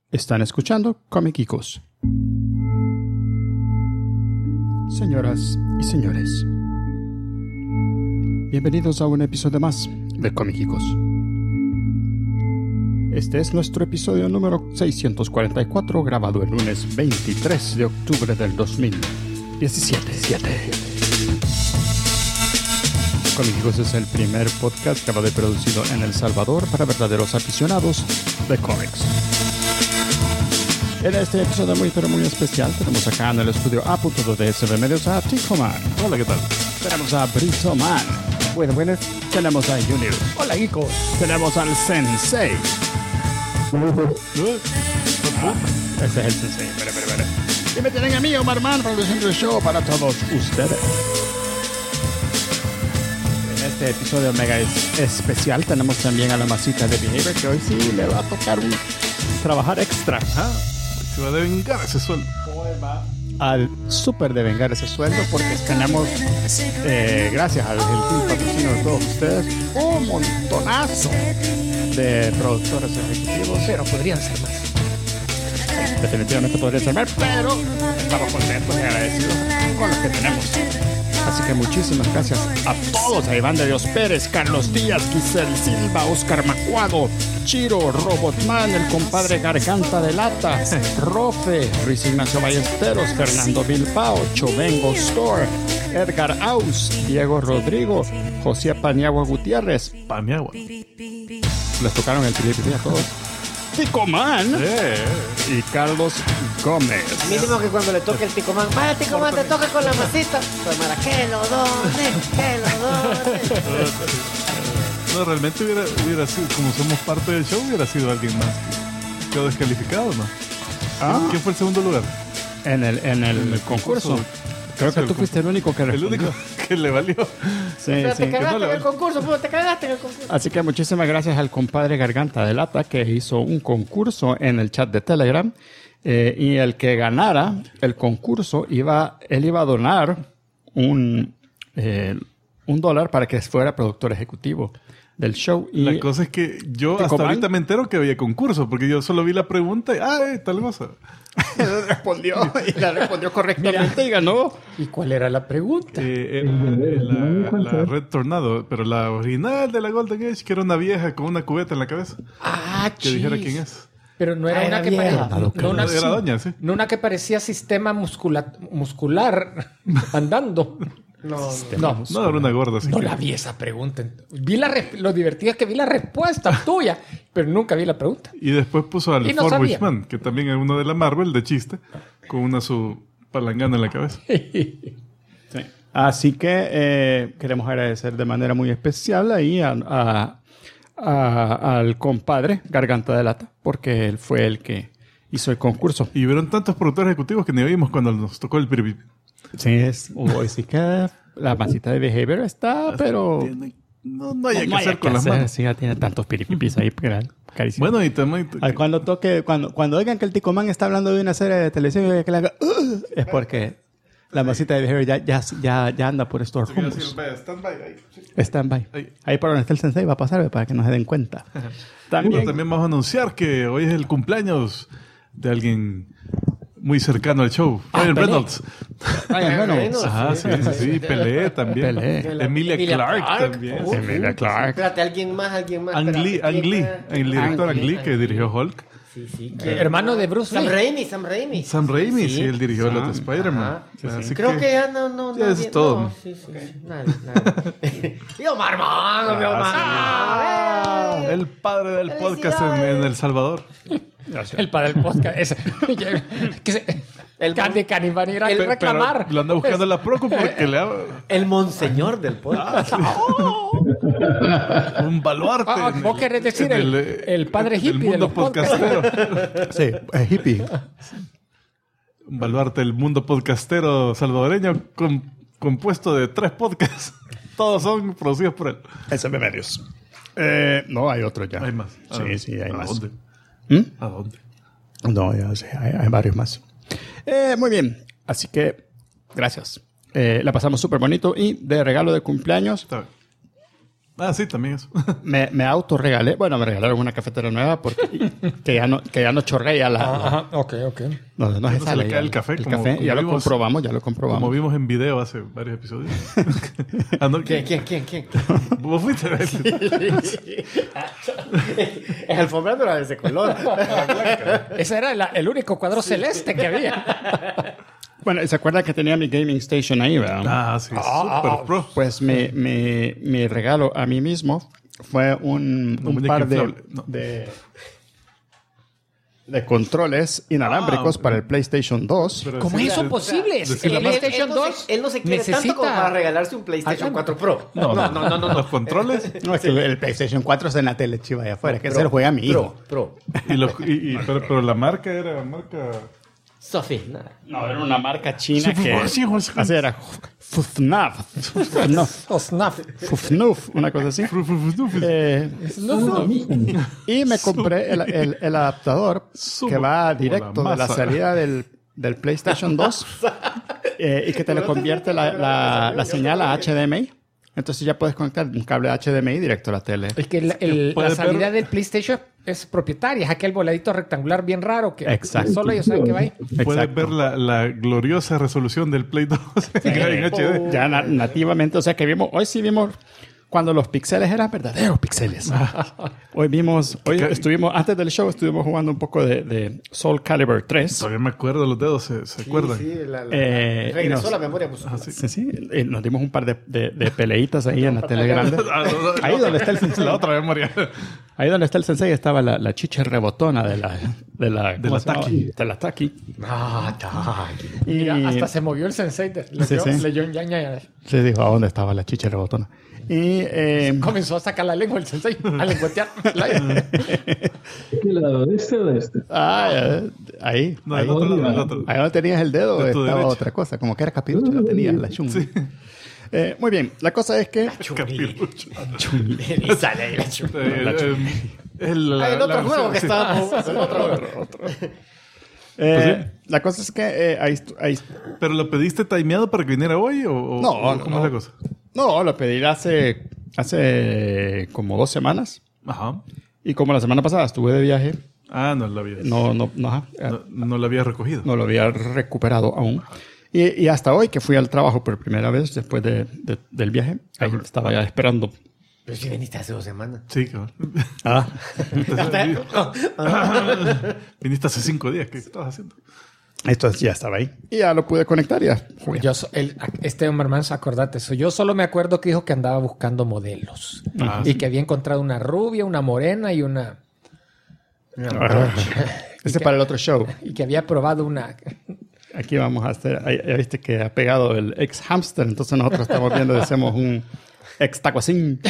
Están escuchando Comiquicos. Señoras y señores, bienvenidos a un episodio más de Comiquicos. Este es nuestro episodio número 644, grabado el lunes 23 de octubre del 2017. Comiquicos es el primer podcast grabado y producido en El Salvador para verdaderos aficionados de cómics. En este episodio muy especial tenemos acá en el estudio A.2 de SB Medios a Tico Man. Hola, ¿qué tal? Tenemos a Brito Man. Buenas. Tenemos a Junior. Hola, Geeko. Tenemos al Sensei. Ese es el Sensei. Vale. Y me tienen a mí, Omar Man, produciendo el show para todos ustedes. En este episodio mega especial tenemos también a la masita de Behavior, que hoy sí le va a tocar trabajar extra. Ajá. Se va a devengar ese sueldo. Al súper devengar ese sueldo, porque tenemos, gracias al gentil patrocinio de todos ustedes, un montonazo de productores ejecutivos. Pero podrían ser más. Definitivamente podría ser más, pero estamos contentos y agradecidos con lo que tenemos. Así que muchísimas gracias a todos, a Iván de Dios Pérez, Carlos Díaz, Giselle Silva, Oscar Macuado, Chiro, Robotman, el compadre Garganta de Lata, Rofe, Luis Ignacio Ballesteros, Fernando Bilbao, Chovengo Store, Edgar Aus, Diego Rodrigo, José Paniagua Gutiérrez. Paniagua. Les tocaron el piripirí a todos. Tico Man y Carlos Gómez. Mínimo que cuando le toque el Tico Man, vaya Tico Man, te toca con la masita. Pues para que lo done. No, realmente hubiera sido, como somos parte del show, hubiera sido alguien más que quedó descalificado, ¿no? ¿Quién fue el segundo lugar? En el concurso. Creo que tú fuiste el único que respondió. El único que le valió. Sí, Pero sí. te cagaste en el concurso, pues te cagaste en el concurso. Así que muchísimas gracias al compadre Garganta de Lata, que hizo un concurso en el chat de Telegram, y el que ganara el concurso él iba a donar $1 para que fuera productor ejecutivo del show. Y la cosa es que yo hasta ahorita me entero que había concurso, porque yo solo vi la pregunta y tal cosa. respondió correctamente y ganó. ¿Y cuál era la pregunta? La Red Tornado, pero la original de la Golden Age, que era una vieja con una cubeta en la cabeza. Que dijera quién es. Pero no era una que vieja. Era doña, sí. No una que parecía sistema muscular andando. No, era una gorda. No la vi esa pregunta. Vi lo divertido es que vi la respuesta tuya, pero nunca vi la pregunta. Y después puso al no Ford Wishman, que también es uno de la Marvel, de chiste, con su palangana en la cabeza. Sí. Así que queremos agradecer de manera muy especial ahí al compadre Garganta de Lata, porque él fue el que hizo el concurso. Y hubieron tantos productores ejecutivos que ni oímos cuando nos tocó el piripipi. Sí, sí que la masita de Behavior está, pero no hay que hacer con las manos. Sí, ya tiene tantos piripipis ahí, carísimo. Bueno, y también cuando oigan que el Tico Man está hablando de una serie de televisión que le haga es porque la masita de Behavior ya anda por estos rumbos. Stand-by. Ahí por donde está el Sensei va a pasar para que no se den cuenta. También vamos a anunciar que hoy es el cumpleaños de alguien muy cercano al show. Ryan Reynolds. Ajá, sí. Pelé también. Emilia Clarke también. Emilia Clarke. Espérate, alguien más. Ang Lee, el director Ang Lee, que dirigió Hulk. Sí. Hermano de Bruce Lee. Sam Raimi, sí, él dirigió los de Spider-Man. Así creo que ya no. Ya eso es todo. No, sí. Nada. Yo, Marmón. El padre del podcast en El Salvador. El padre del podcast. El Candy van a ir a reclamar. Lo anda buscando la Procu porque le ha... El monseñor del podcast. Un baluarte. ¿Vos querés decir el padre hippie del mundo podcastero? Sí, hippie. Un baluarte del mundo podcastero salvadoreño compuesto de 3 podcasts. Todos son producidos por él. SB Medios. No, hay otros ya. Hay más. Sí, hay más. ¿Dónde? ¿A dónde? No, ya sé, hay varios más. Muy bien, así que gracias. La pasamos súper bonito y de regalo de cumpleaños Ah, sí, también eso. Me autorregalé. Bueno, me regalaron una cafetera nueva porque que ya no chorrea la... Ajá, ok. No se se le cae el café. Ya lo comprobamos. Como vimos en video hace varios episodios. ¿Quién? ¿Vos fuiste? El alfombrando era de ese color. Ese era el único cuadro celeste que había. Bueno, ¿se acuerda que tenía mi gaming station ahí, verdad? Ah, sí, super pro. Pues mi regalo a mí mismo fue un par de controles inalámbricos para el PlayStation 2. ¿Cómo es eso posible? ¿El PlayStation 2? Él no se quiere tanto como para regalarse un PlayStation 4 Pro. No. ¿Los controles? No, es que el PlayStation 4 es en la tele chiva allá afuera. Es que se lo juega a mi hijo. Pro. Pero la marca era marca... Sophie. No, era una marca china que... Así era. Fufnuf, una cosa así. Y me compré el adaptador que va directo de la salida del PlayStation 2 y que te le convierte la señal a HDMI. Entonces ya puedes conectar un cable HDMI directo a la tele. Es que la salida del PlayStation es propietaria. Es aquel voladito rectangular bien raro que solo ellos saben que va ahí. Puedes ver la gloriosa resolución del Play 2 en HD. Ya nativamente, o sea que hoy sí vimos cuando los píxeles eran verdaderos píxeles. Estuvimos, antes del show, estuvimos jugando un poco de Soul Calibur 3. Todavía me acuerdo los dedos, ¿se acuerdan? Sí, regresó la memoria. Pues. Sí. Nos dimos un par de peleitas ahí en la tele grande. Ahí donde está el sensei. La otra memoria. Ahí donde está el sensei estaba la chicha rebotona de la Taki. De la Taki. Y mira, hasta se movió el sensei. Leyó en ñaña. Se dijo, ¿a dónde estaba la chicha rebotona? Y comenzó a sacar la lengua el sensei, a lengüetear. ¿De qué lado? ¿De este o de este? Ahí. No, el otro. Ahí donde tenías el dedo de tu estaba derecha. otra cosa. Como que era capirucho, la tenías, la chunga. Sí. Muy bien, la cosa es que... Capirucho. Y sale ahí la chunga. El otro juego que estaba... Otro. La cosa es que ahí... ¿Pero lo pediste timeado para que viniera hoy o cómo es la cosa? No, lo pedí hace como 2 semanas. Ajá. Y como la semana pasada estuve de viaje... Ah, no lo había... No lo había recogido. No lo había recuperado aún. Y hasta hoy, que fui al trabajo por primera vez después del viaje, ahí estaba ya esperando. Pero si viniste hace 2 semanas. Sí, cabrón. Viniste hace 5 días. ¿Qué estabas haciendo? Esto ya estaba ahí. Y ya lo pude conectar ya. Este hombre, hermano, acordate eso. Yo solo me acuerdo que dijo que andaba buscando modelos. Y que había encontrado una rubia, una morena y una... Para el otro show. Y que había probado una... Aquí vamos a hacer... Ya viste que ha pegado el ex hamster. Entonces nosotros estamos viendo y hacemos un ex tacuacín.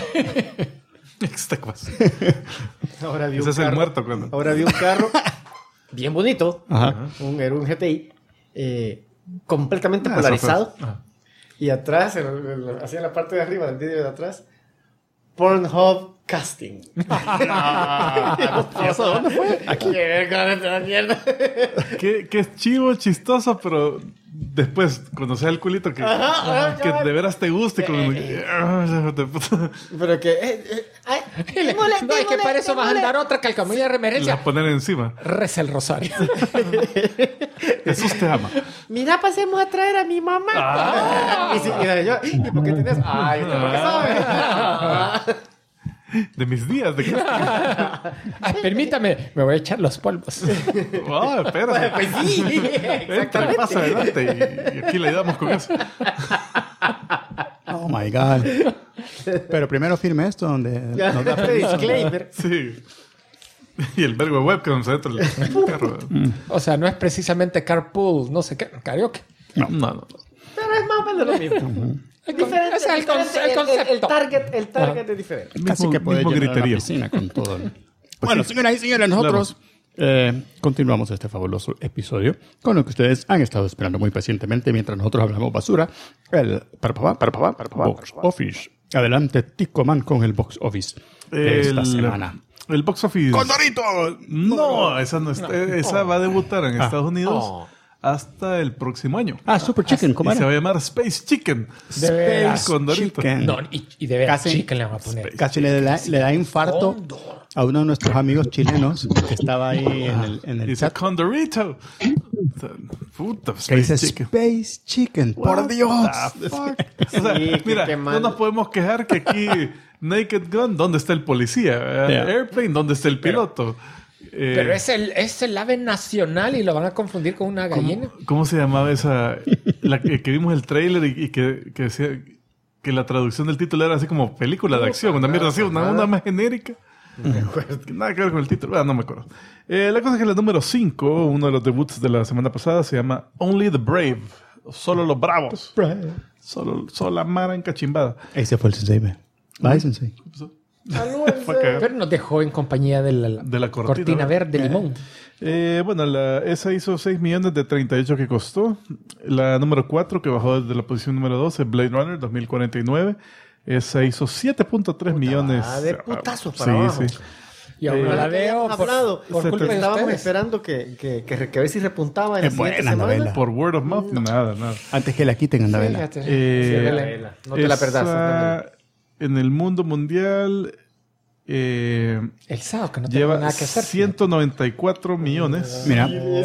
Ahora vi Ese es el muerto. Ahora vi un carro bien bonito. Ajá. Era un GTI completamente polarizado. Y atrás, hacia la parte de arriba del vídeo de atrás, Pornhub Casting. ¿Dónde fue? Aquí. Que es chivo, chistoso, pero después, cuando sea el culito que de veras te guste. Pero que... no, es que para eso vas a andar otra calcamilla de remerencia. La poner encima. Reza el rosario. Jesús te ama. Mira, pasemos a traer a mi mamá. ¿Y por qué tienes? Ay, ¿por qué sabes? De mis días. Permítame, me voy a echar los polvos. Espérate. Pues sí, Entra, pasa adelante y aquí le damos con eso. Oh my God. Pero primero firme esto donde nos da permiso. Disclaimer. Sí. Y el verbo webcam dentro del carro. O sea, no es precisamente carpool, no sé qué, karaoke. No. Pero es más o menos lo mismo. Diferente, es el concepto. El target es diferente. Casi que puede llenar la piscina con todo. Bueno, señoras y señores, nosotros continuamos este fabuloso episodio con lo que ustedes han estado esperando muy pacientemente mientras nosotros hablamos basura. El Box Office. Adelante, Tico Man, con el Box Office de esta semana. El Box Office. ¡Condorito! No, esa no está. Esa va a debutar en Estados Unidos hasta el próximo año. Super Chicken, ¿cómo y era? se va a llamar Space Chicken. Space Condorito. Chicken. No, y de veras Chicken le van a poner. Casi le da infarto a uno de nuestros amigos chilenos que estaba ahí en el Dice chat. Condorito. Puta, Que dice Space Chicken. Space Chicken. ¡Por Dios! O sea, Sí, mira, qué mal. no nos podemos quejar que aquí Naked Gun, ¿dónde está el policía? Airplane, ¿dónde está el piloto? Pero es el ave nacional y lo van a confundir con una gallina. ¿Cómo se llamaba esa? La que vimos el trailer y que decía que la traducción del título era así como película de acción, una mierda así, una más genérica. Nada que ver con el título, no me acuerdo. La cosa es que la número 5, uno de los debuts de la semana pasada, se llama Only the Brave, solo los bravos. Solo la mara encachimbada. Ese fue el Sensei. Bye, Sensei. Pero nos dejó en compañía de la cortina verde limón. Bueno, esa hizo 6 millones de 38 que costó. La número 4, que bajó desde la posición número 12, Blade Runner 2049. Esa hizo 7.3 millones. De putazos para abajo. Sí. Y aún no la veo por culpa de estábamos ustedes. esperando que a ver si repuntaba en Es la siguiente buena semana. novela. Por word of mouth, nada. Antes que la quiten, anda vela. Fíjate. No te la perdás. Esa, en el mundo mundial El sábado, que no tengo lleva nada que hacer. 194 millones. Mira.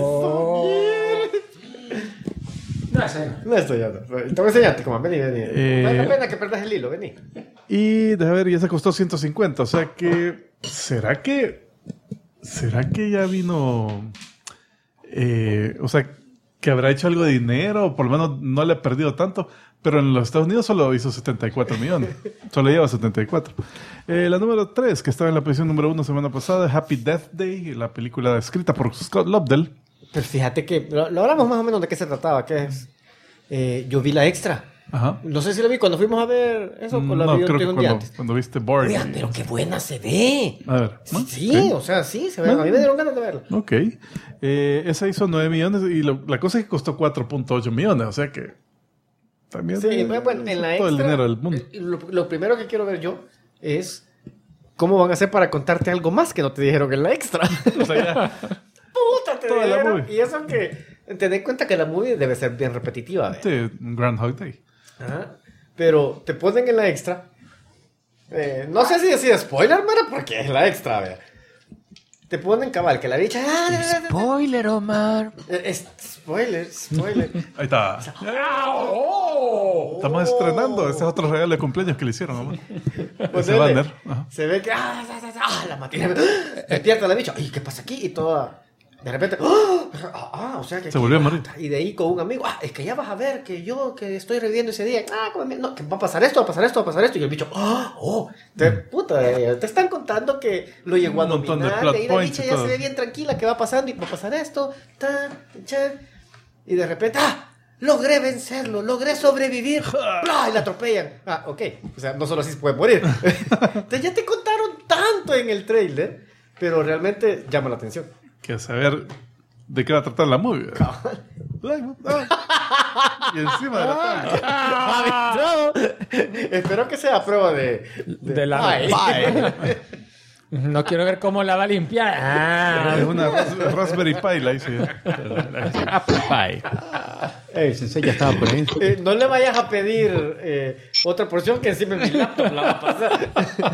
No estoy ya. Te voy a enseñarte cómo. Vení. Vale la pena que perdas el hilo, vení. Y déjame ver, y esa costó 150. O sea que, ¿será que ya vino? O sea, que habrá hecho algo de dinero, o por lo menos no le ha perdido tanto. Pero en los Estados Unidos solo hizo 74 millones. Solo lleva 74. La número 3, que estaba en la posición número 1 semana pasada, Happy Death Day, la película escrita por Scott Lobdell. Pero fíjate que lo hablamos más o menos de qué se trataba. Que es, yo vi la extra. Ajá. No sé si la vi cuando fuimos a ver eso. Con la No, vi creo que un día antes. cuando viste Borg. Oiga, pero qué buena se ve. A ver. ¿no? Sí, o sea, sí, se ve. A mí me dieron ganas de verla. Ok. Esa hizo 9 millones y la cosa es que costó 4.8 millones. O sea que también Sí, bueno, en la todo el extra, dinero del mundo. Lo primero que quiero ver yo es cómo van a hacer para contarte algo más que no te dijeron en la extra. O sea, ya, Puta, te toda la dijeron. movie. Y eso que ten en cuenta que la movie debe ser bien repetitiva. ¿ve? sí, Groundhog Day. Ajá. Pero te ponen en la extra. No sé si decir spoiler, mara, porque es la extra, vea. Te ponen cabal que la bicha. Spoiler, Omar. Spoiler. Ahí está. Estamos estrenando. Ese es otro regalo de cumpleaños que le hicieron, amor. Pues Ese banner. Ajá. se ve que la máquina despierta la bicha. ¿Y qué pasa aquí? Y toda de repente o sea que Se volvió a morir. Y de ahí con un amigo, es que ya vas a ver que yo que estoy reviviendo ese día, no, que va a pasar esto, y el bicho, puta, te están contando que lo llegó a Un montón de dominar, plot de ahí la points bicha y ya todo. se ve bien tranquila que va pasando y va a pasar esto, y de repente, logré vencerlo, logré sobrevivir. ¡Bla! Y la atropellan. Ok. O sea, no solo así se puede morir. Entonces ya te contaron tanto en el trailer, pero realmente llama la atención. Que saber de qué va a tratar la movie. Y encima de la tabla. Espero que sea prueba de la Pie. No quiero ver cómo la va a limpiar. Es una Raspberry Pi, la hice yo. Apple Pie. El Sensei ya estaba por ahí. No le vayas a pedir otra porción que encima en mi laptop la va a pasar.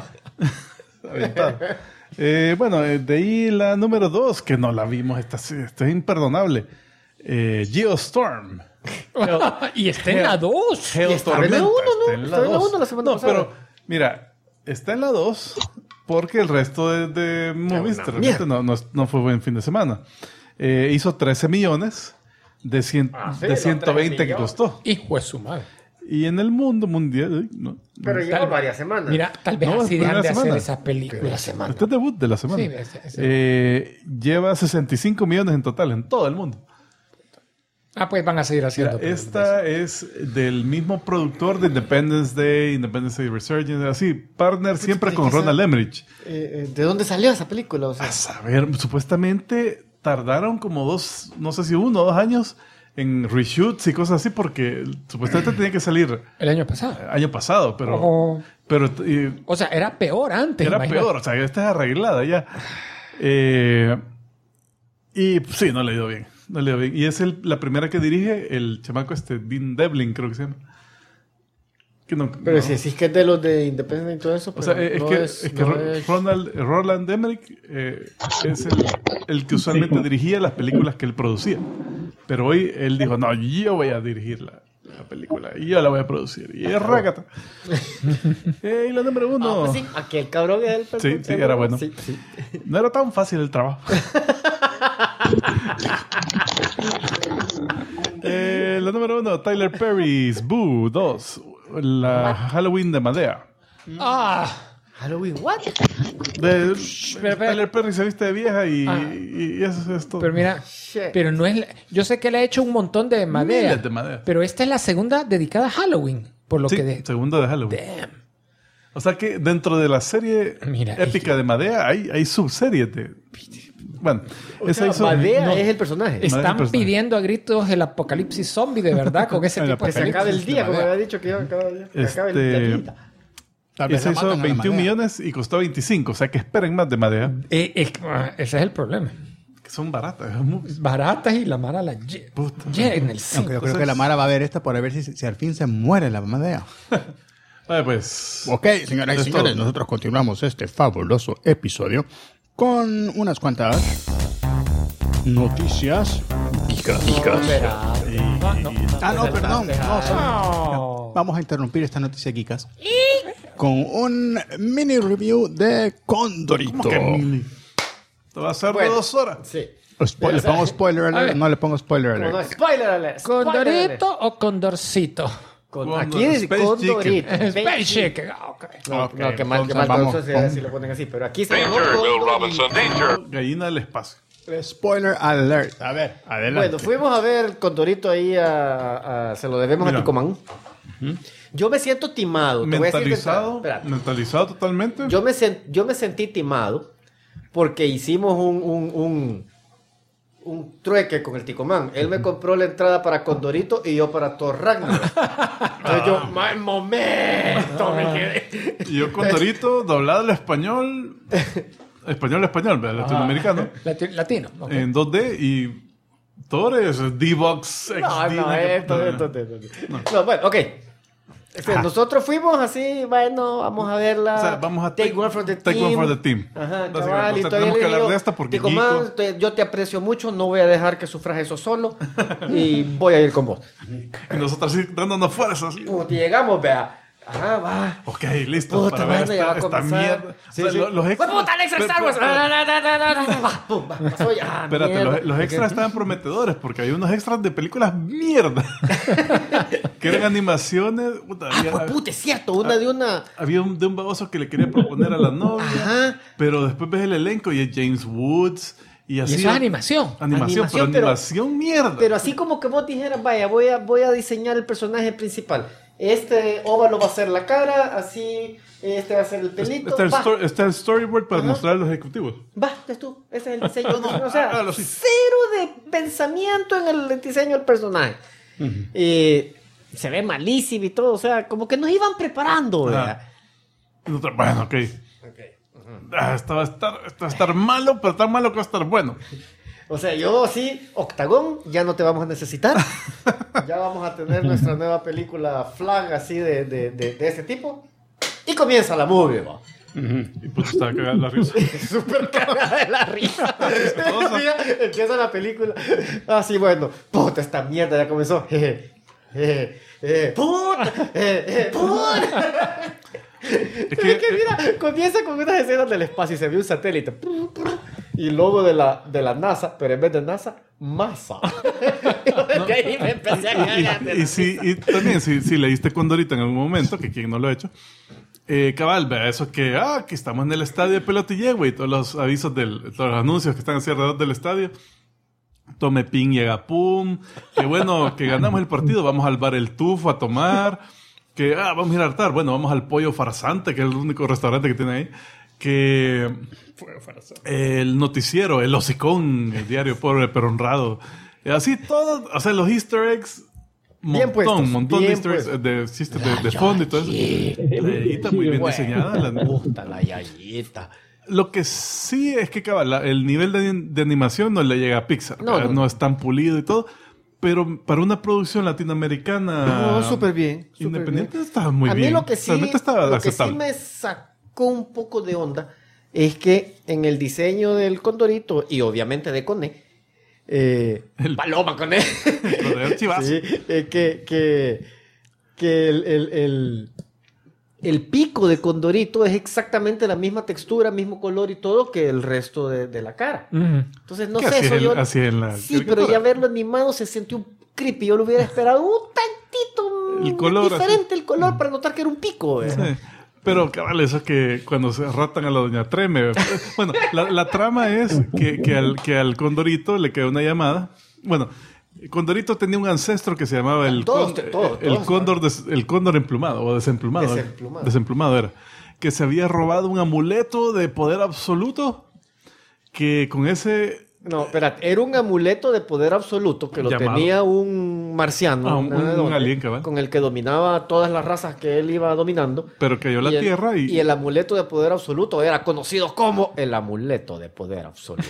Bueno, de ahí la número 2, que no la vimos, esta es imperdonable. Geostorm. Y está en la 2. Y estaba en la 1, ¿no? Estaba en la 1 la semana pasada. Pero, mira, está en la 2 porque el resto de movies realmente no fue buen fin de semana. Hizo 13 millones de 120 que costó. Hijo de su madre. Y en el mundo mundial... No, Pero lleva varias semanas. Mira, tal vez No, así es primera dejan de hacer semana. esa película. este es debut de la semana. Sí, ese. Lleva 65 millones en total en todo el mundo. Pues van a seguir haciendo. Mira, esta es del mismo productor de Independence Day Resurgence, así, partner siempre con Ronald Emmerich. ¿De dónde salió esa película? O sea, A saber, supuestamente tardaron como 2, no sé si 1 o 2 años en reshoots y cosas así, porque supuestamente tenía que salir El año pasado. año pasado, pero... Oh. pero O sea, era peor antes. era imagínate. peor, o sea, esta es arreglada ya. Y sí, no le ha ido bien. No le va bien. Y es la primera que dirige el chamaco Dean Devlin, creo que se llama. Que no, pero no. si decís que es de los de Independent y todo eso, o sea, es que Roland Emmerich es el que usualmente dirigía las películas que él producía. Pero hoy él dijo, no, yo voy a dirigir la película y yo la voy a producir. Y es rácata. Y la número 1. Pues sí, aquel cabrón es el Sí, era bueno. Sí. No era tan fácil el trabajo. La número 1, Tyler Perry's Boo 2. La Halloween de Madea. Halloween, ¿what? Tyler Perry se viste de vieja y eso es todo. Pero mira, pero no es... Yo sé que le ha hecho un montón de Madea. Miles de Madea. Pero esta es la segunda dedicada a Halloween. Por lo sí, que segunda de Halloween. Damn. O sea que dentro de la serie épica de Madea hay subseries de... Bueno, esa hizo... Madea es el personaje. Están pidiendo a gritos el apocalipsis zombie de verdad con ese tipo de que se acabe el día, como había dicho que iba a acabar el día. Que acabe el día. Esa hizo 21 millones y costó 25. O sea que esperen más de Madea. Ese es el problema. Que son baratas. Baratas y la Mara la en el 5. Yo creo que la Mara va a ver esta para ver si al fin se muere la Madea. Vale, pues... Ok, señoras y señores, nosotros continuamos este fabuloso episodio con unas cuantas noticias. Perdón. Vamos a interrumpir esta noticia, Kikas, con un mini review de Condorito. ¿Cómo que mini? Te va a hacer de 2 horas. Sí. ¿Le pongo spoiler alert? No le pongo spoiler alert. No, spoiler alert. ¿Condorito o Condorcito? Aquí es Condorito. Space Chicken. No, que mal si lo ponen así. Pero aquí se llama Condorito. Gallina del espacio. Spoiler alert. A ver, adelante. Bueno, fuimos a ver Condorito ahí se lo debemos a Ticomán. Yo me siento timado. Mentalizado totalmente. Yo me sentí timado porque hicimos un trueque con el Ticomán. Él me compró la entrada para Condorito y yo para Thor Ragnarok. Entonces yo, mal momento, me quedé. Y yo Condorito, doblado al español, ¿verdad? Latinoamericano. Latino. Okay. En 2D y Thor es D-Box XD. No, bueno, ok. Nosotros fuimos así, bueno, vamos a verla. O sea, vamos a Take one for the team. Ajá, cabal, y tenemos que hablar de esta porque Ticomán, yo te aprecio mucho, no voy a dejar que sufras eso solo y voy a ir con vos. Y nosotros así dándonos fuerzas. Llegamos, vea. Ajá, va. Ok, listo. Puta, para ver esta mierda. Sí, o sea, los extras... ¡Puta, el extra Star Wars! Espérate, los extras estaban prometedores porque había unos extras de películas mierda. Que eran animaciones. Puta, es cierto. Una de una... Había de un baboso que le quería proponer a la novia. Ajá. Pero después ves el elenco y es James Woods. Y así. Y eso es animación. Pero animación mierda. Pero así como que vos dijeras, vaya, voy a diseñar el personaje principal. Este óvalo va a ser la cara, así, este va a ser el pelito. Está el storyboard para mostrar a los ejecutivos. Va, tú, ese es el diseño. O sea, cero de pensamiento en el diseño del personaje. Se ve malísimo y todo, o sea, como que nos iban preparando. Bueno, ok. Esto va a estar malo, pero tan malo que va a estar bueno. O sea, yo sí, Octagón, ya no te vamos a necesitar. Ya vamos a tener nuestra nueva película Flag, así de ese tipo. Y comienza la movie, ¿va? Y pues estaba cagada de la risa. Súper cagada de la risa. Empieza la película. Así, bueno, puta, esta mierda ya comenzó. ¡Puta! Es que mira, comienza con unas escenas del espacio y se ve un satélite. Y el logo de la NASA, pero en vez de NASA, Masa. Y ahí me empecé a cagar. Y también, si leíste Condorito en algún momento, que quien no lo ha hecho, cabal, vea eso que estamos en el estadio de pelota y yegua y todos los avisos, todos los anuncios que están así alrededor del estadio. Tome ping, llega pum. Que bueno, que ganamos el partido, vamos al bar El Tufo a tomar. Que vamos a ir a hartar. Bueno, vamos al Pollo Farsante, que es el único restaurante que tiene ahí. Que el noticiero, el hocicón, el diario pobre pero honrado. Así todo, o sea, los easter eggs. Un montón de easter eggs de chistes de fondo y todo eso. La yayita muy bien diseñada. Me gusta la yayita. Lo que sí es que el nivel de animación no le llega a Pixar. No es tan pulido y todo. Pero para una producción latinoamericana súper bien. Independiente estaba muy bien. A mí lo que sí me sacó un poco de onda es que en el diseño del Condorito y obviamente de Coné, Paloma Coné, sí, que el pico de Condorito es exactamente la misma textura, mismo color y todo que el resto de la cara. Entonces, no sé, eso yo... Sí, pero ya verlo animado se sintió un creepy. Yo lo hubiera esperado un tantito diferente el color para notar que era un pico. Sí. Pero, cabal, eso es que cuando se ratan a la doña Treme... Bueno, la trama es que al Condorito le queda una llamada. Bueno... Condorito tenía un ancestro que se llamaba el cóndor emplumado o desemplumado. Desemplumado era. Que se había robado un amuleto de poder absoluto que con ese... No, espérate, era un amuleto de poder absoluto que lo tenía un marciano. Un alien, cabal. Con el que dominaba todas las razas que él iba dominando. Pero cayó la Tierra y... Y el amuleto de poder absoluto era conocido como el amuleto de poder absoluto.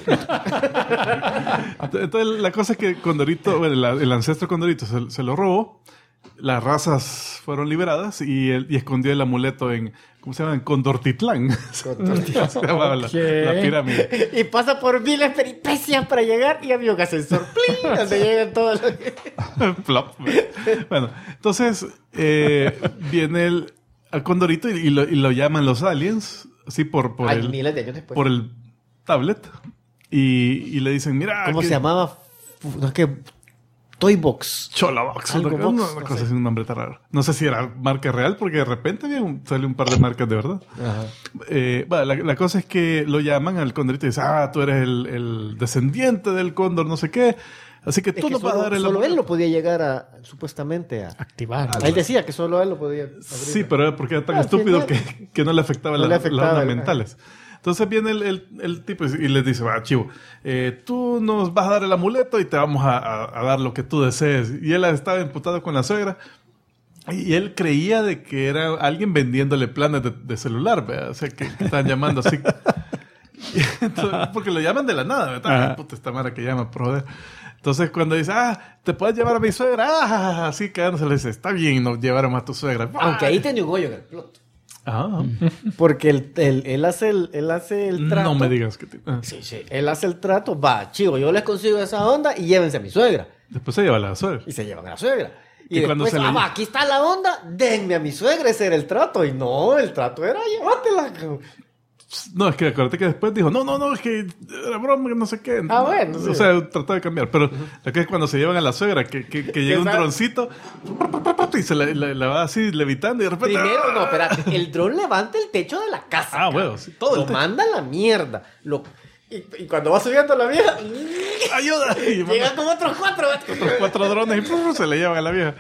Entonces, la cosa es que Condorito, el ancestro Condorito se lo robó. Las razas fueron liberadas y escondió el amuleto en... ¿Cómo se llama? En Condortitlán. Se llamaba la pirámide. Y pasa por miles peripecias para llegar y había un ascensor. ¡Pling! Donde llegan todos los... Plop. Bueno, entonces viene el Condorito y lo llaman los aliens, así por miles de años después. Por el tablet. Y le dicen, mira... ¿Cómo se llamaba? No es que... Toybox. Cholabox. Una cosa así, un nombre tan raro. No sé si era marca real, porque de repente salió un par de marcas de verdad. La cosa es que lo llaman al Condorito y dicen, tú eres el descendiente del cóndor, no sé qué. Así que tú nos vas a dar el... Solo él lo podía llegar supuestamente a activar. Él decía que solo él lo podía abrir. Sí, pero era porque era tan estúpido que no le afectaba las ondas mentales. Entonces viene el tipo y les dice, chivo, tú nos vas a dar el amuleto y te vamos a dar lo que tú desees. Y él estaba imputado con la suegra y él creía de que era alguien vendiéndole planes de celular, ¿verdad? O sea, que estaban llamando así. Entonces, porque lo llaman de la nada, ¿verdad? Puta, esta mara que llama, joder. Entonces cuando dice, te puedes llevar a mi suegra, así quedándose, le dice, está bien, nos lleváramos a tu suegra. Aunque ahí tenía un hoyo en el plot. Porque él hace el trato. No me digas que... Sí. Él hace el trato. Chivo, yo les consigo esa onda y llévense a mi suegra. Después se lleva a la suegra. Y se llevan a la suegra. Y después, aquí está la onda, denme a mi suegra. Ese era el trato. Y no, el trato era llévatela. No, es que acuérdate que después dijo, no, es que era broma, no sé qué. Bueno, sí. O sea, trató de cambiar. Pero lo que es cuando se llevan a la suegra, que llega un droncito y se la va así levitando y de repente... Primero, no, espérate. El dron levanta el techo de la casa. Bueno, sí, todo lo manda a la mierda. Y cuando va subiendo la vieja... ¡Ayuda! Llegan como otros 4. Otros 4 drones y se le llevan a la vieja.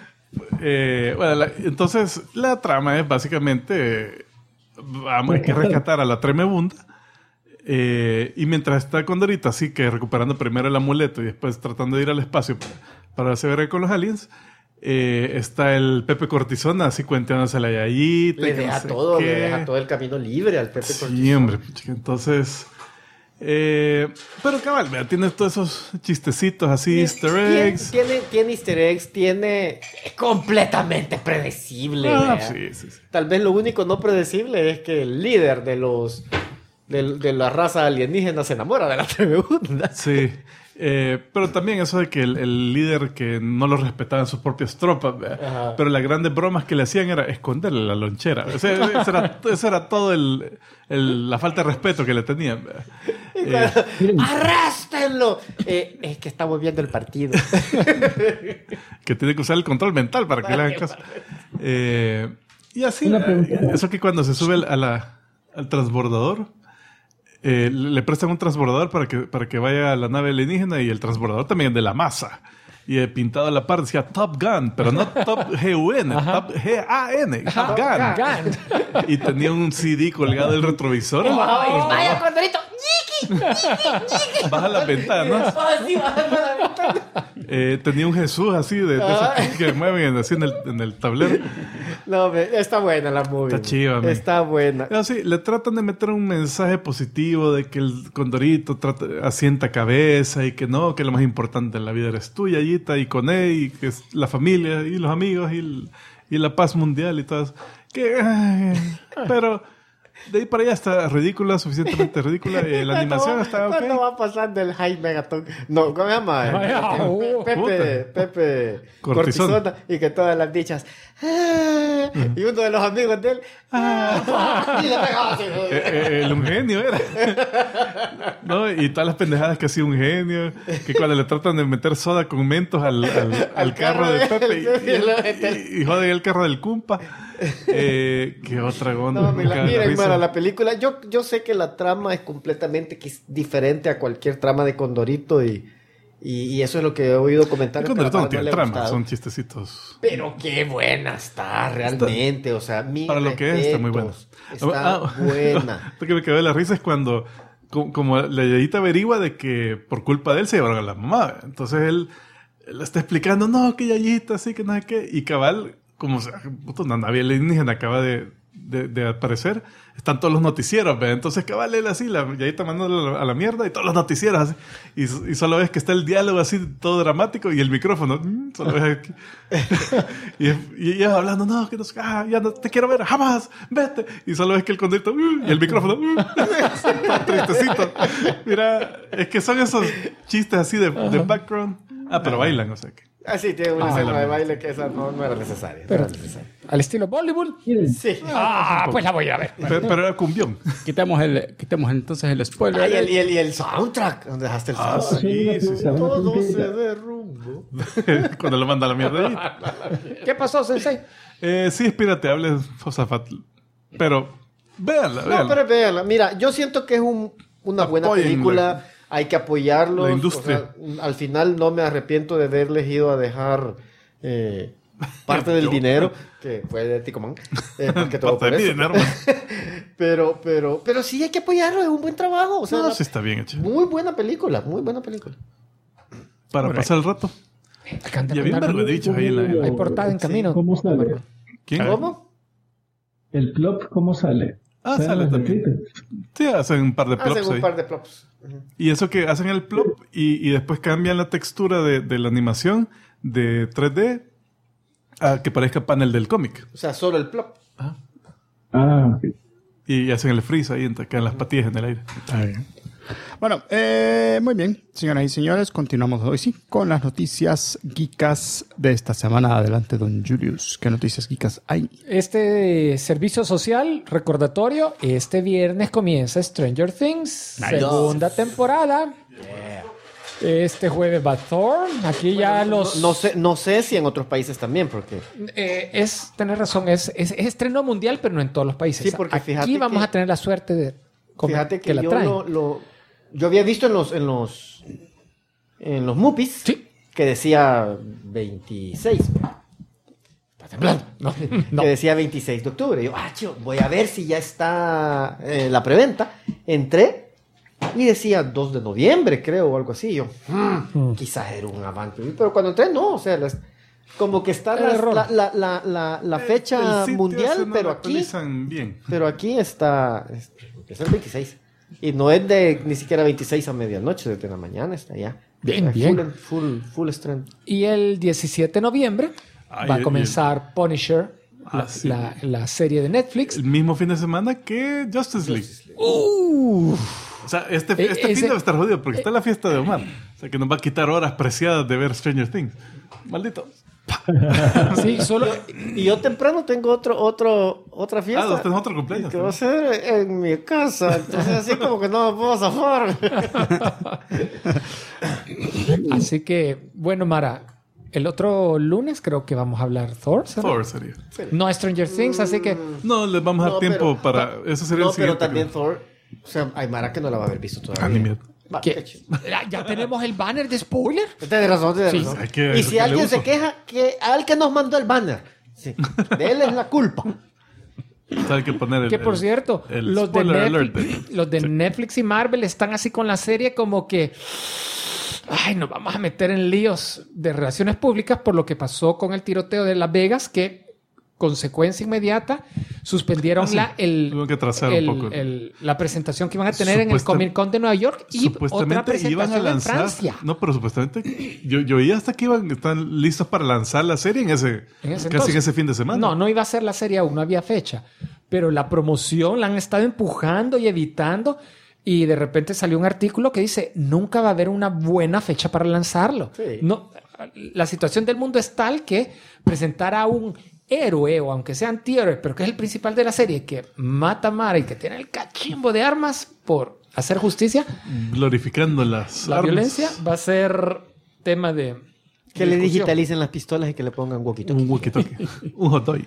Entonces, la trama es básicamente... hay que rescatar a la Tremebunda y mientras está Condorito así que recuperando primero el amuleto y después tratando de ir al espacio para se ver con los aliens, está el Pepe Cortisona así cuenteándose la yayita. Le deja todo el camino libre al Pepe Cortisona. Sí, hombre, entonces pero cabal, vea, tiene todos esos chistecitos así, easter eggs. Tiene easter eggs, es completamente predecible. Sí. Tal vez lo único no predecible es que el líder de la raza alienígena se enamora de la Tremebunda. Sí. Pero también eso de que el líder que no lo respetaba en sus propias tropas, pero las grandes bromas que le hacían era esconderle la lonchera. O sea, eso era todo la falta de respeto que le tenían. ¡Arréstenlo! Es que estamos viendo el partido. Que tiene que usar el control mental para que le hagan caso. Y así, eso que cuando se sube al transbordador, le prestan un transbordador para que vaya a la nave alienígena y el transbordador también de la masa. Y pintado a la par decía Top Gun, pero no Top G-U-N, Top G-A-N, Top Gun. Y tenía un CD colgado del retrovisor. ¡Vaya, Condorito! Baja las ventanas. Sí, baja la ventana. tenía un Jesús así, de esos que mueven así en el tablero. No, está buena la movie. Está chiva, está buena. No, sí, le tratan de meter un mensaje positivo de que el condorito asienta cabeza y que no, que lo más importante en la vida eres tú, Yayita, y con él, y que es la familia, y los amigos, y la paz mundial y todo eso. Pero de ahí para allá está ridícula, suficientemente ridícula. La animación está ok. ¿Cuándo va pasando el High Megaton? No, ¿cómo se llama? Pepe Cortisona. Y que todas las dichas. Y uno de los amigos de él. Y le pegaba así. Un genio era. ¿No? Y todas las pendejadas que hacía un genio. Que cuando le tratan de meter soda con mentos al carro de Pepe. Y joden el carro del Cumpa. ¿Qué otra onda? No, miren, Mara, la película, yo sé que la trama es completamente diferente a cualquier trama de Condorito y eso es lo que he oído comentar. Condorito no tiene trama, son chistecitos. Pero qué buena está realmente, o sea, para lo que es, está muy buena. Está buena. Lo que me quedó de la risa es cuando como la Yayita averigua de que por culpa de él se llevaron a la mamá. Entonces él está explicando, no, que Yayita, sí, que no sé qué, y cabal, como una nave alienígena acaba de aparecer, están todos los noticieros, ¿ve? Entonces cabal él así, la Yayita mandando a la mierda y todos los noticieros así, y solo ves que está el diálogo así todo dramático y el micrófono solo ves aquí y ella hablando, no, que no sé, ya no te quiero ver jamás, vete, y solo ves que el condorito y el micrófono tristecito. Mira, es que son esos chistes así de background, pero bailan, o sea que sí, tiene una escena de baile que esa no era necesaria. Pero, ¿al estilo Bollywood? Sí. Pues la voy a ver. Pero era cumbión. Quitemos entonces el spoiler. Y el soundtrack. ¿Dónde dejaste el soundtrack? Sí. Todo se derrumbo. Cuando lo manda a la mierda. ¿Qué pasó, Sensei? Sí, es pirateable, Fosafat. Pero véanla. No, pero véanla. Mira, yo siento que es una buena película. Hay que apoyarlos. La industria. O sea, al final no me arrepiento de haberles ido a dejar parte del dinero que fue de Ticoman. Porque todo por eso. Dinero, pero sí hay que apoyarlo. Es un buen trabajo. O sea, sí está bien hecho. Muy buena película. Muy buena película. Para pasar el rato. Ya bien verlo dicho ahí en la... Hay portada en camino. ¿Cómo sale? ¿Quién? ¿Cómo? ¿El plop cómo sale? Sale también. Sí, hacen un par de plops. Hacen un par de plops. Y eso que hacen el plop y después cambian la textura de la animación de 3D a que parezca panel del cómic. O sea, solo el plop. Ok. Y hacen el freeze ahí, quedan las patillas en el aire. Está bien. Bueno, muy bien, señoras y señores, continuamos hoy sí con las noticias geekas de esta semana. Adelante, don Julius. ¿Qué noticias geekas hay? Este servicio social recordatorio, este viernes comienza Stranger Things, segunda temporada. Este jueves va Thor. Aquí ya los... No sé si en otros países también, porque... Tenés razón, es estreno mundial, pero no en todos los países. Sí, porque fíjate aquí vamos a tener la suerte de... Fíjate que la yo había visto en los Muppies que decía 26. Está temblando. No. Que decía 26 de octubre. Y yo, voy a ver si ya está la preventa. Entré y decía 2 de noviembre, creo, o algo así. Y yo, quizás era un avance. Pero cuando entré, no. O sea, como que está la fecha mundial, pero aquí... bien. Pero aquí está... Es el 26. Y no es ni siquiera 26 a medianoche, desde la mañana está ya. Bien. Full estreno. Y el 17 de noviembre va a comenzar Punisher, la serie de Netflix. El mismo fin de semana que Justice League. O sea, este fin debe estar jodido porque está la fiesta de Omar. O sea, que nos va a quitar horas preciadas de ver Stranger Things. Maldito. Sí, solo... Y yo temprano tengo otra fiesta. Tenés otro cumpleaños. Que va a ser en mi casa. Entonces así como que no me puedo zafar. Así que, bueno, Mara, el otro lunes creo que vamos a hablar Thor. Thor sería. No Stranger Things, así que... No, les vamos a dar tiempo para... Eso sería el siguiente. Pero también Thor... O sea, hay Mara que no la va a haber visto todavía. Ya tenemos el banner de spoiler. Tienes razón. Y si alguien se queja, que al que nos mandó el banner, de él es la culpa. Hay que poner que por cierto, los de Netflix y Marvel están así con la serie como que nos vamos a meter en líos de relaciones públicas por lo que pasó con el tiroteo de Las Vegas, que consecuencia inmediata suspendieron tuvieron que trazar un poco la presentación que iban a tener en el Comic Con de Nueva York y otra presentación iban a lanzar, en Francia. No, pero supuestamente yo oí hasta que están listos para lanzar la serie en ese fin de semana. No iba a ser la serie aún, no había fecha, pero la promoción la han estado empujando y evitando. Y de repente salió un artículo que dice, nunca va a haber una buena fecha para lanzarlo. Sí. No, la situación del mundo es tal que presentar a un héroe, o aunque sea antihéroe, pero que es el principal de la serie, que mata a Mara y que tiene el cachimbo de armas por hacer justicia. Glorificando la armas. Violencia va a ser tema de... Que le digitalicen las pistolas y que le pongan walkie-talkie. Un walkie-talkie. Un hot dog.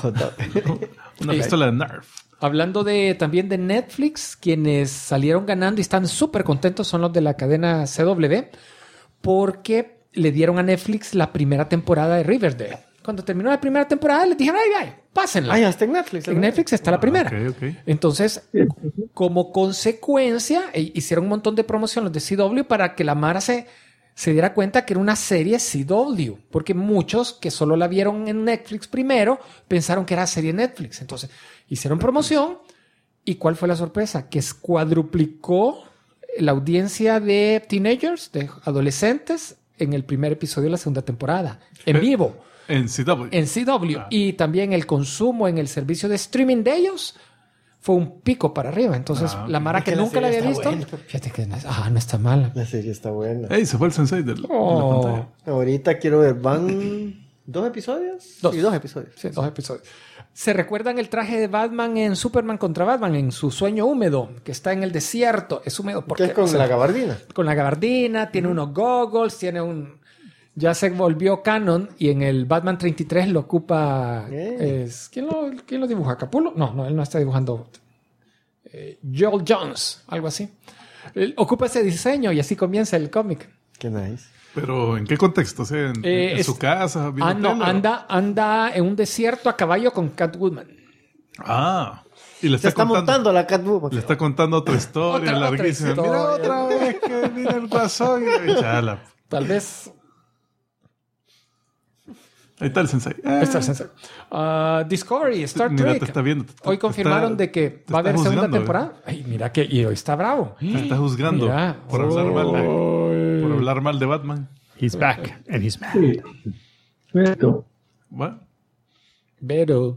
Una pistola de Nerf. Hablando también de Netflix, quienes salieron ganando y están súper contentos son los de la cadena CW, porque le dieron a Netflix la primera temporada de Riverdale. Cuando terminó la primera temporada, les dijeron, ay, pásenla. Ya está en Netflix. En Netflix está la primera. Okay. Entonces, como consecuencia, hicieron un montón de promociones de CW para que la Mara se diera cuenta que era una serie CW, porque muchos que solo la vieron en Netflix primero pensaron que era serie Netflix. Entonces, hicieron promoción y ¿cuál fue la sorpresa? Que cuadruplicó la audiencia de teenagers, de adolescentes, en el primer episodio de la segunda temporada, en vivo. En CW. En CW. Y también el consumo en el servicio de streaming de ellos fue un pico para arriba. Entonces, la Mara que nunca la había visto... Buena. Fíjate que no está mala. La serie está buena. Se fue el sensei de la pantalla. Ahorita quiero ver, ¿van 2 episodios? Sí, 2 episodios. Sí, 2 episodios. ¿Se recuerdan el traje de Batman en Superman contra Batman? En su sueño húmedo, que está en el desierto. Es húmedo porque... ¿Qué es con la gabardina? Con la gabardina, tiene unos goggles, tiene un... Ya se volvió canon y en el Batman 33 lo ocupa... ¿Quién lo dibuja? ¿Capullo? No, él no está dibujando. Joel Jones, algo así. Él ocupa ese diseño y así comienza el cómic. Qué nice. ¿Pero en qué contexto? O sea, ¿en su casa? Anda en un desierto a caballo con Catwoman. Y le está montando a la Catwoman. Le está contando otra historia larguísima. Mira otra vez que viene el guasón. Tal vez... Ahí está el sensei. Discovery, Star Trek. Mira, te está viendo. Hoy confirmaron de que va a haber segunda temporada. Ay, mira que... Y hoy está bravo. Te está juzgando por hablar mal de Batman. He's back. And he's mad. Beto. What? Beto.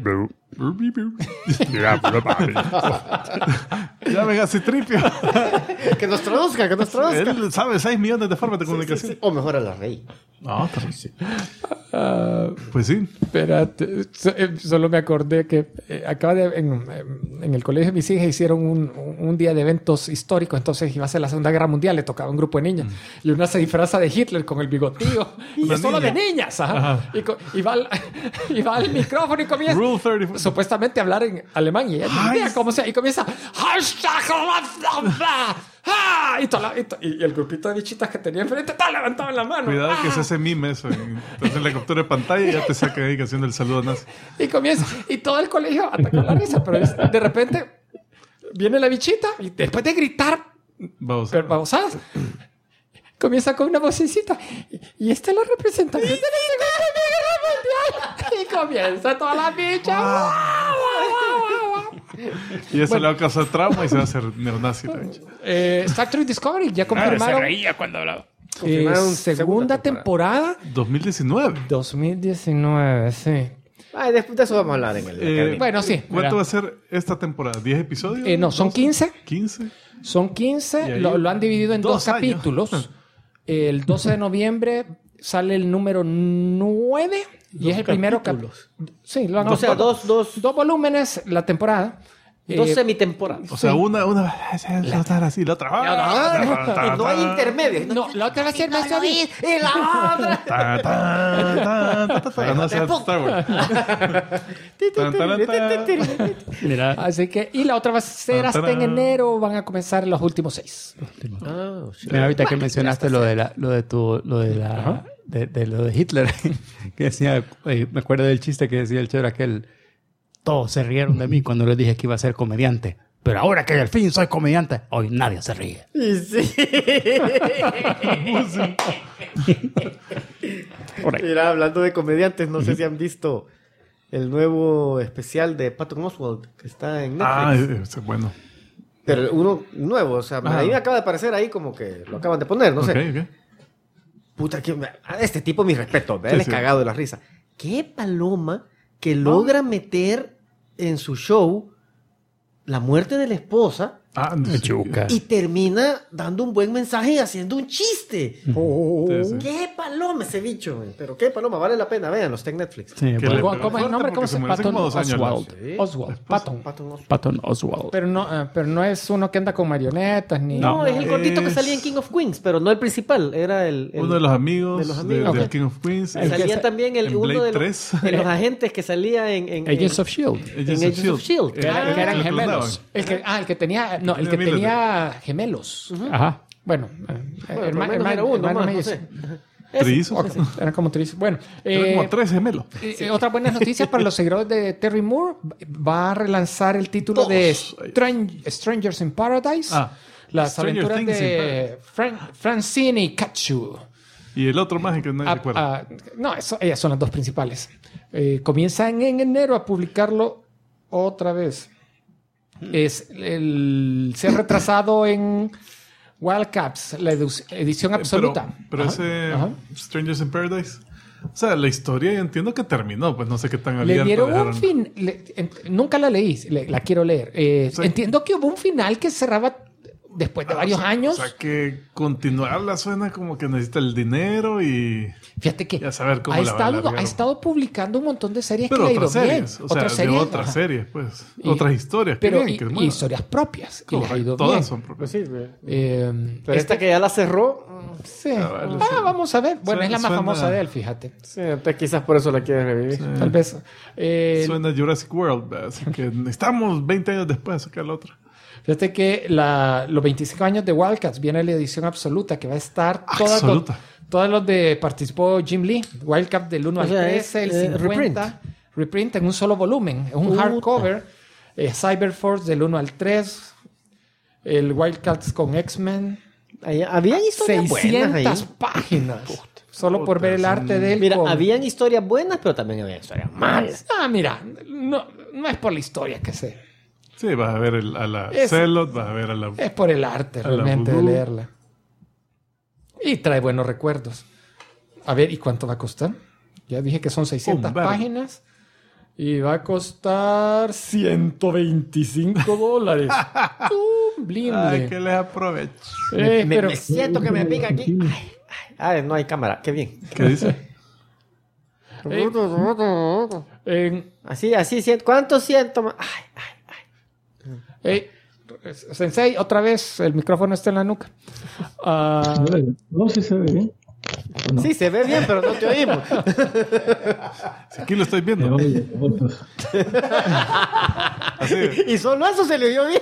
Ya venga, Citripio. Que nos traduzca. Él sabe 6 millones de formas de comunicación. Sí. O mejor a la rey. No, sí. Pues sí. Espérate, solo me acordé que en el colegio de mis hijas hicieron un día de eventos históricos, entonces iba a ser la Segunda Guerra Mundial, le tocaba un grupo de niñas y una se disfraza de Hitler con el bigotío y es solo de niñas. Ajá. Y va al micrófono y comienza supuestamente a hablar en alemán y ella no idea cómo sea y comienza y el grupito de bichitas que tenía enfrente levantaban la mano. Cuidado que se hace mime eso. Entonces en la captura de pantalla y ya te saca ahí haciendo el saludo nazi. Y comienza. Y todo el colegio ataca la risa. Pero de repente viene la bichita y después de gritar babosadas, comienza con una vocecita. Y esta es la representación de la Segunda Guerra Mundial. Y comienza toda la bicha. Y eso le va a causar trauma y se va a hacer neonazi. Star Trek Discovery ya confirmaron. Se reía cuando hablaba. Segunda temporada. 2019, sí. Después de eso vamos a hablar en el... bueno, sí. ¿Cuánto va a ser esta temporada? ¿10 episodios? No, son 15. 15. Son 15. Lo han dividido en 2 capítulos. El 12 de noviembre sale el número 9 y es el primero capítulo. Sí, lo han dos volúmenes la temporada. 2 semitemporadas. O sea, una estar así, la otra. No hay intermedio. No, la otra va a ser más y la otra. No sea Star Wars. Mira. Así que, y la otra va a ser hasta en enero, van a comenzar los últimos 6. Mira, ahorita que mencionaste lo de Hitler, que decía, me acuerdo del chiste que decía el chévere aquel. Todos se rieron de mí cuando les dije que iba a ser comediante, Pero ahora que al fin soy comediante, hoy nadie se ríe. Sí. Mira, hablando de comediantes, no sé si han visto el nuevo especial de Patton Oswalt que está en Netflix. Ese es bueno. Pero uno nuevo, o sea, a mí me acaba de aparecer ahí como que lo acaban de poner, no sé. Okay. Puta, a este tipo mi respeto, él es cagado de la risa. Qué paloma que logra meter en su show la muerte de la esposa y termina dando un buen mensaje y haciendo un chiste. ¡Qué paloma ese bicho! Pero qué paloma, vale la pena, véanlo, está en Netflix. Sí, ¿cómo es el nombre? ¿Cómo se llama? Patton Oswalt. Oswalt. Patton Oswalt. Pero no es uno que anda con marionetas ni... No, es el cortito que salía en King of Queens, pero no el principal, era uno de los amigos del King of Queens. Salía también uno de los agentes que salía en Agents of S.H.I.E.L.D. En Agents of S.H.I.E.L.D. Que eran gemelos. El que tenía... No, el que tenía gemelos. Ajá. Bueno, no sé. ¿Trillizos? Okay. Eran como trillizos. Bueno. Eran como 3 gemelos. Otra buena noticia para los seguidores de Terry Moore. Va a relanzar el título de Strangers in Paradise. Las aventuras de Francine Katsu. Y el otro más que no recuerdo. No, ellas son las dos principales. Comienzan en enero a publicarlo otra vez. Se ha retrasado en Wildcats, la edición absoluta. Pero ese Strangers in Paradise, o sea, la historia yo entiendo que terminó, pues no sé qué tan abierto. Le dieron un fin, nunca la leí, la quiero leer. Entiendo que hubo un final que cerraba después de varios años. O sea, que continuarla suena como que necesita el dinero y... Fíjate que ya saber cómo ha estado publicando un montón de series pero que le ha ido series, bien. O sea, de otras series, pues. Otras historias. Pero bien, y historias propias. Y les ha ido todas bien. Son propias. Pues sí, pero esta que ya la cerró... Sí. Vamos a ver. Bueno, es la más famosa de él, fíjate. Sí, quizás por eso la quiere revivir. Sí. Tal vez. Suena Jurassic World, así que estamos 20 años después de sacar la otra. Fíjate que los 25 años de Wildcats viene la edición absoluta que va a estar todos los de participó Jim Lee. Wildcats del 1 al 13, el 50. Reprint en un solo volumen. Es un hardcover. Cyberforce del 1 al 3. El Wildcats con X-Men. Habían historias 600 buenas ahí. Páginas. Solo por ver el arte de él. Mira, habían historias buenas, pero también había historias malas. Mira, no es por la historia que sé. Sí, vas a ver a la Celot, vas a ver a la... Es por el arte realmente de leerla. Y trae buenos recuerdos. A ver, ¿y cuánto va a costar? Ya dije que son 600 páginas. Y va a costar $125. Ay, que les aprovecho. Me siento que me pica aquí. Ay, no hay cámara. Qué bien. ¿Qué dice? Así siento. ¿Cuánto siento? Sensei, otra vez el micrófono está en la nuca. No, sí se ve bien. No. Sí, se ve bien, pero no te oímos. Sí, aquí lo estoy viendo. Así. Y solo eso se le oyó bien.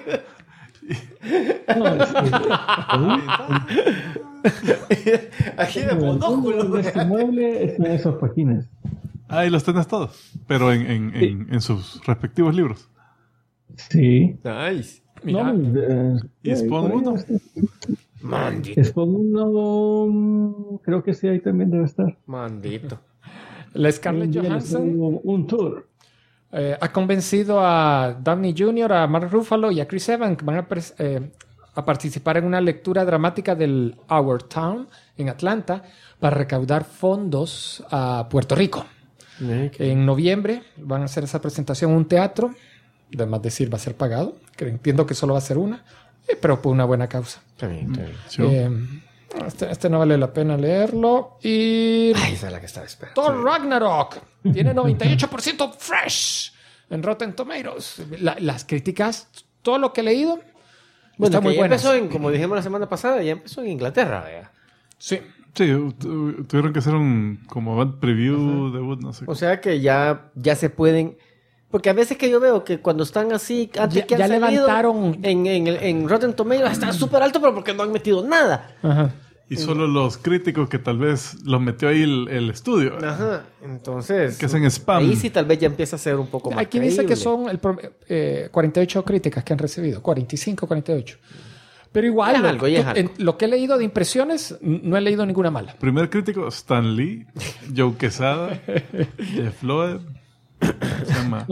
Aquí de monóculo. Este mueble está en esas páginas. Ahí los tenés todos, pero en sus respectivos libros. Sí. Nice. ¿Y Spawn 1? Spawn 1 creo que sí, ahí también debe estar. Mandito. La Scarlett Johansson un tour. Ha convencido a Downey Jr., a Mark Ruffalo y a Chris Evans que van a participar en una lectura dramática del Our Town en Atlanta para recaudar fondos a Puerto Rico. En noviembre van a hacer esa presentación en un teatro. Además decir, va a ser pagado. Que entiendo que solo va a ser una, pero por una buena causa. Está bien. Este no vale la pena leerlo. Y esa es la que estaba esperando. Thor Ragnarok tiene 98% fresh en Rotten Tomatoes. Las críticas, todo lo que he leído, está muy bueno. buenas. Como dijimos la semana pasada, ya empezó en Inglaterra. ¿verdad? Sí. Sí, tuvieron que hacer un como preview debut, no sé. O sea que ya se pueden... Porque a veces que yo veo que cuando están así, antes que han salido, levantaron en Rotten Tomatoes están súper alto, pero porque no han metido nada. Ajá. Y solo los críticos que tal vez los metió ahí el estudio. Ajá. Entonces... Que hacen spam. Ahí sí tal vez ya empieza a ser un poco más Aquí dice que son 48 críticas que han recibido. 45, 48. Pero igual, lo que he leído de impresiones, no he leído ninguna mala. Primer crítico, Stan Lee, Joe Quesada, Jeff Loeb. Se llama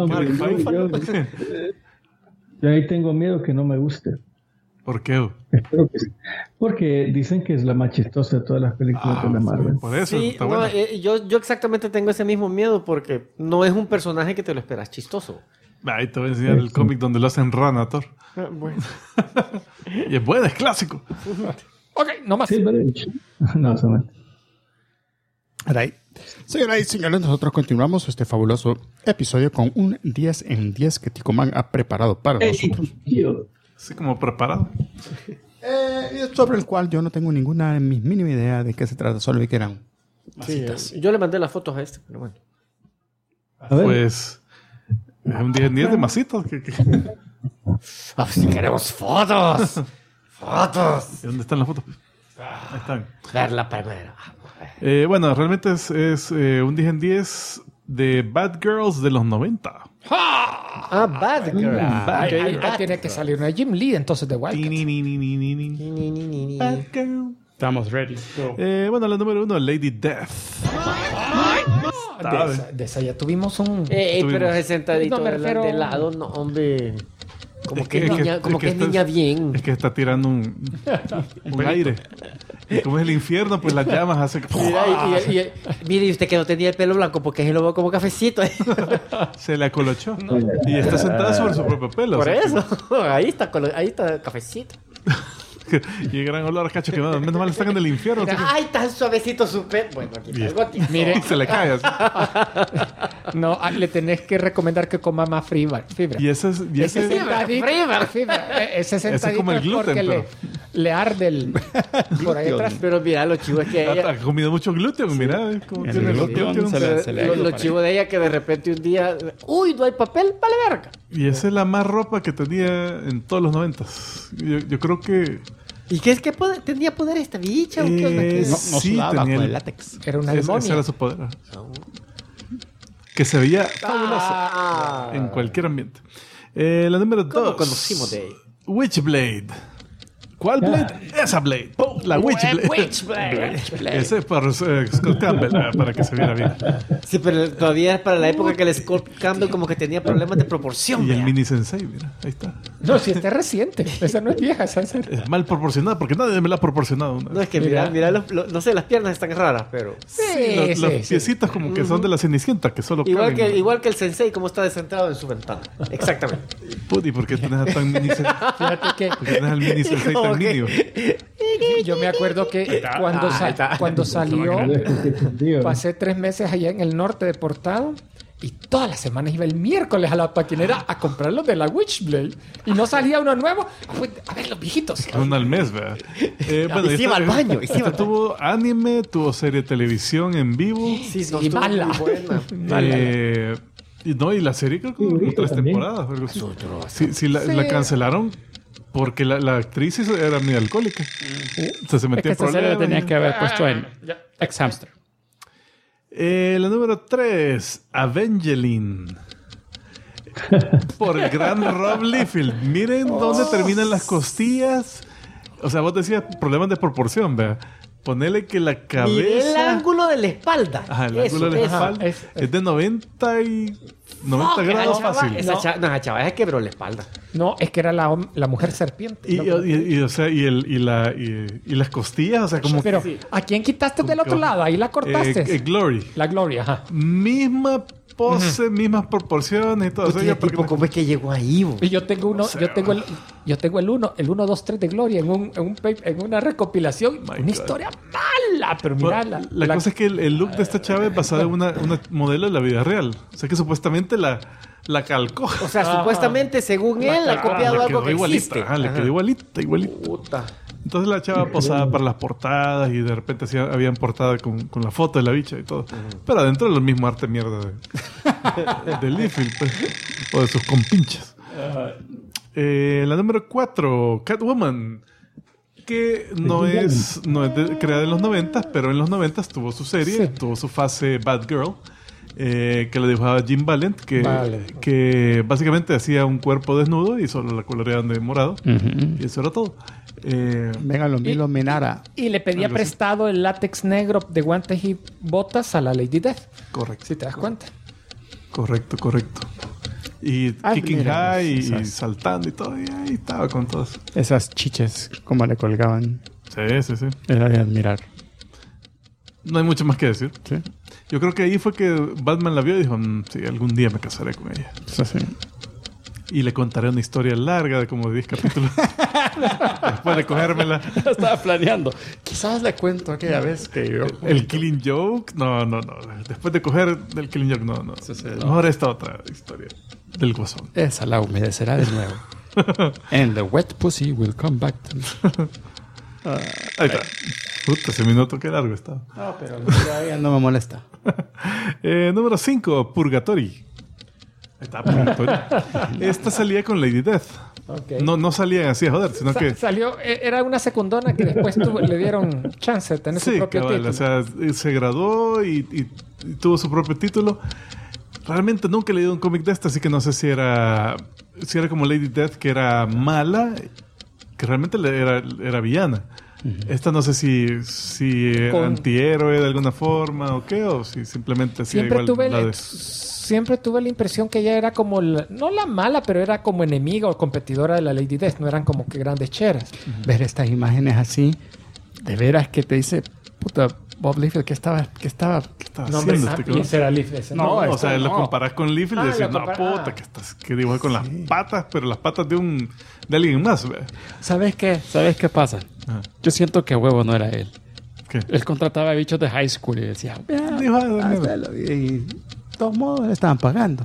yo ahí tengo miedo que no me guste. ¿Por qué? Espero que sí. Porque dicen que es la más chistosa de todas las películas de la Marvel. Por eso sí, está bueno. Yo exactamente tengo ese mismo miedo porque no es un personaje que te lo esperas chistoso. Ahí te voy a enseñar el cómic donde lo hacen rana, Thor. Bueno. Y es bueno, es clásico. Ok, no más. Sí, no, solamente. Ahí. Señoras y señores, nosotros continuamos este fabuloso episodio con un 10 en 10 que Ticoman ha preparado para nosotros. Así como preparado. Sobre el cual yo no tengo ninguna mínima idea de qué se trata, solo vi que eran masitas. Sí, yo le mandé las fotos a este, pero bueno. Pues es un 10 en 10 de masitas. Si queremos fotos. Fotos. ¿Y dónde están las fotos? Ahí están. Ver la primera. Bueno, realmente es un 10 en 10 de Bad Girls de los 90. Bad Girl. Ahí tiene que salir una Jim Lee entonces de Wildcats. Bad Girl. Estamos ready. Bueno, la número 1, Lady Death. De esa ya tuvimos un... Pero ese sentadito No, me refiero- de lado, no, hombre. Como Es que es niña bien. Es que está tirando un aire. Y como es el infierno, pues las llamas hacen... Mire, y usted que no tenía el pelo blanco porque se lo veo como cafecito. Se le acolochó. Y está sentada sobre su propio pelo. Por o sea, eso. Ahí está cafecito. Y el gran olor a cacho que menos mal están en el infierno. Ay, tan suavecito su pelo. Bueno, aquí está algo aquí. Mire, Se le cae así. no, le tenés que recomendar que coma más fibra. Y ese es... Y ese, Fibra. Ese es como el gluten, porque pero... le arde el... por ahí atrás. Pero mira, lo chivo es que ella... Ha comido mucho gluten, mira. Como En tiene el gluten. gluten se le Lo chivo de ella que de repente un día... Uy, no hay papel, vale verga. Y esa es la más ropa que tenía en todos los 90s. Yo creo que... ¿Y qué es que tenía poder esta bicha? ¿O qué onda? No sí, sudaba tenía con el látex. Era una ese demonia. era su poder. Que se veía fabulosa en cualquier ambiente. La número 2. ¿Cómo conocimos de ella? Witchblade. ¿Cuál Blade? Esa Blade. La Witchblade. Ese es para Scott Campbell, para que se viera bien. Sí, pero todavía es para la época que el Scott Campbell como que tenía problemas de proporción. Y el vea. mini sensei, mira, ahí está. No, si esta es reciente. Esa no es vieja, esa Es mal proporcionada, porque nadie me la ha proporcionado. No, es que mira, no sé, las piernas están raras, pero... Los piecitos como que son de la Cenicienta, que solo Igual caben. que el sensei, como está descentrado en su ventana. Exactamente. Puti, ¿por qué tienes a tan mini sensei? Fíjate que ¿Por qué tienes al mini sensei tan minio? yo me acuerdo que cuando salió, pasé 3 meses allá en el norte deportado y todas las semanas iba el miércoles a la paquinera a comprar los de la Witchblade y no salía uno nuevo. A ver, los viejitos. Uno al mes, ¿verdad? Y se iba al baño. Tuvo anime, tuvo serie de televisión en vivo. Sí, Y mala. Y la serie creo que como 3 temporadas. Algo así. La cancelaron porque la actriz era medio alcohólica. O sea, se metía en problemas. Tenía que haber puesto en Ex-Hamster. La número 3, Evangeline. Por el gran Rob Liefeld. Miren dónde terminan las costillas. O sea, vos decías problemas de proporción, vea. Ponele que la cabeza... Miré el ángulo de la espalda. Ajá, el ángulo de la espalda es de 90 grados fácil. Esa chava se quebró la espalda. No, es que era la mujer serpiente. O sea, y las costillas, o sea, como... Pero, ¿a quién quitaste del otro lado? Ahí la cortaste. Glory. La Gloria, ajá. Misma pose, mismas proporciones y todo. O sea, tipo, ¿cómo es que llegó ahí? Y yo tengo uno, yo tengo el 1, 2, 3 de Gloria en una recopilación. Una historia mala, pero mirala. La cosa es que el look de esta chava es basado en una modelo de la vida real. O sea que supuestamente la calcó. O sea, supuestamente, según él, ha copiado algo que existe. Le quedó igualita. Puta. Entonces la chava posaba para las portadas y de repente habían portada con la foto de la bicha y todo. Pero adentro era el mismo arte mierda de Liefeld, pues, o de sus compinches. La número 4, Catwoman. Que no es creada en los 90, pero en los 90 tuvo su serie, tuvo su fase Bad Girl, que le dibujaba Jim Valiant, que básicamente hacía un cuerpo desnudo y solo la coloreaban de morado. Y eso era todo. Venga, Milo Minara. Y le pedía prestado el látex negro de guantes y botas a la Lady Death. Correcto. Si te das cuenta. Correcto. Y kicking high y saltando y todo. Y ahí estaba con todas. Esas chiches, como le colgaban. Sí. Era de admirar. No hay mucho más que decir. Sí. Yo creo que ahí fue que Batman la vio y dijo, sí, algún día me casaré con ella. Eso sí. Y le contaré una historia larga de como 10 capítulos. Después de cogérmela. Estaba planeando. Quizás le cuento aquella vez que yo... El Killing Joke. No. Después de coger el Killing Joke, no. Sí, Mejor esta otra historia del Guasón. Esa la humedecerá de nuevo. And the wet pussy will come back to me. Ahí está. Puta, ese minuto qué largo está. No, pero ya no me molesta. Número 5, Purgatory. Ahí está, Purgatory. Esta salía con Lady Death. Okay. No salían así a joder, sino que... Salió, era una secundona que después le dieron chance de tener su propio título. O sea, se graduó y tuvo su propio título. Realmente nunca he leído un cómic de esta, así que no sé si era como Lady Death, que era mala, que realmente era villana. Esta no sé si era antihéroe de alguna forma o qué, o si simplemente hacía igual siempre tuve la impresión que ella era como no la mala, pero era como enemiga o competidora de la Lady Death. No eran como que grandes cheras. Ver estas imágenes así, de veras que te dice, puta, Bob Liefeld, ¿qué estaba haciendo? Ese era Liefeld. O sea, lo comparas con Liefeld y decís, no, puta, que dibuja con las patas, pero las patas de alguien más. ¿Ve? ¿Sabes qué pasa? Ajá. Yo siento que huevo no era él. ¿Qué? Él contrataba bichos de high school y decía, y de todos modos le estaban pagando.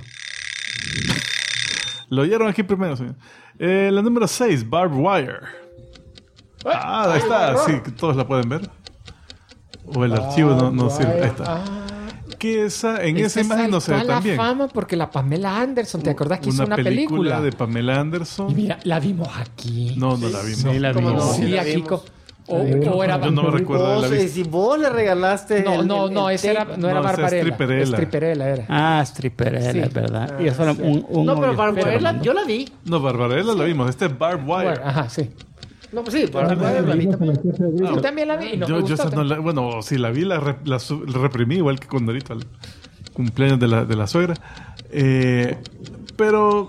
Lo oyeron aquí primero, señor. La número 6, Barbed Wire. Ahí está. Sí, todos la pueden ver. O el archivo no sirve. Ahí está. Que esa imagen no se ve tan bien. La fama porque la Pamela Anderson, ¿te acordás que hizo una película de Pamela Anderson? Y mira, la vimos aquí. No la vimos. Sí, la vimos. Sí, aquí. O era yo no me recuerdo de la vista. Si vos le regalaste no era Barbarella. Stripperella era. Ah, Stripperella, sí. Es verdad. Y eso era no, pero Barbarella yo la vi. No, Barbarella la vimos. Este es Barbed Wire. Ajá, sí. No, pues sí, Barbarella la vi también. Yo también la vi. Y no yo esa no la... Bueno, si la vi, la reprimí igual que Condorito al cumpleaños de la suegra. Pero...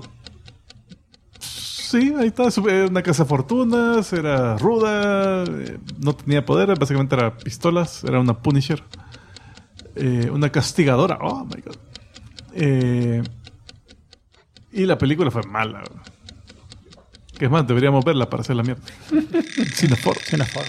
Sí, ahí está. Una casa de fortunas, era ruda, no tenía poderes, básicamente era pistolas, era una Punisher. Una castigadora, oh my god. Y la película fue mala. Que es más, deberíamos verla para hacer la mierda. Cineforo.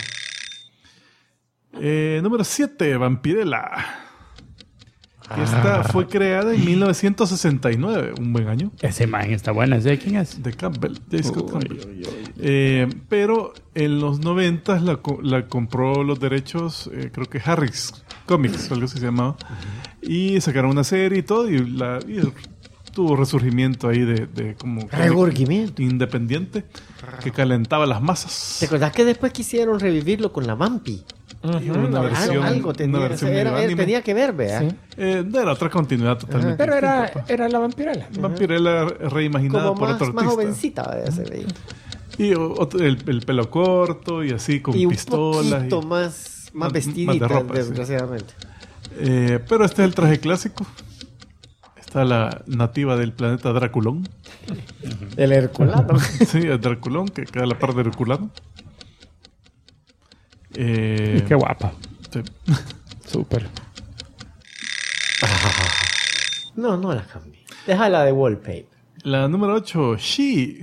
Número 7, Vampirella. Esta fue creada en 1969, un buen año. Ese man está buena. ¿De quién es? De Campbell, J. Scott Campbell. Pero en los 90 la compró los derechos, creo que Harris Comics, algo así se llamaba. Y sacaron una serie y todo, y tuvo resurgimiento ahí de como resurgimiento independiente que calentaba las masas. ¿Te acordás que después quisieron revivirlo con la Vampi? Una versión tenía que ver, vea. Sí. Era otra continuidad totalmente. Pero era la Vampirella. Vampirella reimaginada por otro artista. Más jovencita, se veía. Y el pelo corto y así con pistolas. Un poquito más vestidita, más de ropa, desgraciadamente. Sí. Pero este es el traje clásico. Está la nativa del planeta Draculón. El Herculano. Sí, el Draculón, que queda la parte de Herculano. Y qué guapa. Sí. Súper. No la cambié. Déjala de wallpaper. La número 8, She.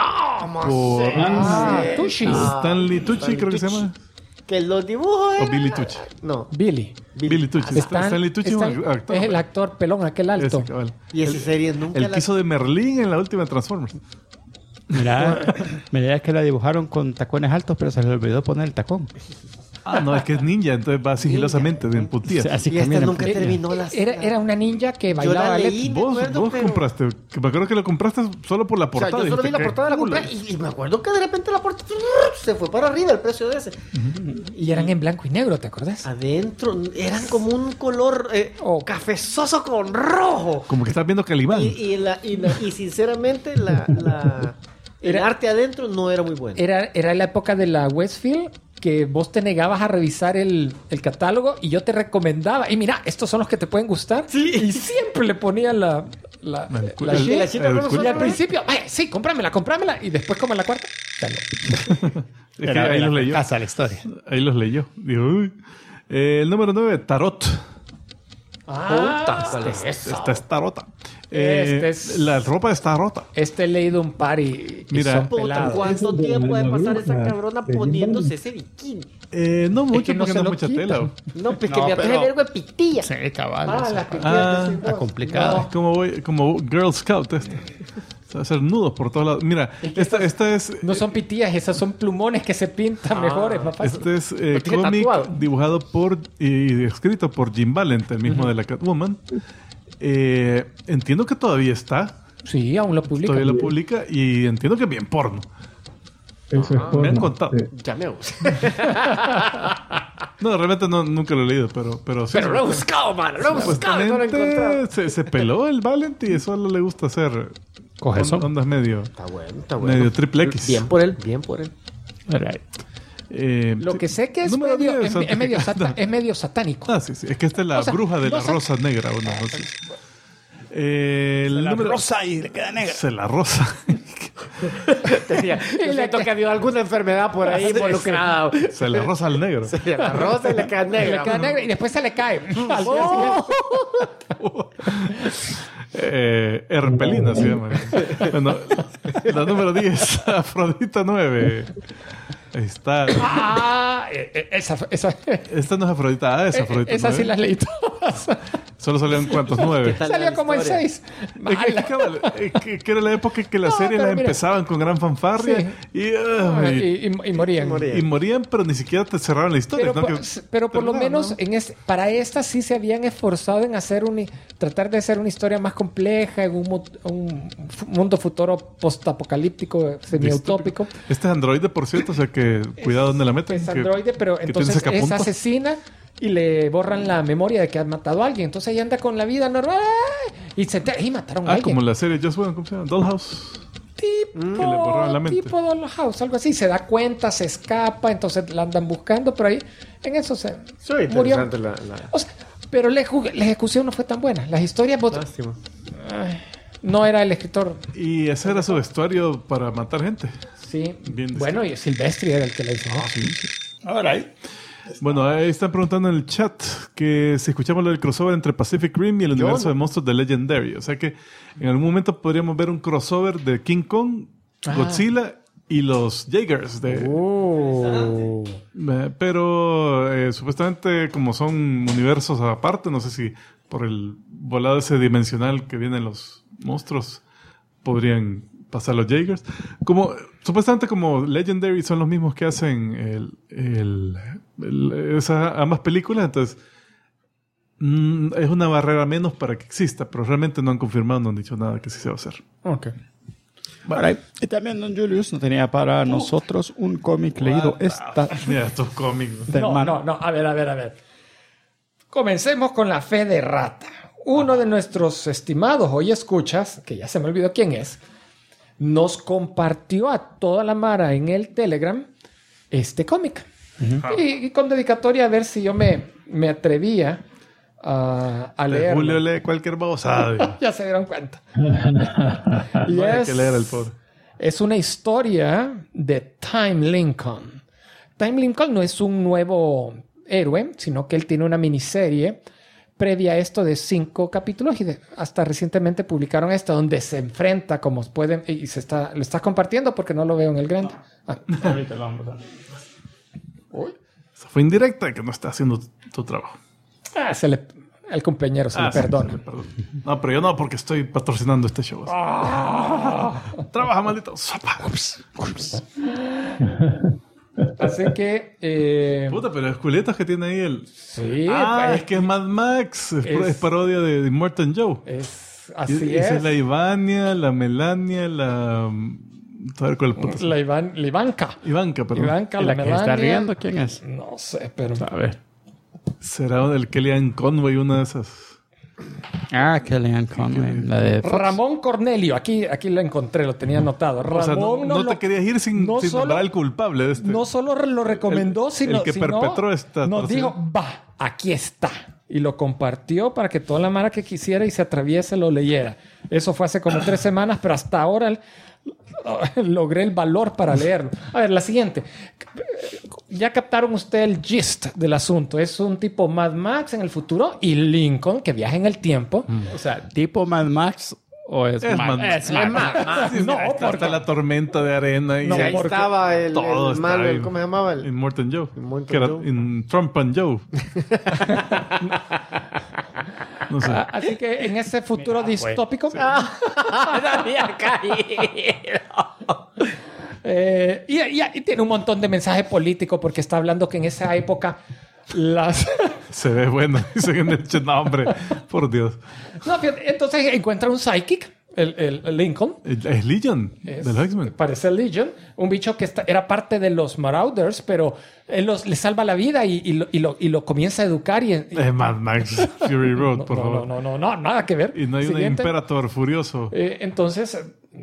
Tucci. Stanley Tucci, creo que se llama. Que los dibujos O Billy Tucci. No. Billy Tucci. Stanley Tucci es un actor. Es el actor pelón, aquel alto. Y esa serie nunca el que hizo de Merlín en la última Transformers. Mira, es que la dibujaron con tacones altos, pero se le olvidó poner el tacón. No, es que es ninja, entonces va sigilosamente, de puntillas. Así que nunca terminó la... Era una ninja que bailaba leí, vos compraste, que me acuerdo que lo compraste solo por la portada. O sea, yo solo vi la portada, la compré y me acuerdo que de repente la portada se fue para arriba el precio de ese. Y eran en blanco y negro, ¿te acordás? Adentro eran como un color cafezoso con rojo. Como que estás viendo Calibán. Y sinceramente el arte adentro no era muy bueno. Era la época de la Westfield, que vos te negabas a revisar el catálogo y yo te recomendaba. Y mira, estos son los que te pueden gustar. Sí. Y siempre le ponía la shit. Y al principio, sí, cómpramela. Y después, como en la cuarta, ahí los leyó. Casa la historia. Ahí los leyó. Dijo, uy. El número 9, Tarot. Esta es Tarota. La ropa está rota. He leído un par y mira, ¿cuánto tiempo de pasar esa cabrona poniéndose ese bikini? No mucho, que no porque se no lo mucha quitan. tela. No, pues que me atrae vergo de pitilla. Sí, cabal. Las pitillas. Está complicado. Como Girl Scout este. Se va a hacer nudos por todos lados. Mira, esta es... No son pitillas, esas son plumones que se pintan mejores, más fácil. Este es cómic dibujado y escrito por Jim Valent, el mismo de la Catwoman. Entiendo que todavía está. Sí, aún lo publica. Todavía lo publica y entiendo que es bien porno. Eso es porno. Me han contado. Sí. Ya me gusta. No, realmente nunca lo he leído, pero sí. Pero lo he buscado, mano. Lo he buscado y no lo he encontrado. Se peló el Valent y solo le gusta hacer ondas medio... Está bueno. Medio triple X. Bien por él. Right. Lo que sé que es medio satánico. Sí. Es que esta es la bruja de la rosa negra. La rosa y le queda negra. Se la rosa. Yo siento que ha habido alguna enfermedad por ahí involucrada. Se la rosa al negro. Se la rosa y le queda negra. Le queda negra y después se le cae. Herpelina se llama. Bueno, la número 10, Afrodita 9. Ahí está. Esa. Esta no es Afrodita. Es Afrodita 9. Esa sí las leí todas. Solo salieron cuántos, 9. Salió como en 6. Que era la época en que las series las empezaban con gran fanfarria y morían. Y morían, pero ni siquiera te cerraban la historia. Pero por lo menos para esta sí se habían esforzado en hacer tratar de hacer una historia más compleja en un mundo futuro postapocalíptico, semiutópico. Este es androide, por cierto, o sea que cuidado donde la meten. Es androide, pero entonces es asesina y le borran la memoria de que ha matado a alguien. Entonces ella anda con la vida normal y se entera y mataron a alguien. Como la serie Just One, ¿cómo se llama? Dollhouse. Que le borraron la mente. Tipo Dollhouse, algo así. Se da cuenta, se escapa, entonces la andan buscando, pero ahí en eso se murió. O sea, pero la ejecución no fue tan buena. Las historias... Lástima. No era el escritor. Y ese era su vestuario para matar gente. Sí. Bueno, y Silvestri era el que le hizo. Sí. Alright. Bueno, ahí están preguntando en el chat que si escuchamos lo del crossover entre Pacific Rim y el universo de monstruos de Legendary. O sea que en algún momento podríamos ver un crossover de King Kong, Godzilla y los Jaegers. Pero supuestamente como son universos aparte, no sé si por el volado ese dimensional que vienen los monstruos podrían pasar los Jaegers. Supuestamente como Legendary son los mismos que hacen esas ambas películas, entonces es una barrera menos para que exista, pero realmente no han confirmado, no han dicho nada que sí se va a hacer. Ok. Bueno, y también Don Julius no tenía para nosotros un cómic leído esta... Mira, estos cómics. No. A ver. Comencemos con la fe de rata. Uno de nuestros estimados hoy escuchas, que ya se me olvidó quién es, nos compartió a toda la mara en el Telegram este cómic. Y con dedicatoria a ver si yo me atrevía a leerlo. Julio lee cualquier babosada. Ya se dieron cuenta. Y hay que leer el pobre. Es una historia de Time Lincoln. Time Lincoln no es un nuevo héroe, sino que él tiene una miniserie previa a esto de 5 capítulos y hasta recientemente publicaron esta donde se enfrenta como pueden y lo está compartiendo porque no lo veo en el grande. Ahorita lo vamos a... Esa fue indirecta que no está haciendo tu trabajo. El compañero se le perdona. No, pero yo no, porque estoy patrocinando este show. Trabaja, maldito. Sopa. Así que... Puta, pero es culetas que tiene ahí el... Sí. Es que es Mad Max. Es parodia de Immortal Joe. Así es. Es la Ivania, la Melania, la... A ver cuál puta. La Ivanka. Ivanka, perdón. Ivanka, ¿Y la que Melania. está riendo quién es? No sé, pero... A ver. ¿Será el Kellyanne Conway una de esas? Kellyanne Conway. La de Fox. Ramón Cornelio. Aquí lo encontré, lo tenía anotado. Ramón no te querías ir sin nombrar al culpable de este. No solo lo recomendó, sino que perpetró esta nos dijo, aquí está. Y lo compartió para que toda la mara que quisiera y se atraviese lo leyera. Eso fue hace como 3 semanas, pero hasta ahora logré el valor para leerlo. A ver, la siguiente. Ya captaron usted el gist del asunto. Es un tipo Mad Max en el futuro y Lincoln que viaja en el tiempo. O sea, tipo Mad Max o es Mad Max. Es Mad Max. No, porque la tormenta de arena y ahí estaba el malo, ¿cómo se llamaba? Immortal Joe. Que era Trump and Joe. No sé. Así que en ese futuro distópico... Sí. Había caído. Y tiene un montón de mensaje político porque está hablando que en esa época se ve bueno. Dicen no, hombre, por Dios. No, entonces encuentra un psychic, el Lincoln. Es Legion, de los X-Men. Parece Legion. Un bicho que era parte de los Marauders, pero él le salva la vida y lo comienza a educar. Es Mad Max Fury Road, por favor. No, nada que ver. Y no hay un Imperator furioso. Entonces...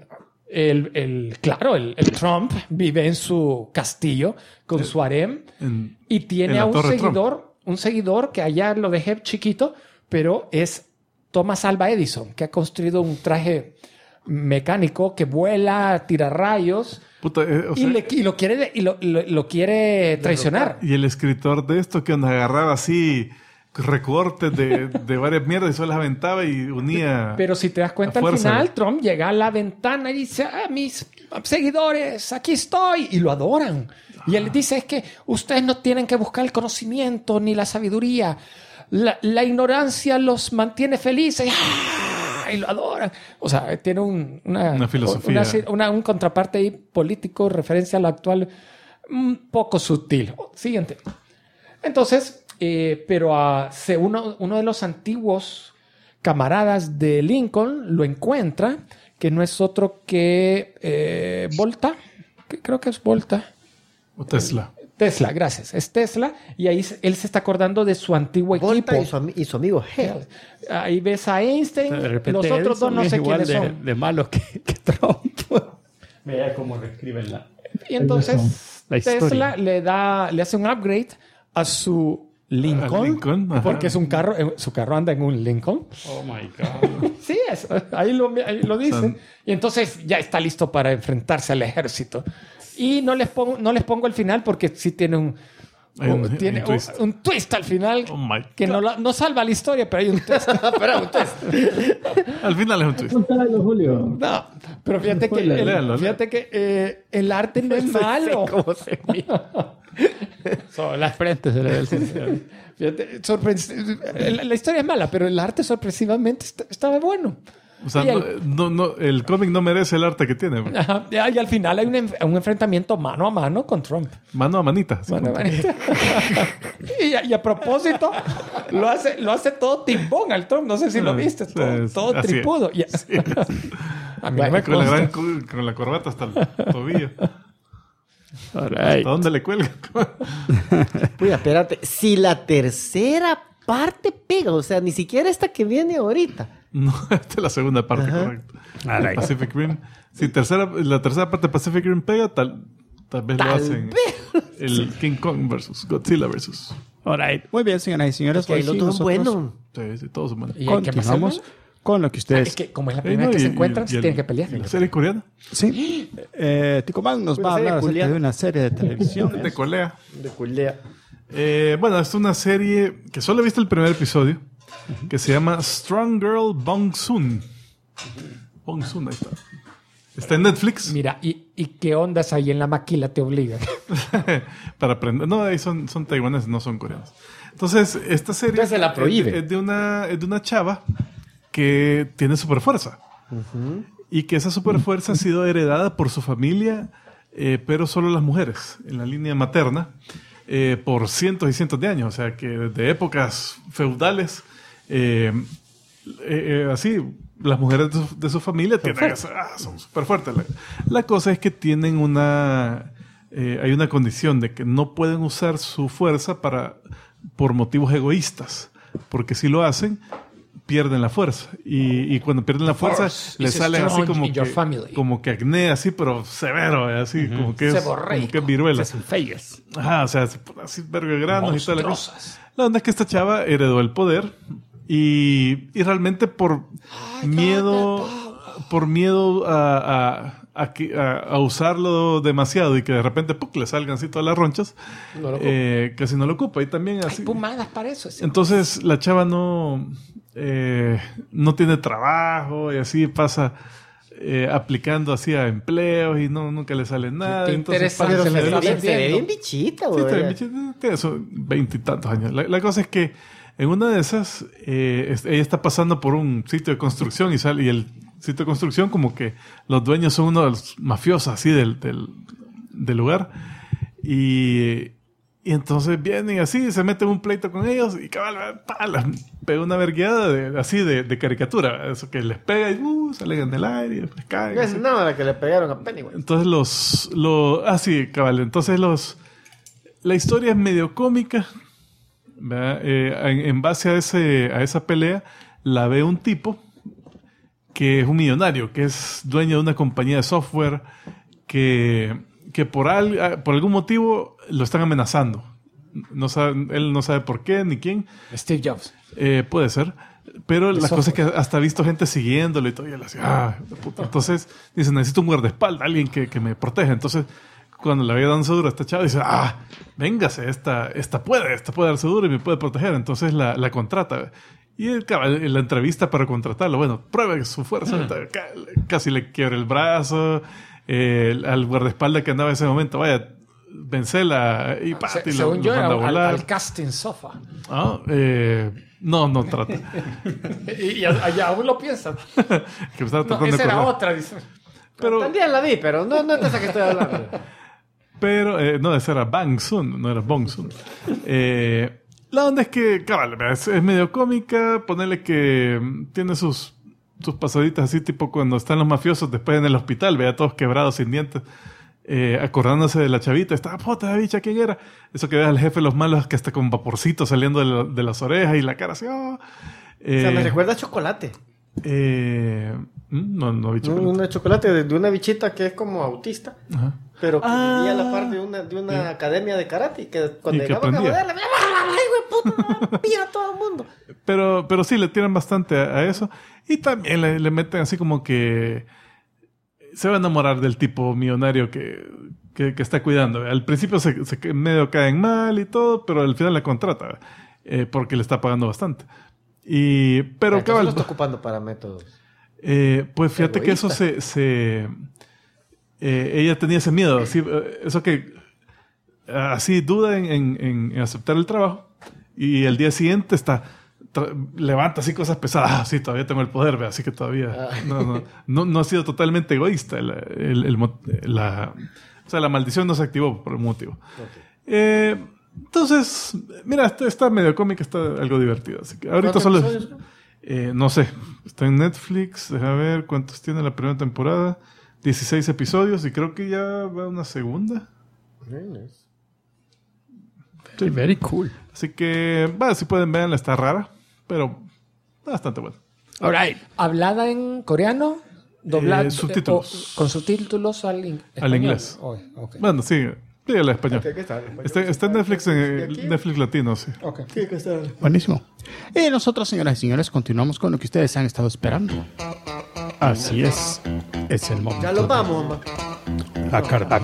El Trump vive en su castillo con su harem y tiene a un seguidor que allá lo dejé chiquito, pero es Thomas Alva Edison, que ha construido un traje mecánico que vuela, tira rayos. Puta, y lo quiere traicionar. Y el escritor de esto que nos agarraba así recortes de varias mierdas y solo las aventaba y unía. Pero si te das cuenta, al final Trump llega a la ventana y dice: mis seguidores, aquí estoy, y lo adoran. Y él dice: es que ustedes no tienen que buscar el conocimiento ni la sabiduría, la ignorancia los mantiene felices. Y lo adoran. O sea, tiene una filosofía, un contraparte ahí político, referencia a lo actual, un poco sutil. Siguiente. Entonces, pero uno de los antiguos camaradas de Lincoln lo encuentra, que no es otro que Volta, que creo que es Volta. O Tesla. Tesla, gracias. Es Tesla. Y ahí él se está acordando de su antiguo Volta equipo. y su amigo Hell. Ahí ves a Einstein. Los otros dos no sé quiénes son. De malos que Trump. Vea cómo reescriben la... Y entonces Tesla le hace un upgrade a su Lincoln, porque es un carro, su carro anda en un Lincoln. Oh my God. Sí, ahí lo dicen. Y entonces ya está listo para enfrentarse al ejército. Y no les pongo el final porque sí tiene un twist al final que no salva la historia, pero hay un twist. Al final es un twist. No, pero fíjate que el arte no es malo. ¿Cómo se mira? Las frentes se le ve el sincero. Fíjate, la historia es mala, pero el arte sorpresivamente estaba bueno. O sea, el cómic no merece el arte que tiene. Ajá, y al final hay un enfrentamiento mano a mano con Trump. Mano a manita. Y a propósito, lo hace todo timbón al Trump. No sé si lo viste. Todo tripudo. A mí no me consta. Con la corbata hasta el tobillo. Right. ¿Hasta dónde le cuelga? Uy, espérate. Si la tercera parte pega, o sea, ni siquiera esta que viene ahorita. No, esta es la segunda parte, correcto. Right. Pacific Rim. Si la tercera parte de Pacific Rim pega, tal vez lo hacen. El King Kong versus Godzilla versus. Alright. Muy bien, señoras y señores. Ahí los dos son buenos. Sí, todos son buenos. Continuamos con lo que ustedes... como es la primera que se encuentran, se tienen que pelear. ¿La serie coreana? Sí. Tico Man nos va a hablar acerca de una serie de televisión. De Colea. Bueno, es una serie que solo he visto el primer episodio, que se llama Strong Girl Bong Soon. Bong Soon, ahí está. Está en Netflix. Mira, ¿y qué ondas ahí en la maquila te obligan? Para aprender. No, ahí son taiwaneses, no son coreanos. Entonces, esta serie se la prohíbe. Es de una chava que tiene superfuerza. Y que esa superfuerza ha sido heredada por su familia pero solo las mujeres, en la línea materna, por cientos y cientos de años. O sea, que desde épocas feudales, así, las mujeres de su familia son súper fuertes. La cosa es que tienen hay una condición de que no pueden usar su fuerza por motivos egoístas, porque si lo hacen, pierden la fuerza. Y cuando pierden la fuerza, les salen así como que acné, así, pero severo, así, como que es viruela. Ajá, o sea, así verga granos y toda la cosa. La onda es que esta chava heredó el poder y realmente por miedo a usarlo demasiado y que de repente le salgan así todas las ronchas, casi no lo ocupa. Y también así. Hay pomadas para eso. Entonces la chava no tiene trabajo y así pasa aplicando así a empleos y nunca le sale nada. Qué entonces interesante. Se ve bien bichita, güey. Sí, tiene esos 20 y tantos años. La cosa es que en una de esas ella está pasando por un sitio de construcción y el sitio de construcción como que los dueños son uno de los mafiosos así del lugar y entonces vienen así, se meten un pleito con ellos y cabal, pega una vergueada así de caricatura, eso que les pega y salen en el aire y después caen. No es nada que le pegaron a Pennywise. Entonces sí, cabal, entonces la historia es medio cómica, ¿verdad? En base a esa pelea la ve un tipo que es un millonario, que es dueño de una compañía de software que por algún motivo lo están amenazando. Él no sabe por qué ni quién. Steve Jobs. Puede ser. Pero la cosa es que hasta ha visto gente siguiéndolo y todo. Y él así, puta. Entonces dice, necesito un guardaespaldas, alguien que me proteja. Entonces, cuando le había dado duro a esta chava, dice, véngase, esta puede darse duro y me puede proteger. Entonces la contrata. Y en la entrevista para contratarlo, bueno, pruebe su fuerza. Casi le quiebra el brazo. Al guardaespaldas que andaba en ese momento, vaya, vencela y pati, lo manda a volar. Al casting sofa. No trata. y allá aún lo piensan. Que esa era otra, dice. Pero también la vi, pero no es esa que estoy hablando. Pero, no, esa era Bang Soon, no era Bong Soon. La onda es que, cabal, es medio cómica, ponerle que tiene sus pasaditas así, tipo cuando están los mafiosos después en el hospital, vea todos quebrados sin dientes, acordándose de la chavita, esta puta bicha, ¿quién era? Eso que ve al jefe de los malos que está con vaporcito saliendo de las orejas y la cara así, o sea, me recuerda a Chocolate. No vi Chocolate. Un chocolate de una bichita que es como autista. Ajá. Pero que vivía a la par de una academia de karate y que cuando llegaba a joderle, ¡ay, güey, puta! ¡Pilla a todo el mundo! Pero sí, le tiran bastante a eso. Y también le meten así como que se va a enamorar del tipo millonario que está cuidando. Al principio se medio caen mal y todo, pero al final la contrata porque le está pagando bastante. Pero cabal, lo está ocupando para métodos. Pues fíjate egoísta. Que eso ella tenía ese miedo, así, eso que así duda en aceptar el trabajo y el día siguiente levanta así cosas pesadas. Sí, todavía tengo el poder, así que todavía no ha sido totalmente egoísta. O sea, la maldición no se activó por un motivo. Okay. Entonces, mira, está medio cómica, está algo divertido. Así que ahorita solo no sé, está en Netflix. Deja ver cuántos tiene la primera temporada. 16 episodios y creo que ya va una segunda. Very nice. Very cool. Así que, si pueden verla, está rara, pero bastante buena. All right. ¿Hablada en coreano? ¿Doblada? Subtítulos. ¿Con subtítulos al inglés? Okay. Bueno, sí. Dígale español. Okay, está en Netflix, Netflix latino, sí. Okay. Sí, que está. Buenísimo. Y nosotros, señoras y señores, continuamos con lo que ustedes han estado esperando. Así es. Es el momento. Ya lo vamos, mamá. La carta.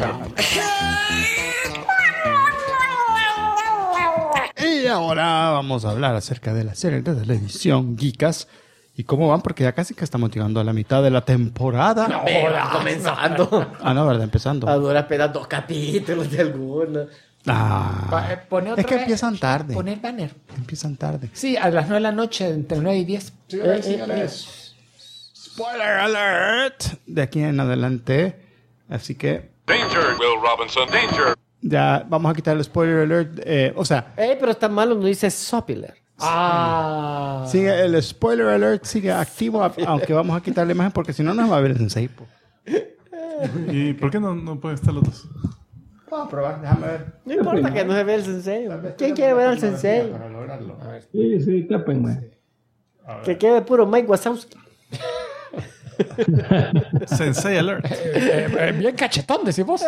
Y ahora vamos a hablar acerca de la serie de televisión Geekas. ¿Y cómo van? Porque ya casi que estamos llegando a la mitad de la temporada. No, comenzando. No, ¿verdad? Empezando. A duras penas 2 capítulos de alguna. Es que empiezan tarde. Poner banner. Empiezan tarde. Sí, a las 9 de la noche, entre 9 y 10. Spoiler alert. De aquí en adelante. Así que Danger, Will Robinson, danger. Ya vamos a quitar el spoiler alert. Pero está malo, no dice Sopiler. Sigue el spoiler alert, sigue activo, aunque vamos a quitar la imagen porque si no nos va a ver el sensei. ¿Y por qué no pueden estar los dos? Vamos a probar, déjame ver. No importa que no se vea el sensei. ¿Quién quiere ver al sensei? Para lograrlo. A ver. Sí, tápenme. Que quede puro Mike Wazowski. Sensei alert. Bien cachetón, decís vos.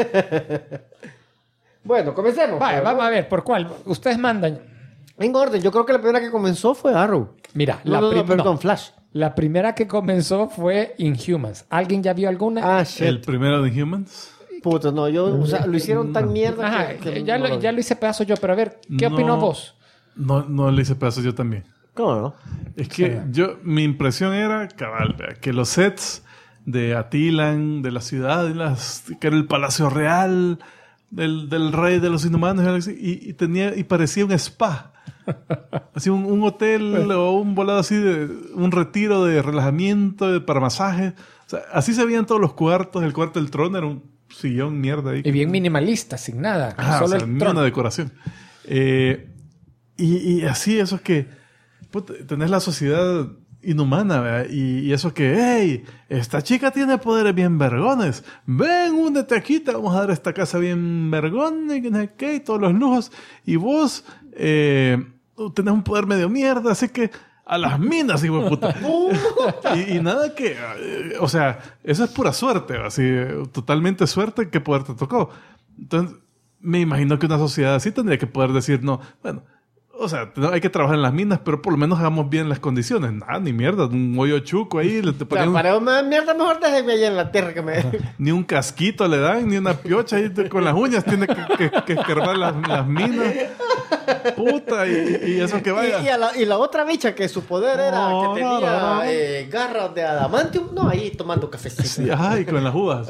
Bueno, comencemos. Vale, vamos a ver, ¿por cuál? Ustedes mandan. En orden, yo creo que la primera que comenzó fue Arrow. Mira, Flash. La primera que comenzó fue Inhumans. ¿Alguien ya vio alguna? El primero de Humans. Puto, no, lo hicieron tan mierda. Ajá, ya lo hice pedazo yo, pero a ver, ¿qué opinó vos? No le hice pedazo yo también. ¿Cómo no? Es que mi impresión era, cabal, que los sets de Attilan, de la ciudad, que era el Palacio Real, del rey de los inhumanos, y parecía un spa. Así un hotel o un volado así, un retiro de relajamiento para masajes. O sea, así se veían todos los cuartos. El cuarto del trono era un sillón mierda ahí. Y bien minimalista, sin nada. Solo el trono. Una decoración. Y así, eso es que tenés la sociedad inhumana, ¿verdad? Y eso que, hey, esta chica tiene poderes bien vergones. Ven, únete aquí, te vamos a dar esta casa bien vergona y que no sé qué, y todos los lujos. Y vos tenés un poder medio mierda, así que a las minas, hijo de puta. y nada que, o sea, eso es pura suerte, así, totalmente suerte que poder te tocó. Entonces, me imagino que una sociedad así tendría que poder decir, no, bueno, o sea, hay que trabajar en las minas, pero por lo menos hagamos bien las condiciones. Nada, ni mierda, un hoyo chuco ahí. Para una mierda mejor déjeme allá en la tierra que me... Ni un casquito le dan, ni una piocha ahí con las uñas. Tiene que escarbar las minas. Puta, y eso que vaya. Y la otra bicha que su poder era que tenía garras de adamantium, no, ahí tomando cafecito. Sí, ay, con las uvas.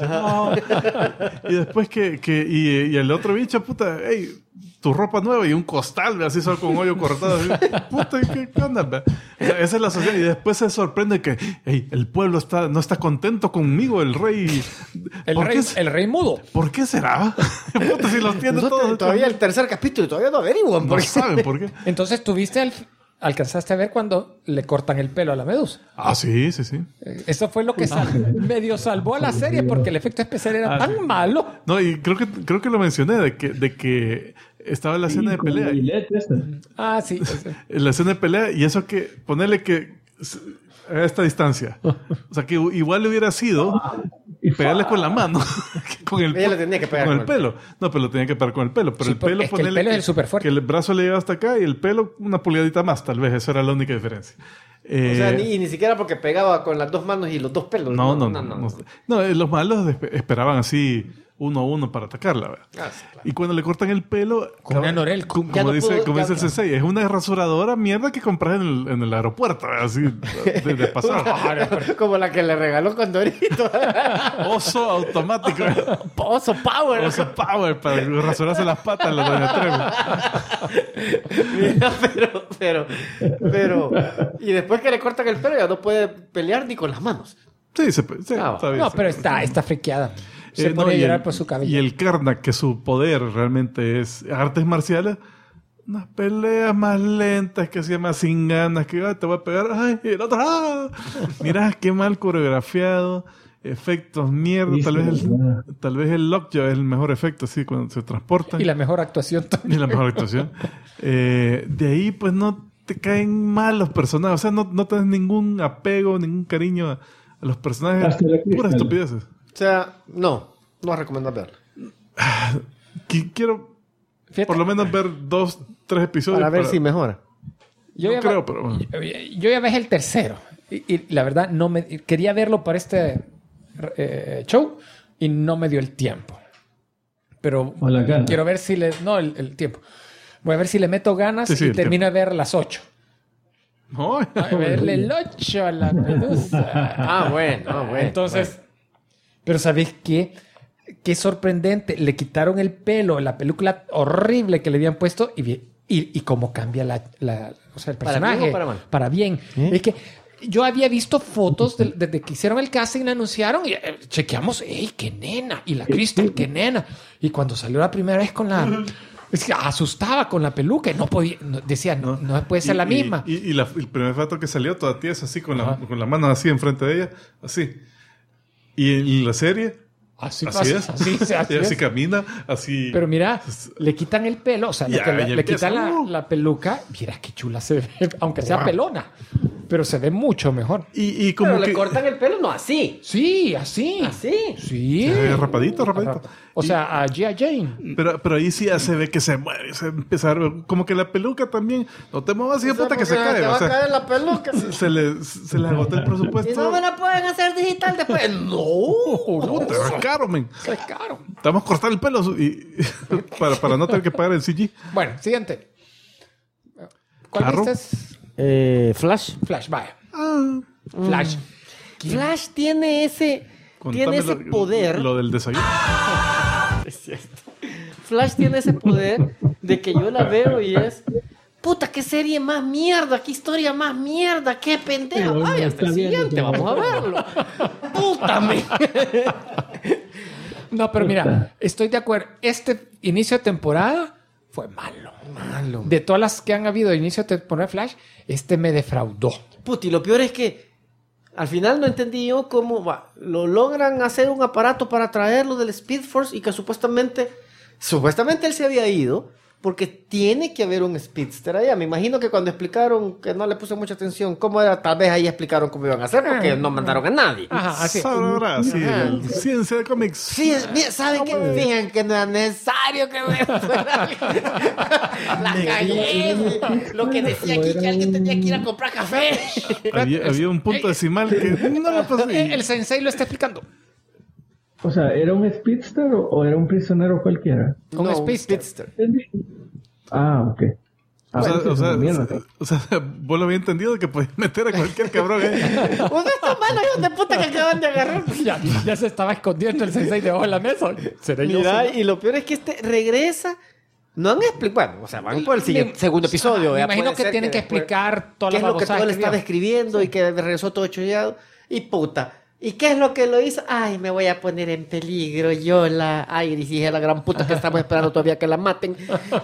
Y después y el otro bicho, puta, hey, tu ropa nueva y un costal, así solo con un hoyo cortado. Así, puta, ¿qué onda? O sea, esa es la sociedad. Y después se sorprende que, hey, el pueblo no está contento conmigo, el rey. El rey mudo. ¿Por qué será? Puta, si los tiene todos. Todavía el tercer capítulo y todavía no averiguan. No saben por qué. Entonces, alcanzaste a ver cuando le cortan el pelo a la medusa. Sí. Eso fue lo que medio salvó a la serie porque el efecto especial era tan malo. No, y creo que lo mencioné de que estaba en la escena de pelea. Sí. En la escena de pelea y eso que ponerle que a esta distancia. O sea, que igual le hubiera sido pegarle con la mano. Ella le tenía que pegar con el pelo. No, pero lo tenía que pegar con el pelo. Pero el pelo, el pelo es el súper fuerte. Que el brazo le llegaba hasta acá y el pelo una pulgadita más, tal vez. Esa era la única diferencia. O sea, ni siquiera porque pegaba con las dos manos y los dos pelos. No, los malos esperaban así 1 a 1 para atacarla, ¿verdad? Sí, claro. Y cuando le cortan el pelo, con una Norel, como dice el sensei, es una rasuradora mierda que compras en el aeropuerto, así de pasar. Como la que le regaló Condorito. Oso automático. Oso Power. Oso Power para rasurarse las patas los Doña Trevo. Mira, pero y después que le cortan el pelo ya no puede pelear ni con las manos. Sí, está bien. No, pero está friqueada. Se pone a llorar por su cabello. Y el Karnak, que su poder realmente es artes marciales, unas peleas más lentas, que se llama sin ganas, que te voy a pegar, ay, y el otro, mirá, qué mal coreografiado, efectos mierda, tal vez el Lockjaw es el mejor efecto, así, cuando se transportan. Y la mejor actuación también. De ahí, pues, no te caen mal los personajes, o sea, no tenés ningún apego, ningún cariño a los personajes, puras estupideces. O sea, no recomiendo verlo. Quiero por lo menos ver 2-3 episodios. Para ver si mejora. Yo ya ves el tercero. Y la verdad, quería verlo para este show y no me dio el tiempo. Pero quiero ver si el tiempo. Voy a ver si le meto ganas y termino de ver las 8. A verle el 8 a la medusa. Bueno. Entonces... Pero ¿sabéis qué? Qué sorprendente. Le quitaron el pelo, la película horrible que le habían puesto y cómo cambia el personaje. ¿Para bien o para mal? Para bien. Es que yo había visto fotos desde que hicieron el casting, la anunciaron y chequeamos, ¡ey, qué nena! Y la Crystal, qué nena. Y cuando salió la primera vez con la... Es que asustaba con la peluca y no podía, decía, no puede ser la misma. Y el primer foto que salió, toda tiesa, así, con la mano así enfrente de ella, así. Y en la serie... Así camina, así. Pero mira, le quitan el pelo, o sea, le quitan la peluca. Mira qué chula se ve, aunque sea pelona, pero se ve mucho mejor. Y como pero que... le cortan el pelo, no así. Sí, así. Así. Sí. Rapadito. O sea, a G.I. Jane. Pero ahí sí ya se ve que se mueve, se empieza a ver, como que la peluca también. No te muevas así, puta, que se cae. Te va a caer la peluca. Se le agotó el presupuesto. Y no me la pueden hacer digital después. No. Es caro, men. Es caro. Estamos cortando el pelo para no tener que pagar el CG. Bueno, siguiente. ¿Cuál es? Flash. Flash, vaya. Flash. Flash tiene ese poder. Lo del desayuno. Es cierto. Flash tiene ese poder de que yo la veo y es... Puta, qué serie más mierda, qué historia más mierda, qué pendeja. Ay, hasta el siguiente, vamos a verlo. Puta, No, pero mira, estoy de acuerdo. Este inicio de temporada fue malo. De todas las que han habido de inicio de temporada de Flash, este me defraudó. Puta, y lo peor es que al final no entendí yo cómo lo logran hacer un aparato para traerlo del Speed Force y que supuestamente él se había ido porque tiene que haber un Speedster allá. Me imagino que cuando explicaron, que no le puse mucha atención cómo era, tal vez ahí explicaron cómo iban a hacer porque no mandaron a nadie. Ajá, así. Ahora sí, ciencia de cómics. Sí, ¿saben qué? Fíjense que no era necesario que me fuera. La cagué. Lo que decía aquí que alguien tenía que ir a comprar café. Había un punto decimal que no lo pasé. El sensei lo está explicando. O sea, ¿era un Speedster o era un prisionero cualquiera? Un Speedster. Ok. O sea, vos lo había entendido que podías meter a cualquier cabrón. Uno de estos malos hijos de puta que acaban de agarrar. Ya se estaba escondiendo el sensei debajo de la mesa. Mira, y lo peor es que regresa. No han explicado. Bueno, o sea, van por el segundo episodio. Me imagino que tienen que explicar todas las babosadas. ¿Qué es lo que todo le estaba escribiendo y que regresó todo chollado? Y puta. ¿Y qué es lo que lo hizo? Ay, me voy a poner en peligro. Yo la Iris, dije la gran puta que estamos esperando todavía que la maten.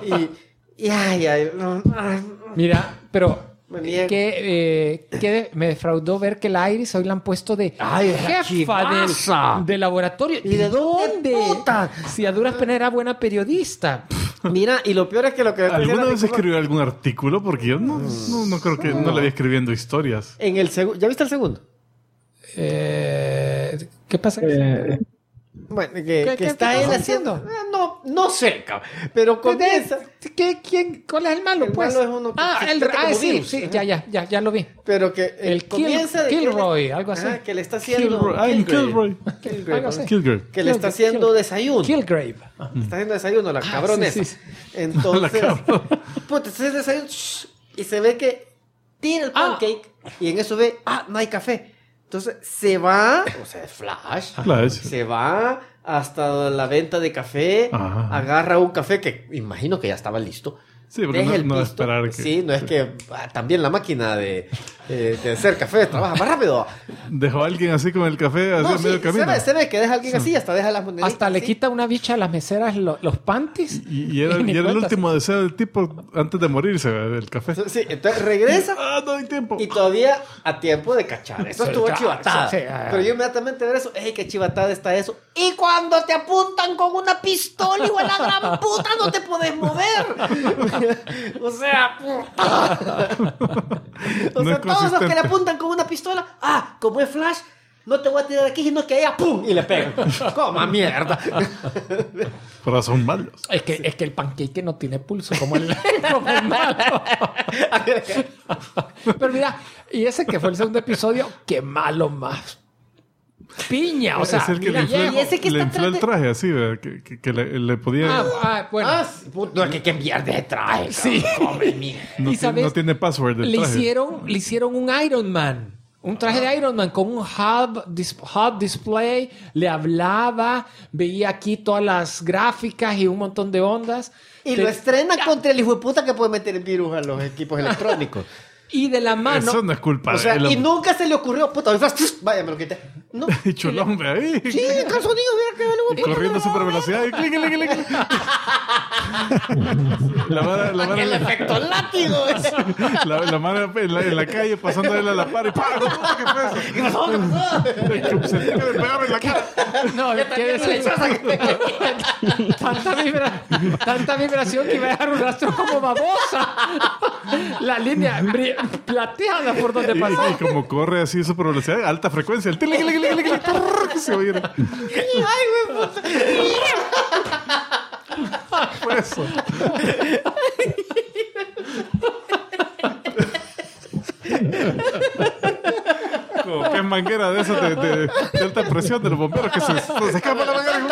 Mira, pero que me defraudó ver que la Iris hoy la han puesto de jefa del laboratorio. ¿Y de dónde? Puta? Si a duras penas era buena periodista. Mira, y lo peor es que lo que... ¿Alguna vez escribió algún artículo? Porque yo no creo que no le vi escribiendo historias. ¿Ya viste el segundo? ¿Qué pasa? Bueno, que está él haciendo. No sé, cabrón. Pero comienza. ¿Cuál es el malo? El pues? malo es uno que sí, ya lo vi. Pero que el comienza Kilroy, algo así. Que le está haciendo. Kilgrave. Que le está haciendo desayuno. Kilgrave. Está haciendo desayuno, la cabronesa. Sí. Entonces, puta, hace desayuno y se ve que tira el pancake y en eso ve, no hay café. Entonces se va, o sea, Flash. Se va hasta la venta de café, agarra un café que imagino que ya estaba listo. Sí, pero no esperar que... Sí, no es que también la máquina de hacer café trabaja más rápido. Dejó a alguien así con el café así en medio camino. Se ve que deja a alguien así, hasta deja las moneditas. Hasta le quita una bicha a las meseras los panties. Y era el último deseo del tipo antes de morirse, el café. Sí, entonces regresa. No hay tiempo. Y todavía a tiempo de cachar. Eso estuvo chivatada. Pero yo inmediatamente ver eso, qué chivatada está eso. Y cuando te apuntan con una pistola, igual la gran puta, no te puedes mover. O sea, todos los que le apuntan con una pistola, como es Flash, no te voy a tirar aquí, sino que allá, ¡pum! Y le pegan. ¡Coma mierda! Pero son malos. Es que el pancake no tiene pulso como el malo. Pero mira, y ese que fue el segundo episodio, qué malo más. Piña, o sea, es el que le infló el traje así, que le podía... bueno. No, que mierda de traje. Sí. No tiene password del traje. Le hicieron un Iron Man. Un traje de Iron Man con un hub display. Le hablaba, veía aquí todas las gráficas y un montón de ondas. Y lo estrena contra el hijo de puta que puede meter el virus a los equipos electrónicos. Y de la mano... Eso no es culpa O sea, de él. y nunca se le ocurrió, puta, vaya, me lo quité. No. Y chulón, ahí. Sí, calzonillo, mira que algo. Y corriendo a super velocidad y clic. El efecto látigo. La mano en la calle pasando a la par y ¡pam! ¿Qué fue eso? ¿Qué pasó? Sentí que me pegaron en la cara. No, tanta vibración que iba a dejar un rastro como babosa. La línea plateada por donde pasó. Y como corre así super velocidad, alta frecuencia, el que se oye. Ay, güey, puta. Fue eso. Como que es manguera de esas de alta presión de los bomberos que se escapa la manguera.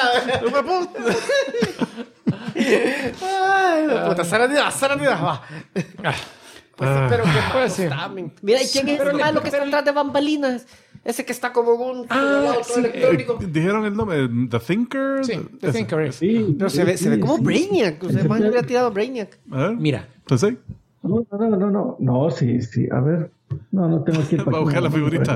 Ay, puta, Saranida, va. Pues sí, pero que pues sí. Mira, ¿y quién es el malo que está detrás de bambalinas? Ese que está como un sí, electrónico. Dijeron el nombre, The Thinker. Sí, The Thinker es. Sí, Pero se ve como Brainiac. O sea, más le hubiera tirado Brainiac. Mira. Pues sí. No, sí. A ver. No tengo que ir Va a buscar la figurita.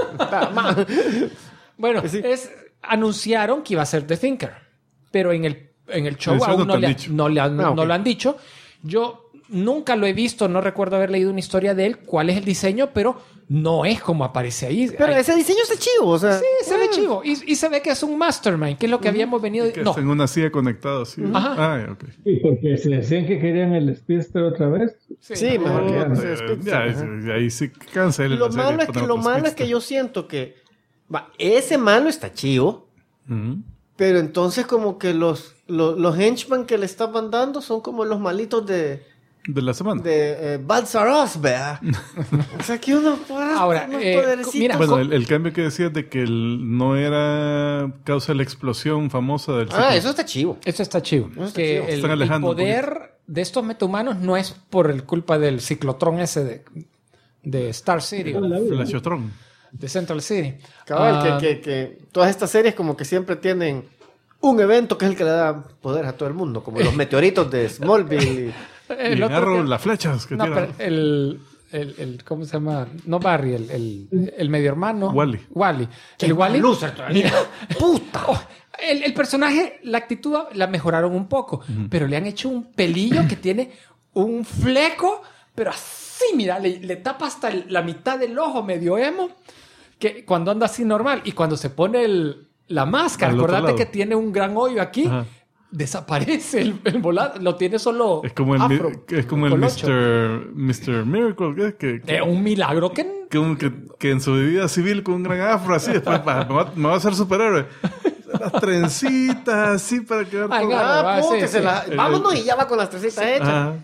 Bueno, anunciaron que iba a ser The Thinker, pero en el show Eso aún no no lo han dicho. Yo nunca lo he visto, no recuerdo haber leído una historia de él, cuál es el diseño, pero no es como aparece ahí. Pero ese diseño está chivo, o sea. Sí, se ve chivo. Y se ve que es un mastermind, que es lo que habíamos venido... Que está en una silla conectada así. Ajá. Ah, ok. Sí, porque se decían que querían el Speedster otra vez. Sí, mejor que Ahí sí cancelen. Lo malo es que yo siento que ese malo está chivo, pero entonces como que los henchmen que le estaban dando son como los malitos de la semana. De Balsaros, vea. O sea, que uno ahora, mira, bueno, el cambio que decías de que no era causa de la explosión famosa del ciclo. eso está chivo. Eso está chivo. Que Están el alejando poder de estos metahumanos no es por el culpa del ciclotrón ese de Star City. Flashotron. De Central City. Cabal, que todas estas series como que siempre tienen un evento que es el que le da poder a todo el mundo, como los meteoritos de Smallville. Y agarro las flechas que tiran. El ¿cómo se llama? No Barry, el medio hermano. Wally. El Wally. Mira, puta. El personaje, la actitud la mejoraron un poco, pero le han hecho un pelillo que tiene un fleco, pero así, mira, le tapa hasta la mitad del ojo medio emo, que cuando anda así normal, y cuando se pone la máscara, acordate que tiene un gran hoyo aquí. Ajá. Desaparece el volante, lo tiene solo es como afro, es como el Mr. Miracle que un milagro que en su vida civil con un gran afro así después me va a hacer superhéroe, las trencitas así para quedar vámonos y ya va con las trencitas hechas.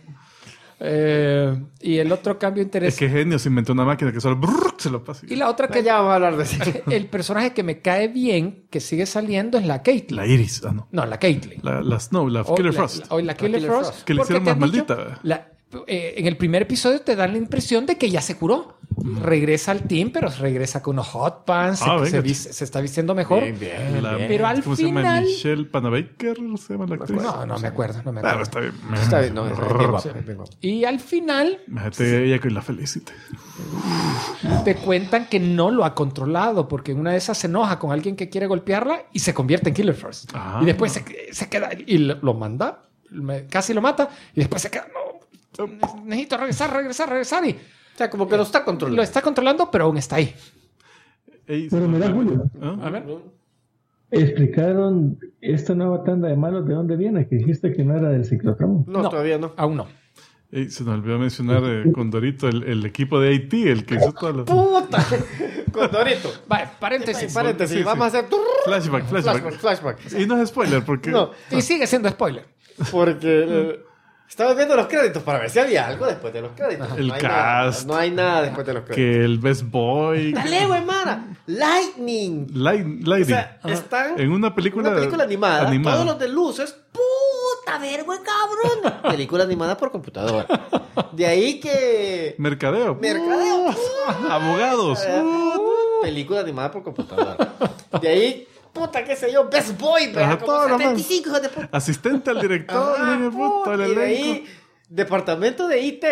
Y el otro cambio interesante es que genio se inventó una máquina que solo se lo pasa. Y la otra que ya vamos a hablar de eso. El personaje que me cae bien, que sigue saliendo, es la Caitlyn. La Iris, no, la Caitlyn. La Killer Frost. La Killer Frost. Que le hicieron más maldita. En el primer episodio te dan la impresión de que ya se curó. Regresa al team, pero regresa con unos hot pants, se está vistiendo mejor. Bien. Pero al ¿cómo final... se llama? Michelle Panabaker, ¿se llama la actriz? No me acuerdo. Claro, está bien. Está bien, bien. Y al final... Imagínate ella con la Felicity. Te cuentan que no lo ha controlado, porque en una de esas se enoja con alguien que quiere golpearla y se convierte en Killer Frost. Y después se queda y lo manda, casi lo mata, y después se queda... necesito regresar y... O sea, como que lo está controlando. Lo está controlando, pero aún está ahí. Pero mira, Julio. A ver. ¿Explicaron esta nueva tanda de malos de dónde viene? Que dijiste que no era del ciclotrón. No, todavía no. Aún no. Se nos olvidó mencionar Condorito, el equipo de IT, el que hizo todo lo... ¡Puta! Condorito. Vale, paréntesis. Sí. Vamos a hacer... Flashback. Y no es spoiler, porque... No. Y sigue siendo spoiler. Porque... Estaba viendo los créditos para ver si había algo después de los créditos. El cast. No hay nada después de los créditos. Que el Best Boy. Dale, güey, Mara. Lightning. Lightning. O sea, están en una película animada. Todos los de luces. ¡Puta verga, cabrón! Película animada por computadora. De ahí que... Mercadeo. Abogados. Película animada por computadora. De ahí... Puta, qué sé yo, Best Boy, pero como 75 hijos de puta. Asistente al director, y de ahí, departamento de IT,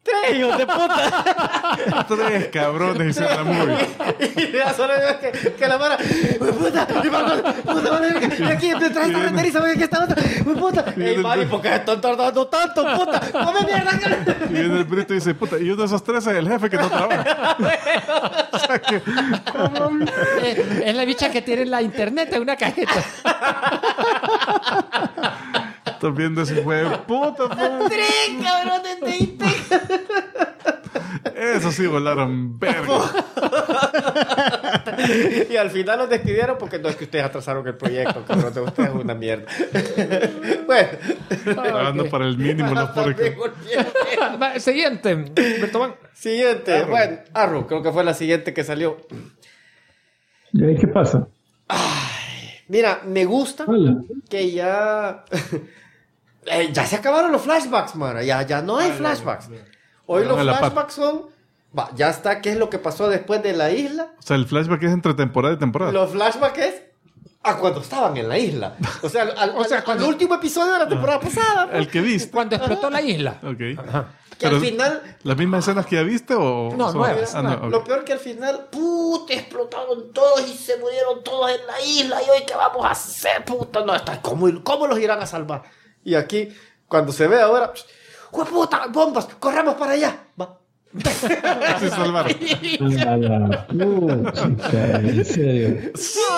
3 hijos de puta. 3 cabrones hicieron la movie. Y ya solo que la mara, puta, y aquí detrás esta renderiza, que esta otra, puta. Ey, Mari, ¿por qué están tardando tanto, puta? ¡Come mierda! Y viene el perito y dice, puta, y uno de esos 3 es el jefe que no trabaja. O sea que, Es la bicha que tiene la internet en una cajeta. estás viendo ese juego. Puta, puta. 3 cabrones de IT. Eso sí volaron verga. Y al final los despidieron porque no es que ustedes atrasaron el proyecto, cabrón, de ustedes es una mierda. Bueno, Pagando para el mínimo los pobres. Siguiente, Bertobán. Siguiente, bueno, Arrow, creo que fue la siguiente que salió. ¿Y ahí qué pasa? Mira, me gusta Hola. que ya ya se acabaron los flashbacks, Mara. Ya no hay flashbacks. Hoy los flashbacks son ya está, ¿qué es lo que pasó después de la isla? O sea, el flashback es entre temporada y temporada. Los flashbacks es a cuando estaban en la isla. O sea, al último episodio de la temporada pasada. El que viste. Cuando explotó la isla. Ok. Que Pero, al final... ¿las mismas escenas que ya viste o...? No, son- nuevas. Ah, no, ok. Lo peor que al final, puta, explotaron todos y se murieron todos en la isla. ¿Y hoy qué vamos a hacer, puta? No, ¿cómo los irán a salvar? Y aquí, cuando se ve ahora, puta, bombas, corramos para allá. Va. Se salvaron. Chica, en serio.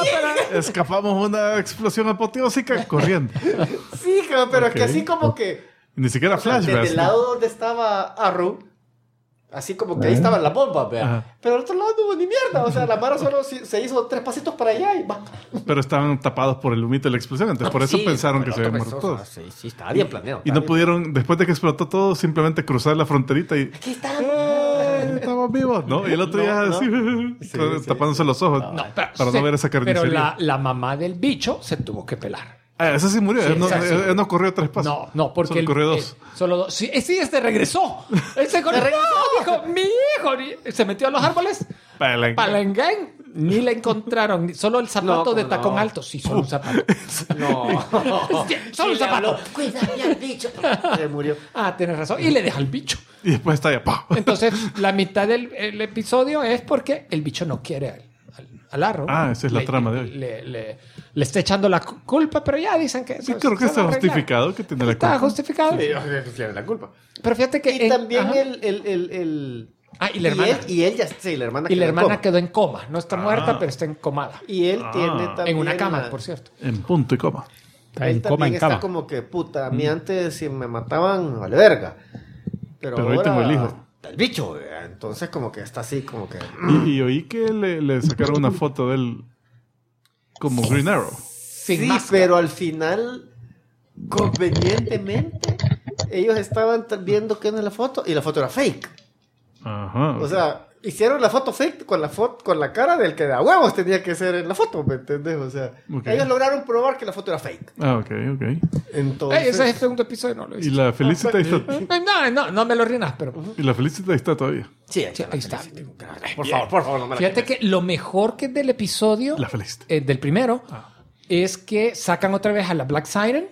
Escapamos una explosión apoteósica corriendo. Sí, pero es que Ok. así como que... Ni siquiera O sea, desde flashbacks. el ¿no? lado donde estaba Arrow, así como que ahí estaban las bombas, vea. Ajá. Pero al otro lado no hubo ni mierda. O sea, la Mara solo se hizo 3 pasitos para allá y va. Pero estaban tapados por el humito de la explosión. Entonces, por eso Sí, pensaron que el se otro habían pensó, muerto o sea, todos. Sí, estaba bien planeado. Y no pudieron, después de que explotó todo, simplemente cruzar la fronterita y... Aquí está. Estamos vivos, ¿no? Y el otro día No, así, Sí, tapándose los ojos para no ver esa carnicería. Pero la mamá del bicho se tuvo que pelar. Ah, ese sí murió. Sí, él, no, exacto. él no corrió 3 pasos. No, porque Solo corrió 2. solo 2. Sí, este regresó. Él se corrió. Dijo, mi hijo. Se metió a los árboles. Palenguén. Ni la encontraron. Solo el zapato No, de ¿cómo tacón no? alto. Sí, solo un zapato. No. Solo un zapato. Cuídame al bicho. Se murió. Ah, tienes razón. Y le deja al bicho. Y después está allá. ¡pah! Entonces, la mitad del episodio es porque el bicho no quiere al Arrow. Ah, esa es la trama de hoy. Le está echando la culpa, pero ya dicen que... Sí, creo que está justificado que tiene la Está culpa. justificado. Sí, tiene la culpa. Pero fíjate que... Y también ajá. el... Ah, y la hermana. Y él ya... Sí, la hermana Y la quedó en hermana coma. quedó en coma. No está muerta, pero está encomada. Y él tiene también... En una cama, la- por cierto. En punto y coma. Está Él en coma, también en está cama. como que, puta, a mí antes si me mataban, vale verga. Pero hoy ahora, tengo el hijo. El bicho, ¿verdad? Entonces como que está así, como que... Y oí que le sacaron una foto de él como Green Arrow. Sin Sí, máscara. pero al final, convenientemente, ellos estaban viendo qué es la foto y la foto era fake. Ajá. O sea, hicieron la foto fake con la cara del que de a huevos tenía que ser en la foto, ¿me entendés? O sea, Ok. ellos lograron probar que la foto era fake. Ah, ok. Entonces, Ese es el segundo episodio, no lo he Y visto. la Felicity ahí está. No me lo rinas, pero... Y la Felicity ahí está todavía. sí, Sí, ahí está. Por favor, no me la Fíjate quites. que lo mejor que del episodio, La Felicity. del primero, es que sacan otra vez a la Black Siren,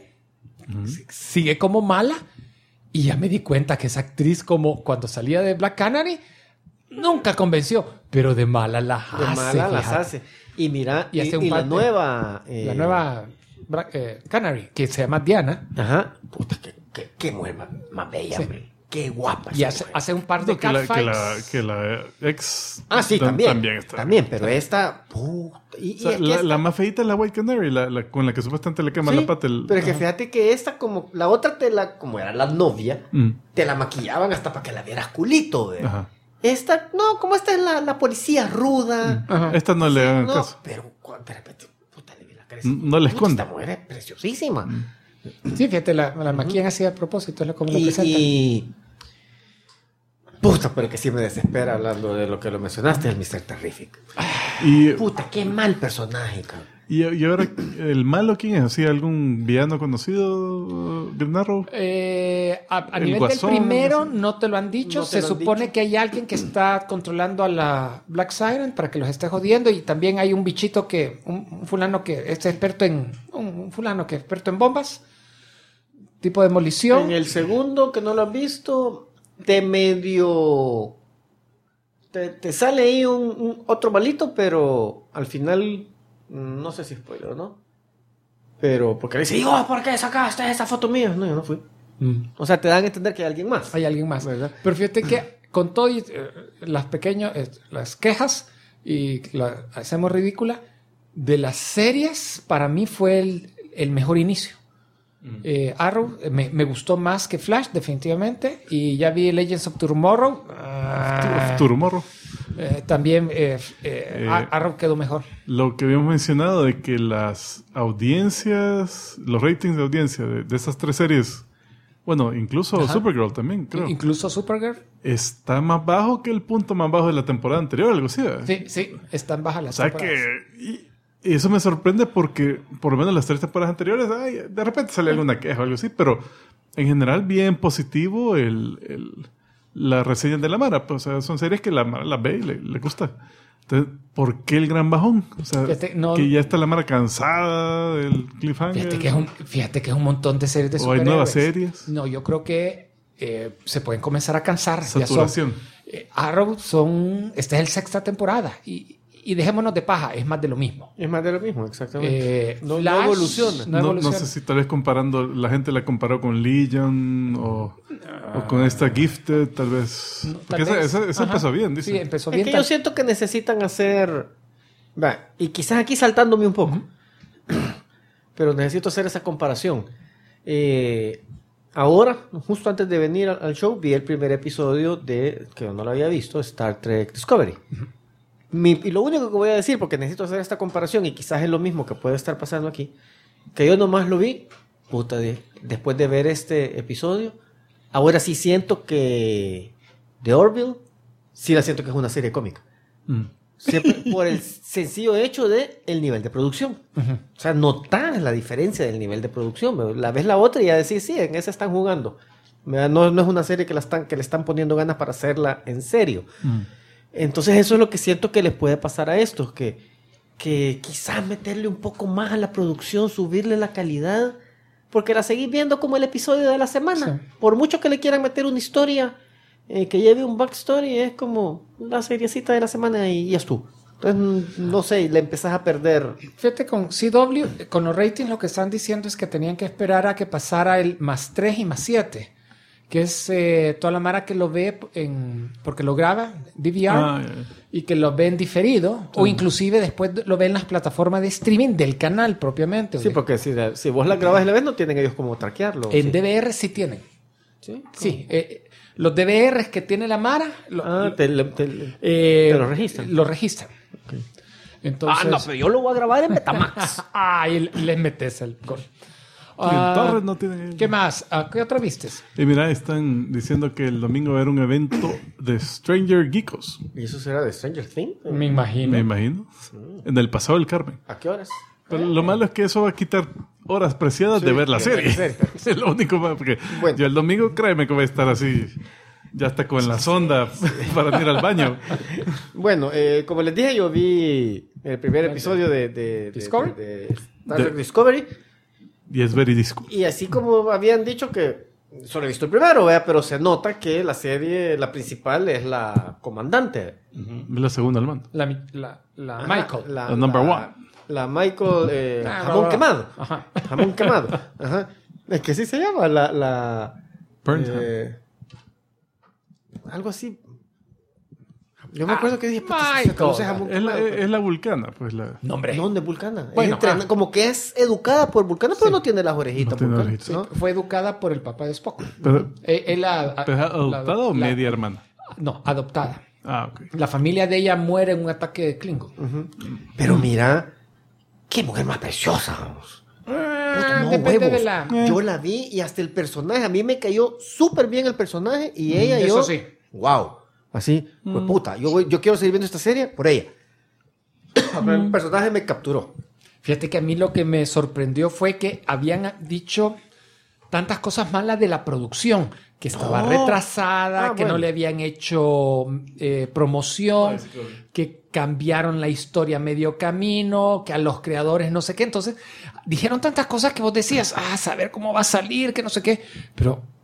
sigue como mala, y ya me di cuenta que esa actriz, como cuando salía de Black Canary, nunca convenció, pero de mala las hace. De mala las fíjate. hace. Y mira, Y hace un y la par de- nueva... La nueva Canary, que se llama Diana, Ajá. Puta, qué mujer más bella, Sí. hombre. Qué guapa. y esa mujer. hace un par de No, que la catfights. ex Ah, sí, también. también está. También, pero esta... puta, y O sea, es que la, esta- la más feita es la White Canary, con la que supuestamente le quema sí, la pata. pero es que fíjate que esta, como la otra como era la novia, te la maquillaban hasta para que la vieras culito, ¿ve? Ajá. Esta, no, como esta es la policía ruda. Esta no le hagan No, caso. pero, puta, le vi la cara. No le Puta, esconde. Esta mujer es preciosísima. Sí, fíjate, la maquillan así a propósito, es como la Y, presentan. y- puta, pero que sí me desespera hablando de lo que lo mencionaste, el Mr. Terrific. Y, Puta, qué mal personaje, cabrón. y ahora, ¿el malo quién es? ¿Así algún villano conocido, Green Arrow? A El nivel Guasón, del primero no sé. no te lo han dicho. No te Se lo han supone dicho. que hay alguien que está controlando a la Black Siren para que los esté jodiendo. Y también hay un bichito un fulano que es experto un fulano que es experto en bombas, tipo demolición. En el segundo, que no lo has visto, te medio... Te sale ahí un otro malito, pero al final... No sé si spoiler o no. Pero porque le dice, ¿por qué sacaste esa foto mía? No, yo no fui. O sea, te dan a entender que hay alguien más. Hay alguien más. ¿Verdad? Pero fíjate que con todo las quejas y la hacemos ridícula, de las series, para mí fue el mejor inicio. Arrow me gustó más que Flash, definitivamente. Y ya vi Legends of Tomorrow. También Arrow quedó mejor. Lo que habíamos mencionado de que las audiencias, los ratings de audiencia de esas 3 series, bueno, incluso Supergirl también, creo. Incluso Supergirl. Está más bajo que el punto más bajo de la temporada anterior, algo así. Sí, están bajas las temporadas. Y eso me sorprende porque por lo menos las 3 temporadas anteriores, de repente sale alguna queja o algo así, pero en general bien positivo la reseña de la Mara. Pues, o sea, son series que la Mara las ve y le gusta. Entonces, ¿por qué el gran bajón? O sea, que ya está la Mara cansada del cliffhanger. Fíjate que es un montón de series de superhéroes. ¿O hay nuevas series? No, yo creo que se pueden comenzar a cansar. Saturación. Arrow esta es el 6ª temporada y dejémonos de paja, es más de lo mismo. Es más de lo mismo, exactamente. No evoluciona. No sé si tal vez comparando, la gente la comparó con Legion o con esta Gifted, tal vez. Porque esa empezó bien, dice. Sí, empezó bien. Es que yo siento que necesitan hacer... y quizás aquí saltándome un poco, pero necesito hacer esa comparación. Ahora, justo antes de venir al show, vi el primer episodio que yo no lo había visto, Star Trek Discovery. Y lo único que voy a decir, porque necesito hacer esta comparación y quizás es lo mismo que puede estar pasando aquí, que yo nomás lo vi, después de ver este episodio, ahora sí siento que The Orville, sí la siento que es una serie cómica. Siempre por el sencillo hecho de el nivel de producción. O sea, notas la diferencia del nivel de producción. La ves la otra y ya decís, sí, en esa están jugando. No es una serie que le están poniendo ganas para hacerla en serio. Entonces eso es lo que siento que les puede pasar a estos, que quizás meterle un poco más a la producción, subirle la calidad, porque la seguís viendo como el episodio de la semana. Sí. Por mucho que le quieran meter una historia que lleve un backstory, es como la seriecita de la semana y ya estuvo. Entonces, no sé, le empezás a perder. Fíjate, con CW, con los ratings lo que están diciendo es que tenían que esperar a que pasara el +3 y +7. Que es toda la mara que lo ve porque lo graba DVR y que lo ve en diferido o inclusive después lo ve en las plataformas de streaming del canal propiamente. Sí, porque si vos la grabas y la ves no tienen ellos como traquearlo. En DVR sí tienen. Sí, los DVRs que tiene la mara te lo registran. Lo registran. Okay. Entonces, no, pero yo lo voy a grabar en Betamax. Y le metes el gol. Torres no tiene... ¿Qué más? ¿Qué otra vistes? Y mira, están diciendo que el domingo va a haber un evento de Stranger Geekos. ¿Y eso será de Stranger Things? Me imagino. En el Paseo del Carmen. ¿A qué horas? Pero lo malo es que eso va a quitar horas preciadas de ver la serie. Es lo único más. Porque yo el domingo, créeme que voy a estar así... Ya está con la sonda para ir al baño. Bueno, como les dije, yo vi el primer episodio de Discovery. De Star Trek Discovery. Y es very disco. Y así como habían dicho que solo he visto el primero, pero se nota que la serie, la principal es la comandante. La segunda al mando. La Michael. La number one. La Michael jamón quemado. Ajá. Jamón quemado. Ajá. Es que sí se llama Burnham. Algo así. Yo me acuerdo que dije, es la Vulcana, pues la. ¿Dónde Vulcana? Bueno, como que es educada por Vulcana, pero no tiene las orejitas. No tiene ¿no? Fue educada por el papá de Spock. Pero, ¿adoptada o media hermana? No, adoptada. Ok. La familia de ella muere en un ataque de Klingon. Pero mira, qué mujer más preciosa, vamos. Depende de la... Yo la vi y hasta el personaje, a mí me cayó súper bien el personaje y ella eso sí. Wow. Así, pues puta, yo quiero seguir viendo esta serie por ella. El personaje me capturó. Fíjate que a mí lo que me sorprendió fue que habían dicho tantas cosas malas de la producción, que estaba retrasada, que no le habían hecho promoción, que cambiaron la historia a medio camino, que a los creadores no sé qué. Entonces, dijeron tantas cosas que vos decías, saber cómo va a salir, que no sé qué. Pero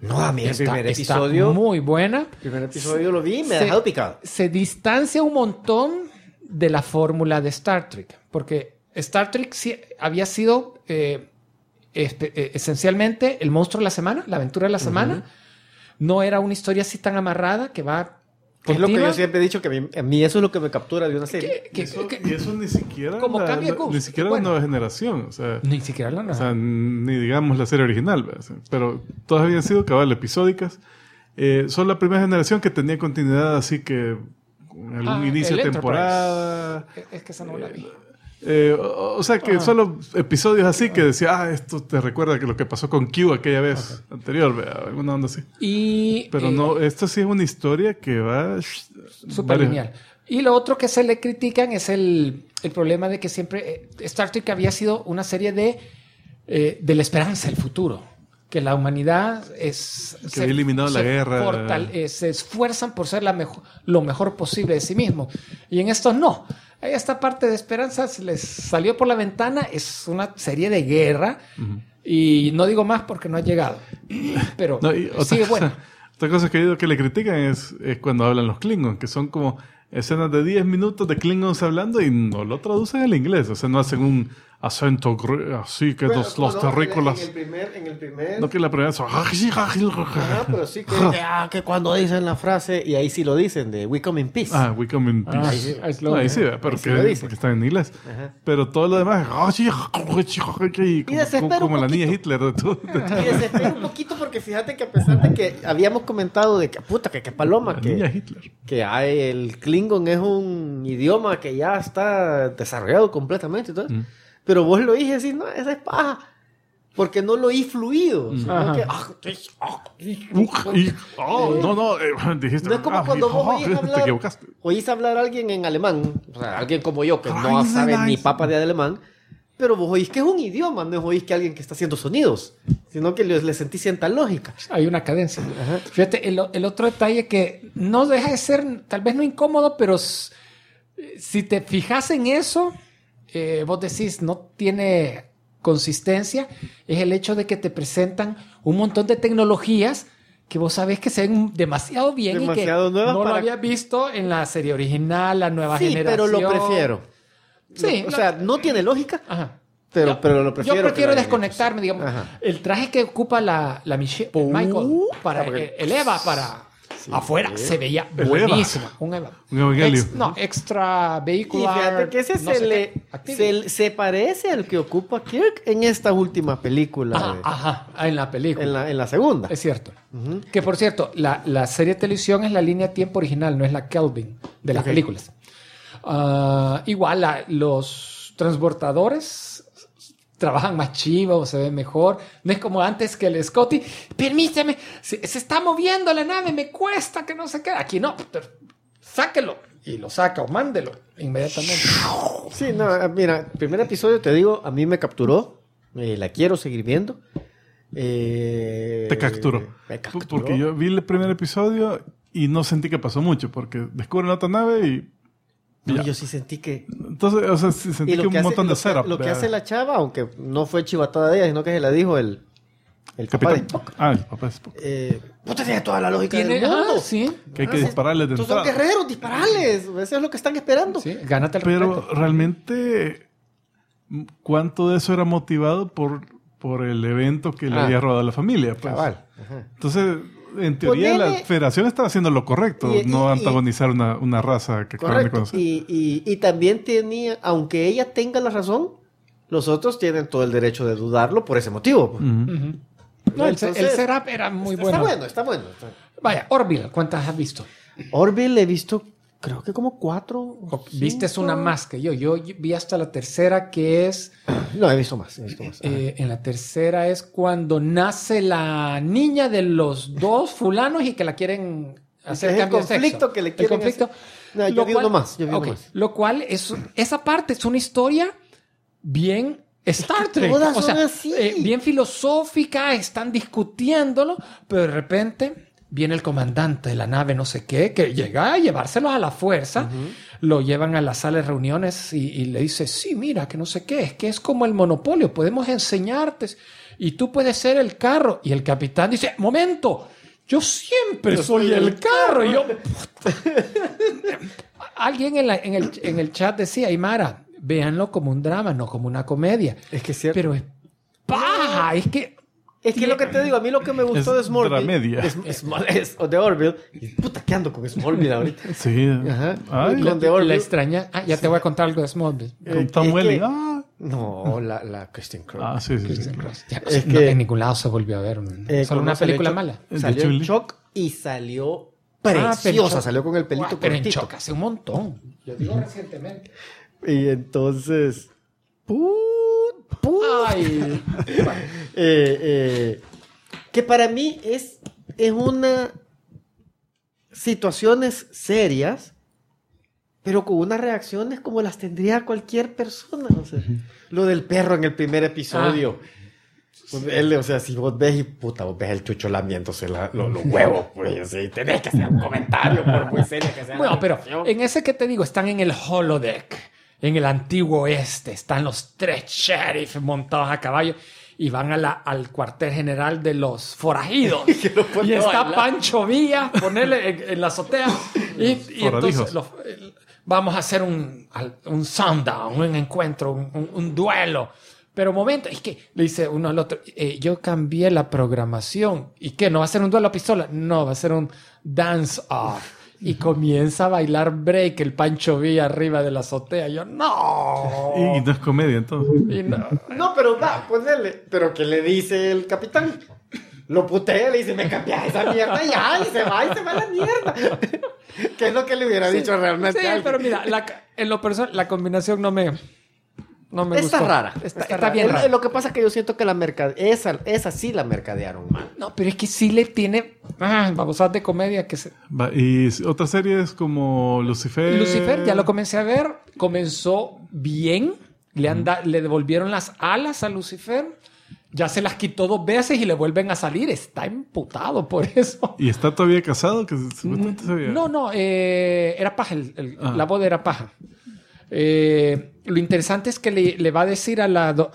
No, a mí el primer episodio... Está muy buena. El primer episodio lo vi y me ha dejado picado. Se distancia un montón de la fórmula de Star Trek. Porque Star Trek sí había sido esencialmente el monstruo de la semana, la aventura de la semana. No era una historia así tan amarrada que va... Es lo que yo siempre he dicho, que a mí eso es lo que me captura de una serie. Y eso ni siquiera ni siquiera la nueva generación. O sea, ni siquiera la nueva. O sea, ni digamos la serie original. Pero todas habían sido cabal episódicas. Son la primera generación que tenía continuidad, así que algún inicio de temporada. Es que esa no la vi. O sea que solo episodios así que decía, esto te recuerda que lo que pasó con Q aquella vez anterior, alguna onda así. Pero no, esto sí es una historia que va súper lineal. Y lo otro que se le critican es el problema de que siempre Star Trek había sido una serie de la esperanza, el futuro. Que la humanidad había eliminado la guerra. Se esfuerzan por ser lo mejor posible de sí mismo. Y en estos no. Esta parte de esperanza se les salió por la ventana. Es una serie de guerra. Y no digo más porque no ha llegado. Pero sigue bueno. Otra cosa que le critican es cuando hablan los Klingons, que son como escenas de 10 minutos de Klingons hablando y no lo traducen al inglés. O sea, no hacen un acento así que los terrícolas. En el primer... No, que la primera son... pero sí que cuando dicen la frase, y ahí sí lo dicen, de We come in peace. We come in peace. Ahí sí, porque está en inglés. Pero todo lo demás... como la niña Hitler. Y desespero un poquito porque fíjate que a pesar de que habíamos comentado de que paloma, que el Klingon es un idioma que ya está desarrollado completamente y todo. Pero vos lo oís así, no, esa es paja. Porque no lo oí fluido. Sino que, dijiste... No es como cuando vos oís hablar a alguien en alemán. O sea, alguien como yo, que no sabe ni papa de alemán. Pero vos oís que es un idioma, no oís que alguien que está haciendo sonidos. Sino que le sentís cierta lógica. Hay una cadencia. Fíjate, el otro detalle que no deja de ser, tal vez no incómodo, pero si te fijas en eso... vos decís, no tiene consistencia, es el hecho de que te presentan un montón de tecnologías que vos sabés que se ven demasiado bien y que no lo habías visto en la serie original, la nueva generación. Sí, pero lo prefiero. Sí. O sea, no tiene lógica, pero lo prefiero. Yo prefiero desconectarme, digamos. El traje que ocupa la Michelle, Michael, el Eva para... afuera se veía buenísimo. Un Evangelio. Extra vehicular. Y fíjate que ese se parece al que ocupa Kirk en esta última película. En la película. En la segunda. Es cierto. Que por cierto, la serie de televisión es la línea de tiempo original, no es la Kelvin de las películas. Igual los transbordadores trabajan más chivo, se ven mejor. No es como antes que el Scotty. Permíteme, se está moviendo la nave, me cuesta que no se quede. Aquí no, sáquelo. Y lo saca o mándelo inmediatamente. Sí, no, mira, el primer episodio, te digo, a mí me capturó. La quiero seguir viendo. Te capturó. Porque yo vi el primer episodio y no sentí que pasó mucho, porque descubren otra nave y... No, yo sí sentí que... Entonces, o sea, sí sentí que un montón de setup. Lo que hace la chava, aunque no fue chivatada de ella, sino que se la dijo el papá de Spock. El papá de Spock. Vos tenés toda la lógica del mundo. Sí. Que hay que dispararles de entrada. Son guerreros, dispararles. Eso es lo que están esperando. Sí, gánate el Pero respeto. realmente, ¿cuánto de eso era motivado por el evento que le había rodado a la familia? Pues. Cabal. Entonces... En teoría, la Federación estaba haciendo lo correcto, no antagonizar una raza que acaban de conocer. Y también tenía, aunque ella tenga la razón, los otros tienen todo el derecho de dudarlo por ese motivo. No, el setup era muy bueno. Está bueno. Vaya, Orville, ¿cuántas has visto? Orville he visto, creo que como 4. Viste una más que yo. Yo vi hasta la tercera, que es... No, he visto más. En la tercera es cuando nace la niña de los dos fulanos y que la quieren hacer cambio de sexo. El conflicto que le quieren conflicto. No, yo vi uno más. Lo cual, esa parte es una historia bien... Star Trek, o sea, bien filosófica, están discutiéndolo, pero de repente viene el comandante de la nave no sé qué, que llega a llevárselos a la fuerza, lo llevan a la sala de reuniones y le dice, sí, mira, que no sé qué, es que es como el monopolio, podemos enseñarte. y tú puedes ser el carro. Y el capitán dice, momento, yo siempre soy el carro. Y yo, alguien en el chat decía, Aymara, véanlo como un drama, no como una comedia. Es que es cierto. Pero es paja, Es que lo que te digo, a mí lo que me gustó de Smallville es de Orville. Y puta, ¿qué ando con Smallville ahorita? Sí. Ajá. con The Orville. La extraña. Ya te voy a contar algo de Smallville. Con Tom Welling. No, la Kristen Cross. Sí. Ya, en ningún lado se volvió a ver. Solo una película mala. Salió en Shock y salió preciosa. Salió con el pelito pero en cortito. Shock hace un montón. Yo digo recientemente. Y entonces... Ay. Que para mí es una situaciones serias, pero con unas reacciones como las tendría cualquier persona. O sea, lo del perro en el primer episodio. Él, o sea, si vos ves y puta, vos ves el chucho lamiéndose los huevos, pues, sí, tenés que hacer un comentario por muy serio que sea. Bueno, pero en ese que te digo, están en el holodeck. En el antiguo oeste están los 3 sheriffs montados a caballo y van al cuartel general de los forajidos. Y está Pancho Villa, ponerle en la azotea. Y entonces vamos a hacer un sundown, un encuentro, un duelo. Pero momento, es que le dice uno al otro, yo cambié la programación. ¿Y qué? ¿No va a ser un duelo a pistola? No, va a ser un dance-off. Y comienza a bailar break el Pancho Villa arriba de la azotea. Yo, ¡no! Y no es comedia, entonces. No, pero va, ponele. Pero ¿qué le dice el capitán? Lo putea, le dice, me cambias esa mierda ya, y se va a la mierda. ¿Qué es lo que le hubiera dicho realmente? Sí, pero mira, en lo personal, la combinación no me gustó. Está rara. Está bien rara. Lo que pasa es que yo siento que esa sí la mercadearon mal. No, pero es que sí le tiene babosas de comedia que se... Y otras series como Lucifer. Lucifer, ya lo comencé a ver. Comenzó bien. Le devolvieron las alas a Lucifer. Ya se las quitó 2 veces y le vuelven a salir. Está emputado por eso. ¿Y está todavía casado? Que No. Era paja. La boda era paja. Lo interesante es que le va a decir a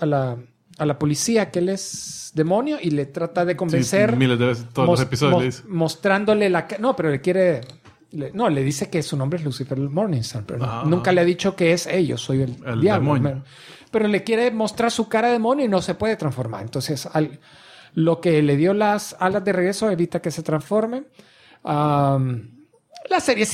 la policía que él es demonio y le trata de convencer. Sí, miles de veces, todos los episodios le dice. Mostrándole no, pero le quiere... le dice que su nombre es Lucifer Morningstar, pero nunca le ha dicho que es yo soy el diablo. Demonio. Pero le quiere mostrar su cara de demonio y no se puede transformar. Entonces, lo que le dio las alas de regreso evita que se transforme. La serie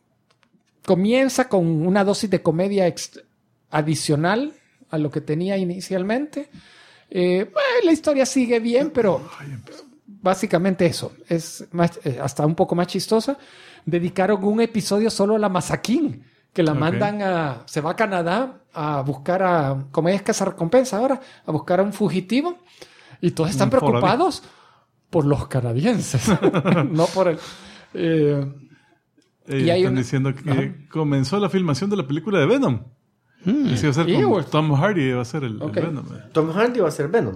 comienza con una dosis de comedia adicional a lo que tenía inicialmente. La historia sigue bien, pero básicamente eso. Es hasta un poco más chistosa. Dedicaron un episodio solo a la Masakin, que la mandan se va a Canadá a buscar como ella es cazarrecompensa ahora, a buscar a un fugitivo. Y todos están preocupados por los canadienses, no por el... y están diciendo que comenzó la filmación de la película de Venom. Y se va a hacer con Tom Hardy, va a ser el Venom. Tom Hardy va a ser Venom.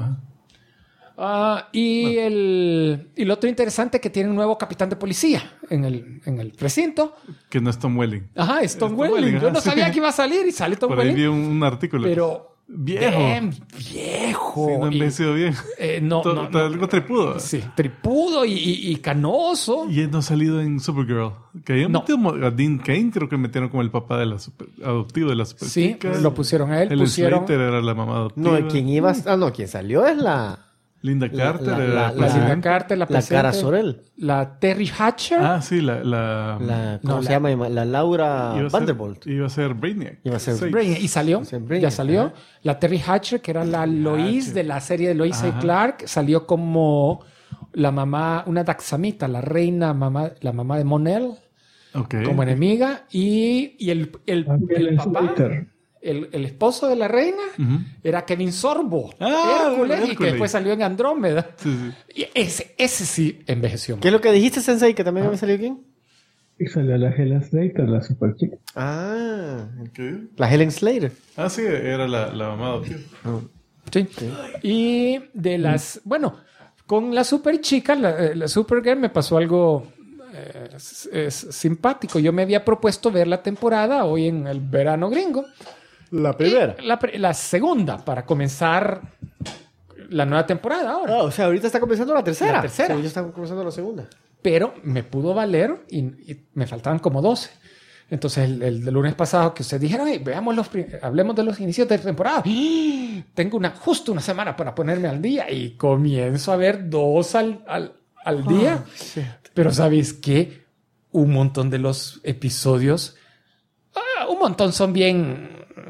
Y lo otro interesante es que tiene un nuevo capitán de policía en el precinto. Que no es Tom Welling. Ajá, es Tom Welling. Yo no sabía que iba a salir y sale Tom Welling. Por ahí vi un artículo. Pero... Viejo. Bien viejo. Sí, no ha envejecido bien. Algo tripudo. Sí, tripudo y canoso. Y él no ha salido en Supergirl. Que ahí metido a Dean Cain, creo que metieron como el papá de adoptivo de la Superchica. Sí, lo pusieron a él. El Slater era la mamá adoptiva. Quien salió es la... Linda Carter. Linda Carter, la Cara Sorel. La Terry Hatcher. Sí, ¿cómo se llama? La Laura Vanderbilt. Iba a ser Brainiac. Y salió. Ya salió. La Terry Hatcher, que era la Lois de la serie de Lois y Clark, salió como la mamá, una Daxamita, la reina, la mamá de Mon-El, como enemiga. Y el papá... El esposo de la reina era Kevin Sorbo, Hércules, y que después salió en Andrómeda. Sí. Y ese sí envejeció. ¿Qué es lo que dijiste, Sensei? ¿Que también me salió quién? Y salió la Helen Slater, la Superchica. La Helen Slater. Sí, era la mamá adoptiva. Sí. Y de las... Bueno, con la Superchica, la Supergirl, me pasó algo... es simpático. Yo me había propuesto ver la temporada hoy en el verano gringo. La primera. La segunda, para comenzar la nueva temporada ahora. O sea, ahorita está comenzando la tercera. La tercera. Sí, ya está comenzando la segunda. Pero me pudo valer y me faltaban como 12. Entonces, el lunes pasado que ustedes dijeron, hey, hablemos de los inicios de temporada. Tengo justo una semana para ponerme al día y comienzo a ver 2 al día. Sí. Pero ¿sabéis qué? Un montón de los episodios, un montón son bien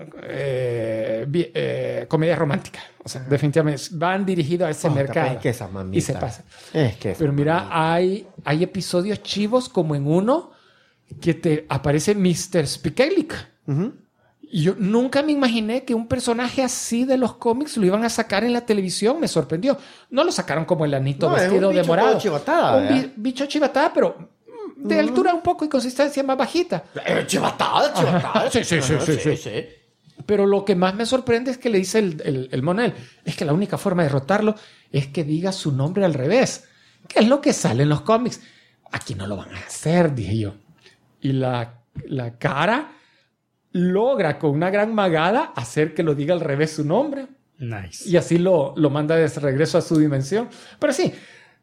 comedia romántica. O sea, definitivamente van dirigidos a ese mercado. Es que esa mamita. Y se pasa. Pero mira, hay episodios chivos como en uno que te aparece Mr. Spikelic. Y yo nunca me imaginé que un personaje así de los cómics lo iban a sacar en la televisión. Me sorprendió. No lo sacaron como el anito vestido de morado. Un bicho chivatada, pero de altura un poco y consistencia más bajita. Chivatada. Sí. Pero lo que más me sorprende es que le dice el Mon-El, es que la única forma de derrotarlo es que diga su nombre al revés, que es lo que sale en los cómics. Aquí no lo van a hacer, dije yo. Y la cara logra con una gran magada hacer que lo diga al revés su nombre. Nice. Y así lo manda de regreso a su dimensión. Pero sí,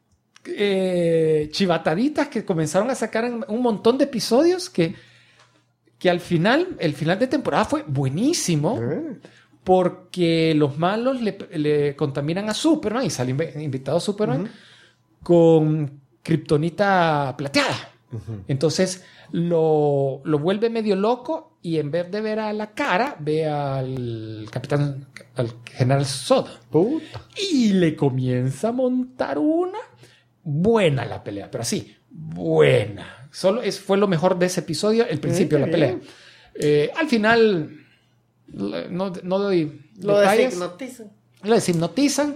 chivataditas que comenzaron a sacar en un montón de episodios que al final, el final de temporada fue buenísimo porque los malos le contaminan a Superman y sale invitado Superman con kriptonita plateada. Entonces lo vuelve medio loco y en vez de ver a la cara, ve al general Zod. Y le comienza a montar una buena la pelea, pero así, buena. Fue lo mejor de ese episodio, el principio de la pelea. Al final, no doy detalles. Lo deshipnotizan.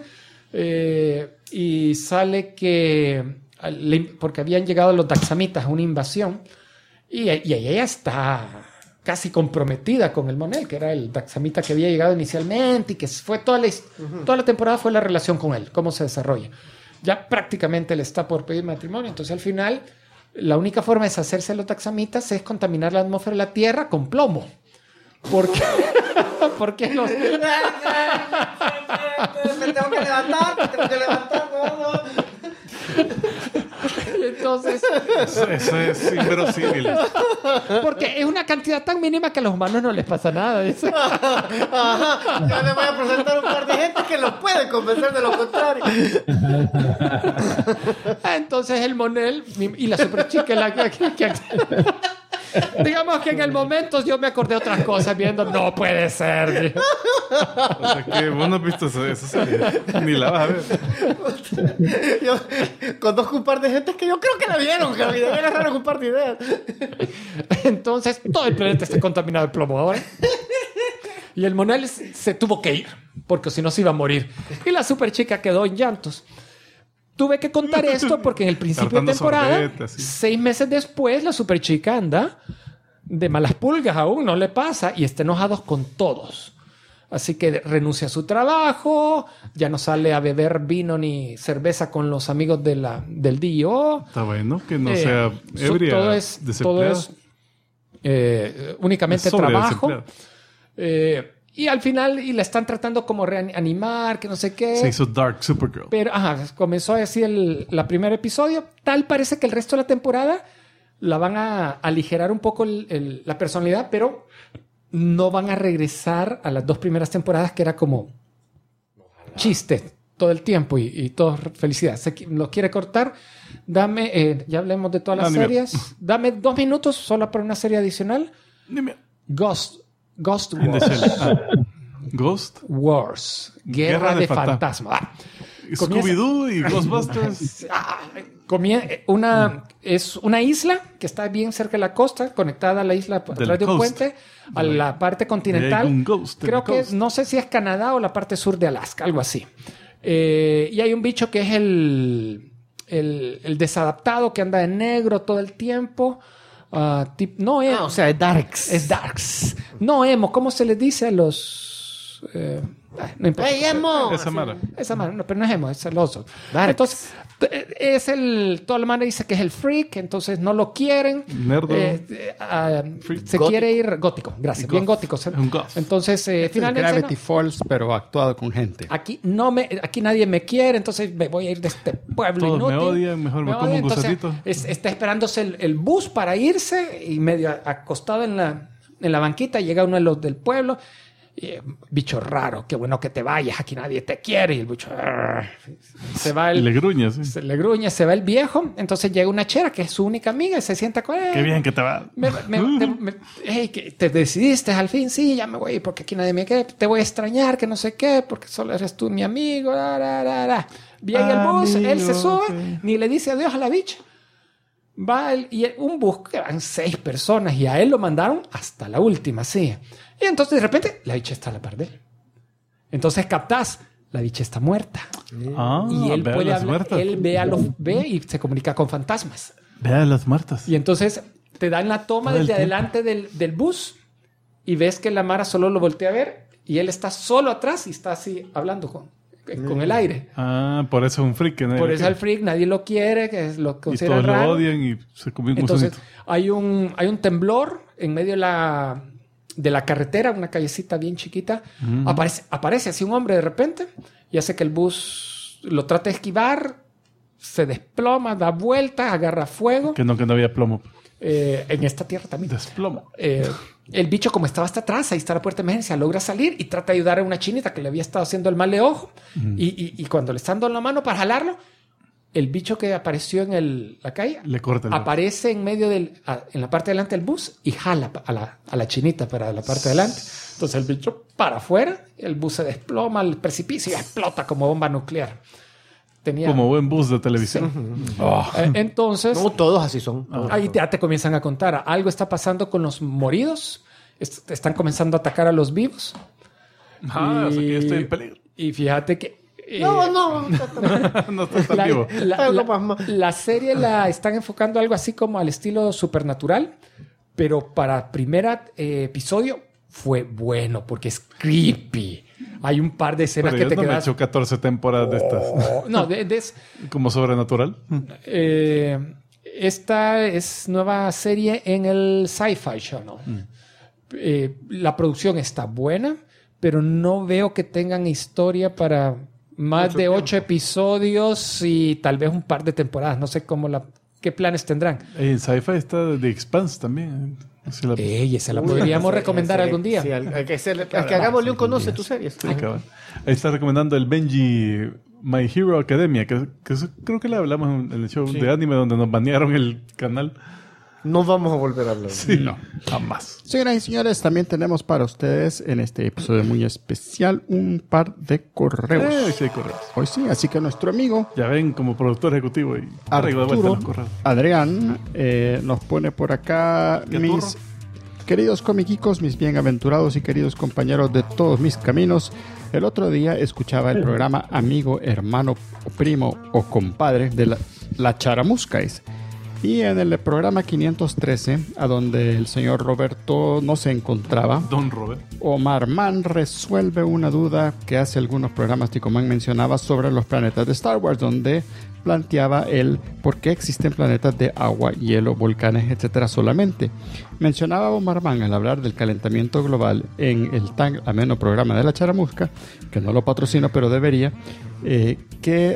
Y sale que... porque habían llegado los Daxamitas a una invasión. Y ella está casi comprometida con el Mon-El, que era el Daxamita que había llegado inicialmente y que fue toda la temporada fue la relación con él, cómo se desarrolla. Ya prácticamente le está por pedir matrimonio. Entonces, al final... La única forma de deshacerse de los Daxamitas es contaminar la atmósfera de la Tierra con plomo. Porque los... Me tengo que levantar. Entonces... Eso es inverosímil. Porque es una cantidad tan mínima que a los humanos no les pasa nada. Yo le voy a presentar un par de gente que los puede convencer de lo contrario. Entonces el Mon-El y la superchica... Digamos que en el momento yo me acordé de otras cosas viendo, no puede ser. O sea que vos no has visto esa serie. Ni la vas a ver. Yo conozco un par de gente que yo creo que la vieron, que agarraron un par de ideas. Entonces todo el planeta está contaminado de plomo ahora. Y el Mon-El se tuvo que ir, porque si no se iba a morir. Y la superchica quedó en llantos. Tuve que contar esto porque en el principio de temporada, 6 meses después, la superchica anda de malas pulgas aún, no le pasa, y está enojado con todos. Así que renuncia a su trabajo, ya no sale a beber vino ni cerveza con los amigos del DIO. Está bueno que no sea ebria, todo es únicamente trabajo. Y al final y la están tratando como reanimar, que no sé qué. Se hizo Dark Supergirl. Pero comenzó así la primer episodio. Tal parece que el resto de la temporada la van a aligerar un poco la personalidad, pero no van a regresar a las 2 primeras temporadas que era como chiste todo el tiempo y todo felicidad. ¿Lo quiere cortar? Dame, ya hablemos de todas las series. Dame 2 minutos solo para una serie adicional. Dime. Ghost Wars. Ghost Wars. Guerra de fantasmas. Scooby-Doo y Ghostbusters. Es una isla que está bien cerca de la costa, conectada a la isla a través de un puente, a la parte continental. Creo que no sé si es Canadá o la parte sur de Alaska, algo así. Y hay un bicho que es el desadaptado que anda de negro todo el tiempo. No emo. O sea, es Darks. Es Darks. No emo. ¿Cómo se les dice a los no importa. ¡Ey, emo! Esa mara. Esa mano, no, pero no es emo, es el oso. Entonces, toda la mano dice que es el freak, entonces no lo quieren. Nerdo. Se quiere ir gótico, gracias, bien gótico. Un goth. Entonces, finalmente. Gravity Falls, pero actuado con gente. Aquí nadie me quiere, entonces me voy a ir de este pueblo Todos inútil. me odian, mejor me como un Entonces, gusanito. está esperándose el bus para irse y medio acostado en la banquita llega uno de los del pueblo. Bicho raro, qué bueno que te vayas, aquí nadie te quiere. Y el bicho se va. Le gruñe, sí. Le gruñe, se va el viejo. Entonces llega una chera que es su única amiga y se sienta con él. Qué bien que te va. Hey, que te decidiste al fin, sí, ya me voy porque aquí nadie me quiere. Te voy a extrañar, que no sé qué, porque solo eres tú mi amigo. Viene el bus, él se sube, ni le dice adiós a la bicha. Va un bus que eran 6 personas y a él lo mandaron hasta la última, sí. Y entonces de repente la bicha está a la par de él. Entonces captás, la bicha está muerta. Y él puede hablar, él ve y se comunica con fantasmas. Ve a las muertas. Y entonces te dan la toma desde adelante del bus y ves que la Mara solo lo voltea a ver y él está solo atrás y está así hablando con el aire. Por eso es un freak. Por eso el freak, nadie lo quiere, que lo considera raro. Y todos lo odian y se comió un Entonces, gusanito. hay un temblor en medio de la carretera, una callecita bien chiquita. Aparece así un hombre de repente y hace que el bus lo trate de esquivar, se desploma, da vueltas, agarra fuego. Que no había plomo. En esta tierra también. Desploma. El bicho, como estaba hasta atrás, ahí está la puerta de emergencia, logra salir y trata de ayudar a una chinita que le había estado haciendo el mal de ojo. Y cuando le están dando la mano para jalarlo, el bicho que apareció en la calle le corta el aparece en medio en la parte de delante del bus y jala a la chinita para la parte de delante. Entonces el bicho para afuera, el bus se desploma al precipicio y explota como bomba nuclear. Como buen bus de televisión. Sí. Entonces... No todos así son. Ahí ya te comienzan a contar. Algo está pasando con los moridos. Están comenzando a atacar a los vivos. O sea que yo estoy en peligro. Y fíjate que... No estás tan vivo. La serie la están enfocando algo así como al estilo supernatural, pero para primer episodio fue bueno porque es creepy. Hay un par de escenas que te quedas... me he hecho 14 temporadas de estas. No, ¿Como sobrenatural? Esta es nueva serie en el Sci-Fi Channel. La producción está buena, pero no veo que tengan historia para más de 8 episodios y tal vez un par de temporadas. No sé qué planes tendrán. En Sci-Fi está The Expanse también. Esa la podríamos recomendar algún día. Sí, al que hagamos León conoce tus series. Sí, ahí está recomendando el Benji My Hero Academia, que creo que le hablamos en el show de anime donde nos banearon el canal. No vamos a volver a hablar. Sí, no, jamás. Señoras y señores, también tenemos para ustedes en este episodio muy especial un par de correos. Sí, hay correos. Hoy sí, así que nuestro amigo... Ya ven, como productor ejecutivo y Arturo Adrián nos pone por acá mis queridos comiquicos, mis bienaventurados y queridos compañeros de todos mis caminos. El otro día escuchaba el programa Amigo, Hermano, Primo o Compadre de la Charamuscais. Y en el programa 513, a donde el señor Roberto no se encontraba, Don Robert, Omar Mann resuelve una duda que hace algunos programas Ticoman mencionaba sobre los planetas de Star Wars, donde planteaba el por qué existen planetas de agua, hielo, volcanes, etcétera solamente. Mencionaba Omar Mann al hablar del calentamiento global en el tan ameno programa de la Charamusca, que no lo patrocino pero debería, que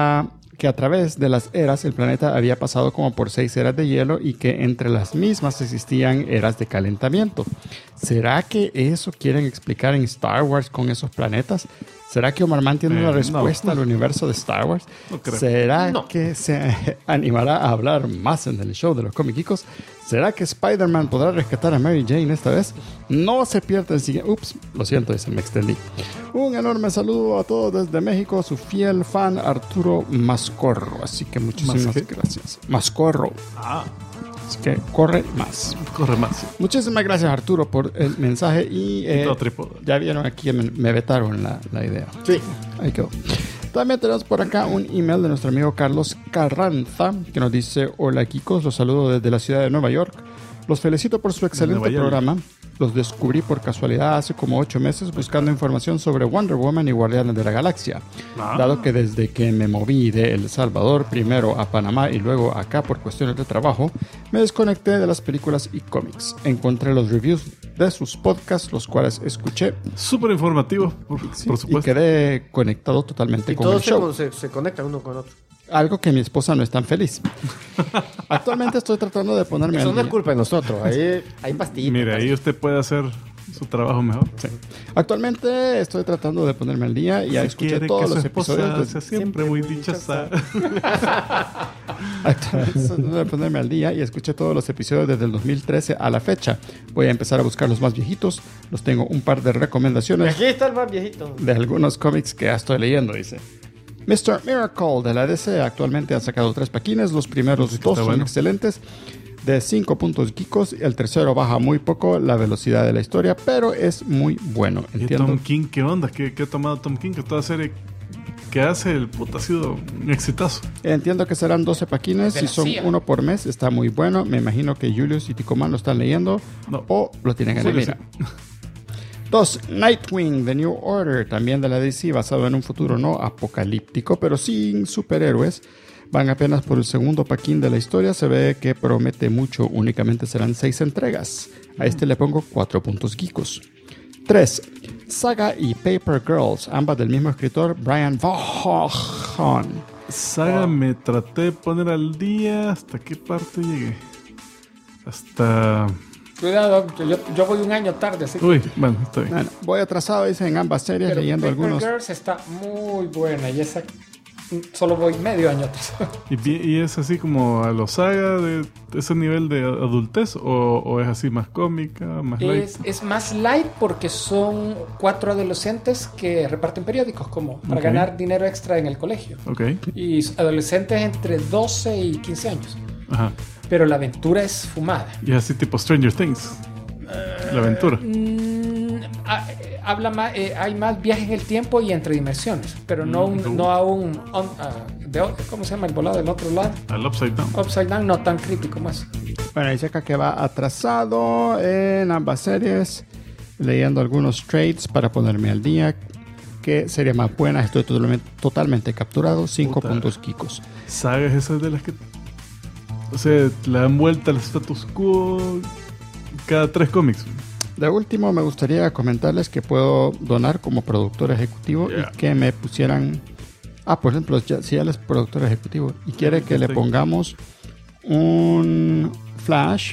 a través de las eras el planeta había pasado como por 6 eras de hielo y que entre las mismas existían eras de calentamiento. ¿Será que eso quieren explicar en Star Wars con esos planetas? ¿Será que Omar Mann tiene una respuesta al universo de Star Wars? No creo. ¿Será que se animará a hablar más en el show de los comiquicos? ¿Será que Spider-Man podrá rescatar a Mary Jane esta vez? No se pierda el siguiente... Ups, lo siento, me extendí. Un enorme saludo a todos desde México, su fiel fan Arturo Mascorro. Así que muchísimas gracias. Mascorro. Así que corre más. Corre más. Sí. Muchísimas gracias, Arturo, por el mensaje. Y ya vieron aquí, me vetaron la idea. Sí. Ahí quedó. También tenemos por acá un email de nuestro amigo Carlos Carranza, que nos dice: hola, Kikos, los saludo desde la ciudad de Nueva York. Los felicito por su excelente programa. Los descubrí por casualidad hace como 8 meses buscando información sobre Wonder Woman y Guardianes de la Galaxia. Dado que desde que me moví de El Salvador, primero a Panamá y luego acá por cuestiones de trabajo, me desconecté de las películas y cómics. Encontré los reviews de sus podcasts, los cuales escuché. Súper informativos, por supuesto. Y quedé conectado totalmente con el show. Todos se conectan uno con otro. Algo que mi esposa no es tan feliz. Actualmente estoy tratando de ponerme Eso al no día. es culpa de nosotros. Ahí hay pastillas. Mire, ahí usted puede hacer su trabajo mejor. Sí. Actualmente estoy tratando de ponerme al día y ya escuché todos los episodios. Sea siempre muy dichosa. Actualmente estoy tratando de ponerme al día y escuché todos los episodios desde el 2013 a la fecha. Voy a empezar a buscar los más viejitos. Los tengo un par de recomendaciones. Aquí está el más viejito. De algunos cómics que ya estoy leyendo, dice. Mr. Miracle de la DC actualmente han sacado 3 paquines. Los primeros 2 son excelentes, de 5 puntos geekos. El tercero baja muy poco la velocidad de la historia, pero es muy bueno. ¿Y Entiendo. Tom King qué onda? ¿Qué ha tomado Tom King? Que toda serie que hace el puto ha sido un exitazo. Entiendo que serán 12 paquines y son uno por mes. Está muy bueno. Me imagino que Julius y Ticoman lo están leyendo o lo tienen en la mira. 2. Nightwing, The New Order, también de la DC, basado en un futuro no apocalíptico, pero sin superhéroes. Van apenas por el segundo paquín de la historia. Se ve que promete mucho. Únicamente serán 6 entregas. A este le pongo 4 puntos geekos. 3. Saga y Paper Girls, ambas del mismo escritor, Brian Vaughan. Saga me traté de poner al día. ¿Hasta qué parte llegué? Hasta... Cuidado, yo voy un año tarde, así que... Uy, bueno, está bien. Bueno, voy atrasado, dice, en ambas series, Pero leyendo Paper algunos. Girls está muy buena y esa solo voy medio año atrasado. ¿Y es así como a los Saga de ese nivel de adultez? ¿O es así más cómica, más light? Es más light porque son 4 adolescentes que reparten periódicos como para ganar dinero extra en el colegio. Ok. Y adolescentes entre 12 y 15 años. Ajá. Pero la aventura es fumada. Y es así tipo Stranger Things. La aventura. Habla más, hay más viaje en el tiempo y entre dimensiones, pero no a un ¿cómo se llama el volado del otro lado? Al Upside Down. Upside Down, no tan creepy como eso. Bueno, dice acá que va atrasado en ambas series, leyendo algunos trades para ponerme al día. ¿Qué serie más buena? Estoy totalmente capturado. 5 puntos geekos. Sagas esas de las que... O sea, le dan vuelta al status quo cada 3 cómics. De último, me gustaría comentarles que puedo donar como productor ejecutivo y que me pusieran... por ejemplo, si él es productor ejecutivo y quiere que le pongamos un Flash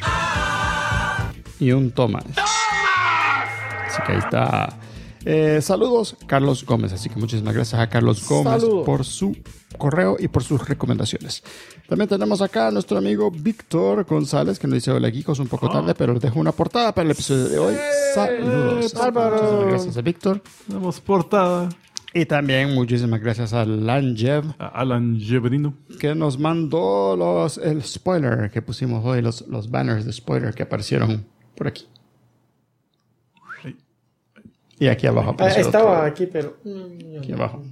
y un Thomas. Así que ahí está. Saludos, Carlos Gómez. Así que muchísimas gracias a Carlos Gómez por su correo y por sus recomendaciones. También tenemos acá a nuestro amigo Víctor González, que nos dice: hola, Geekos, un poco tarde, pero les dejo una portada para el episodio de hoy. Saludos. Muchísimas gracias a Víctor. Tenemos portada. Y también muchísimas gracias a Lanjev, A Alan Jeverino, que nos mandó el spoiler que pusimos hoy, los banners de spoiler que aparecieron por aquí. Y aquí abajo apareció estaba otro. aquí, pero... Aquí abajo.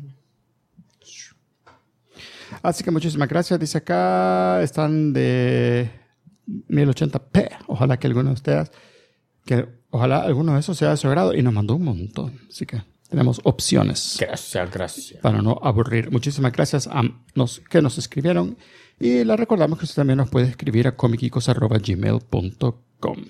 Así que muchísimas gracias. Dice acá, están de 1080p. Ojalá que alguno de ustedes, ojalá alguno de esos sea de su agrado. Y nos mandó un montón. Así que tenemos opciones. Gracias. Para no aburrir. Muchísimas gracias a los que nos escribieron. Y les recordamos que usted también nos puede escribir a comicicos@gmail.com.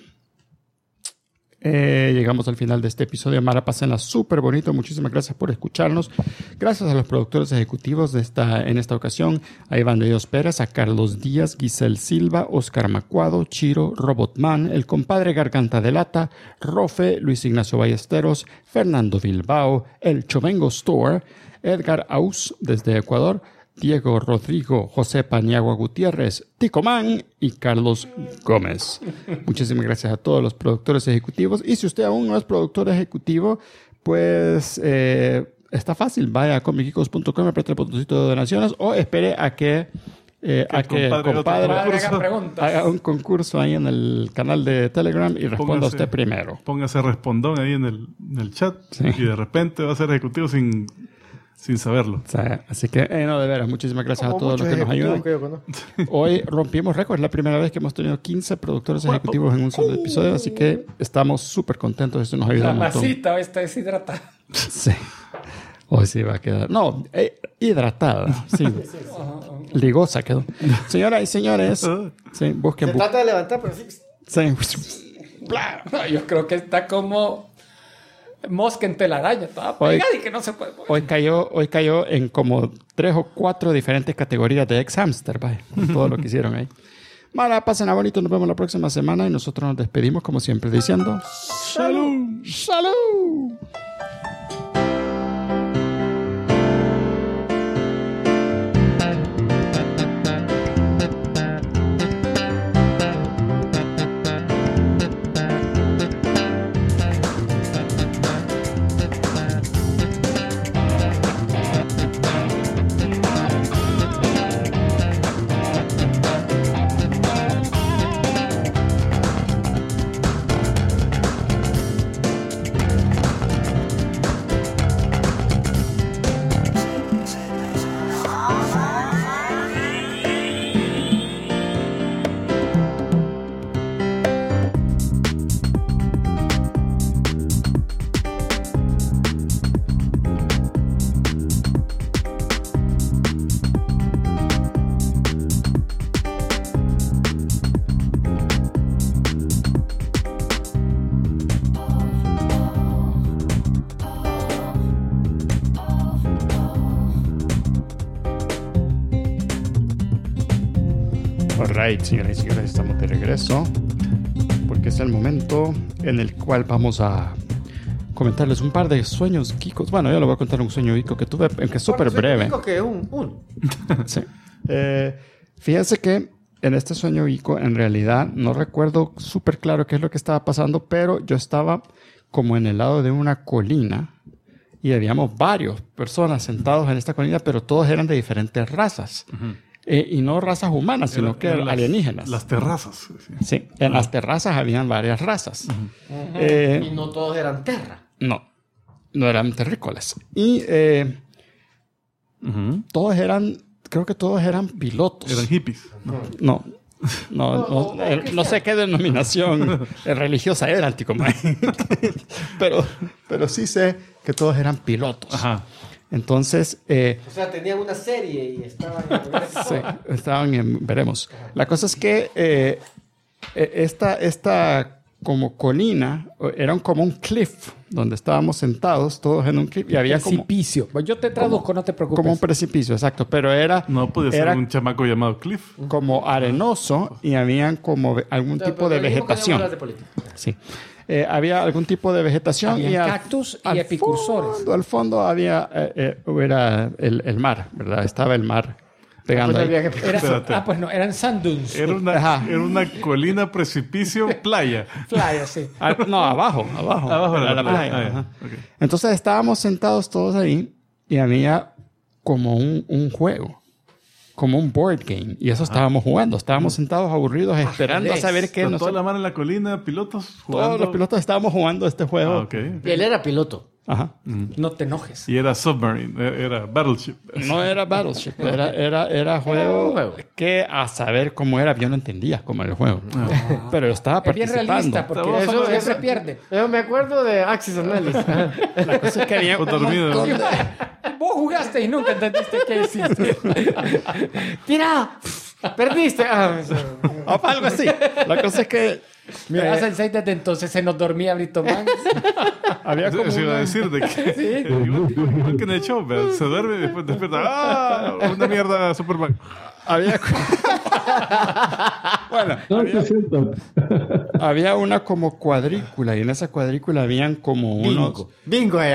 Llegamos al final de este episodio. Mara, pásenla súper bonito. Muchísimas gracias por escucharnos. Gracias a los productores ejecutivos en esta ocasión: a Iván de Dios Pérez, a Carlos Díaz, Giselle Silva, Oscar Macuado, Chiro, Robotman, el compadre Garganta de Lata, Rofe, Luis Ignacio Ballesteros, Fernando Bilbao, el Chovengo Store, Edgar Aus desde Ecuador, Diego Rodrigo, José Paniagua Gutiérrez, Ticomán y Carlos Gómez. Muchísimas gracias a todos los productores ejecutivos. Y si usted aún no es productor ejecutivo, pues está fácil. Vaya a comicicos.com, apriete el botoncito de donaciones o espere a que el compadre haga un concurso ahí en el canal de Telegram y responda usted primero. Póngase respondón ahí en el chat, sí. Y de repente va a ser ejecutivo sin sin saberlo. O sea, así que, no, de veras, muchísimas gracias a todos los que nos ayudan. Hoy rompimos récord. Es la primera vez que hemos tenido 15 productores ejecutivos en un solo episodio, así que estamos súper contentos. Esto nos ayuda un montón. La masita hoy está deshidratada. Sí. Hoy sí va a quedar. No, hidratada. Sí. Ligosa quedó. Señoras y señores, sí, busquen. Se trata de levantar, pero sí. Sí. No, yo creo que está como mosca en telaraña. Estaba pegada y que no se puede mover. Hoy cayó en como 3 o 4 diferentes categorías de ex-hamster, vaya. Todo lo que hicieron ahí. Mala, pasen a bonito. Nos vemos la próxima semana y nosotros nos despedimos como siempre diciendo ¡Salud! ¡Salud! Alright, señoras y señores, estamos de regreso porque es el momento en el cual vamos a comentarles un par de sueños geekos. Bueno, yo les voy a contar un sueño geeko que tuve, que es súper breve. Que un. Sí. Fíjense que en este sueño geeko, en realidad, no recuerdo súper claro qué es lo que estaba pasando, pero yo estaba como en el lado de una colina y habíamos varias personas sentados en esta colina, pero todos eran de diferentes razas. Uh-huh. Y no razas humanas, sino que alienígenas. Las terrazas. Sí, en las terrazas habían varias razas. Uh-huh. Y no todos eran terra. No eran terrícolas. Y todos eran, creo que todos eran pilotos. Eran hippies. No sé qué denominación religiosa era Anticomay. pero sí sé que todos eran pilotos. Ajá. Entonces... o sea, tenían una serie y estaban en... Sí, estaban en... Veremos. La cosa es que esta como colina era como un cliff donde estábamos sentados todos en un cliff y había precipicio. Yo te traduzco, no te preocupes. Como un precipicio, exacto. Pero era... No podía ser un chamaco llamado Cliff. Como arenoso y habían como algún tipo de vegetación. Sí. Había algún tipo de vegetación. Había cactus y epicursores. Al fondo había era el mar, ¿verdad? Estaba el mar pegando ahí. Eran sand dunes. Era una colina, precipicio, playa. Playa, sí. Abajo era la playa. Okay. Entonces estábamos sentados todos ahí y había como un juego. Como un board game. Y eso estábamos jugando. Estábamos sentados aburridos esperando a saber qué... Toda la mano en la colina, pilotos jugando. Todos los pilotos estábamos jugando este juego. Okay. Y él era piloto. Ajá. No te enojes. Y era Submarine, era Battleship. No era Battleship, era juego que a saber cómo era, yo no entendía cómo era el juego. Pero yo estaba participando. Es bien realista, porque eso siempre pierde. Yo me acuerdo de Axis Analysis. La cosa es que había dormido. Vos jugaste y nunca entendiste qué hiciste. ¡Tira! ¡Perdiste! Algo así. La cosa es que... Mira, Sensei, desde entonces se nos dormía Brito Man. Había como iba a decir de que ¿sí? igual que en el show, ¿verdad? Se duerme y después despierta. ¡Ah! Una mierda Superman. Había una como cuadrícula y en esa cuadrícula habían como unos... Bingo. No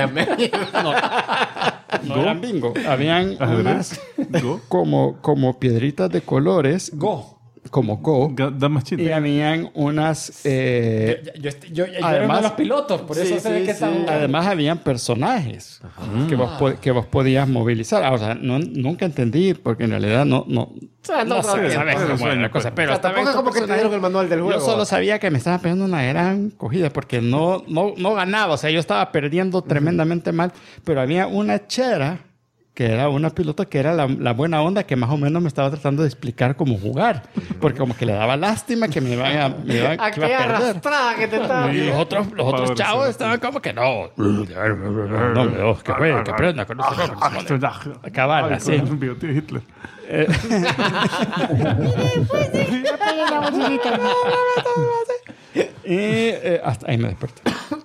eran bingo. Habían unas como piedritas de colores. Como Go. Y habían unas... yo además, los pilotos, por eso se ve que están... Además, habían personajes que vos podías movilizar. O sea, nunca entendí, porque en realidad no sabes cómo era la cosa. Pero tampoco es como que te dieron el manual del juego. Yo solo sabía que me estaba pegando una gran cogida, porque no ganaba. O sea, yo estaba perdiendo tremendamente mal. Pero había una chera que era una pilota que era la buena onda, que más o menos me estaba tratando de explicar cómo jugar. Porque como que le daba lástima que me iban a aquella arrastrada que te estaba. Y los otros chavos estaban como que no. No, que juegue, que aprenda. Acabar así. Un bigote de Hitler. Y hasta ahí me desperté.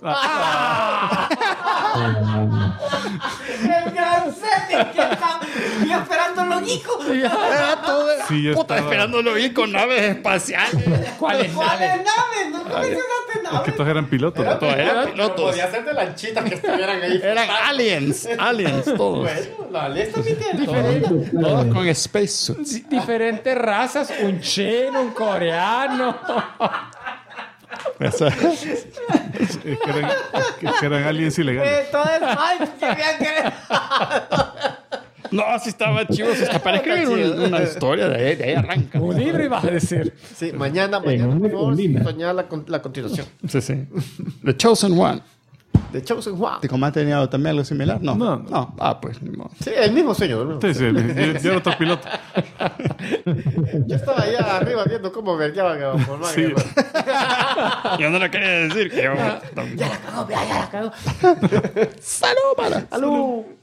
El gran setting que está esperando logico. Sí, yo Puta, estaba... esperándolo bien con naves espaciales. ¿Cuáles naves? No mencionaste Es naves. que todos eran pilotos. Todos eran pilotos. Podía ser de lanchitas que estuvieran ahí. Eran aliens todos. Bueno, la aliens también tienen. Todos con spacesuits. Diferentes razas, un chino, un coreano. Eso. Es que eran aliens ilegales. Todo el hype que habían creado. No, sí estaba chido. Se para escribir una historia de ahí arranca. Un libro ibas a decir. Sí, mañana, por favor, soñar la continuación. Sí. The Chosen One. De Chosen One. ¿Tu comandante tenía también algo similar? No. No. Ah, pues ni modo. Sí, el mismo sueño. Sí, yo era otro piloto. Yo estaba allá arriba viendo cómo vergueaban por Sí. Yo no lo quería decir. Que yo... Ya la cagó. ¡Salud, para! ¡Salud!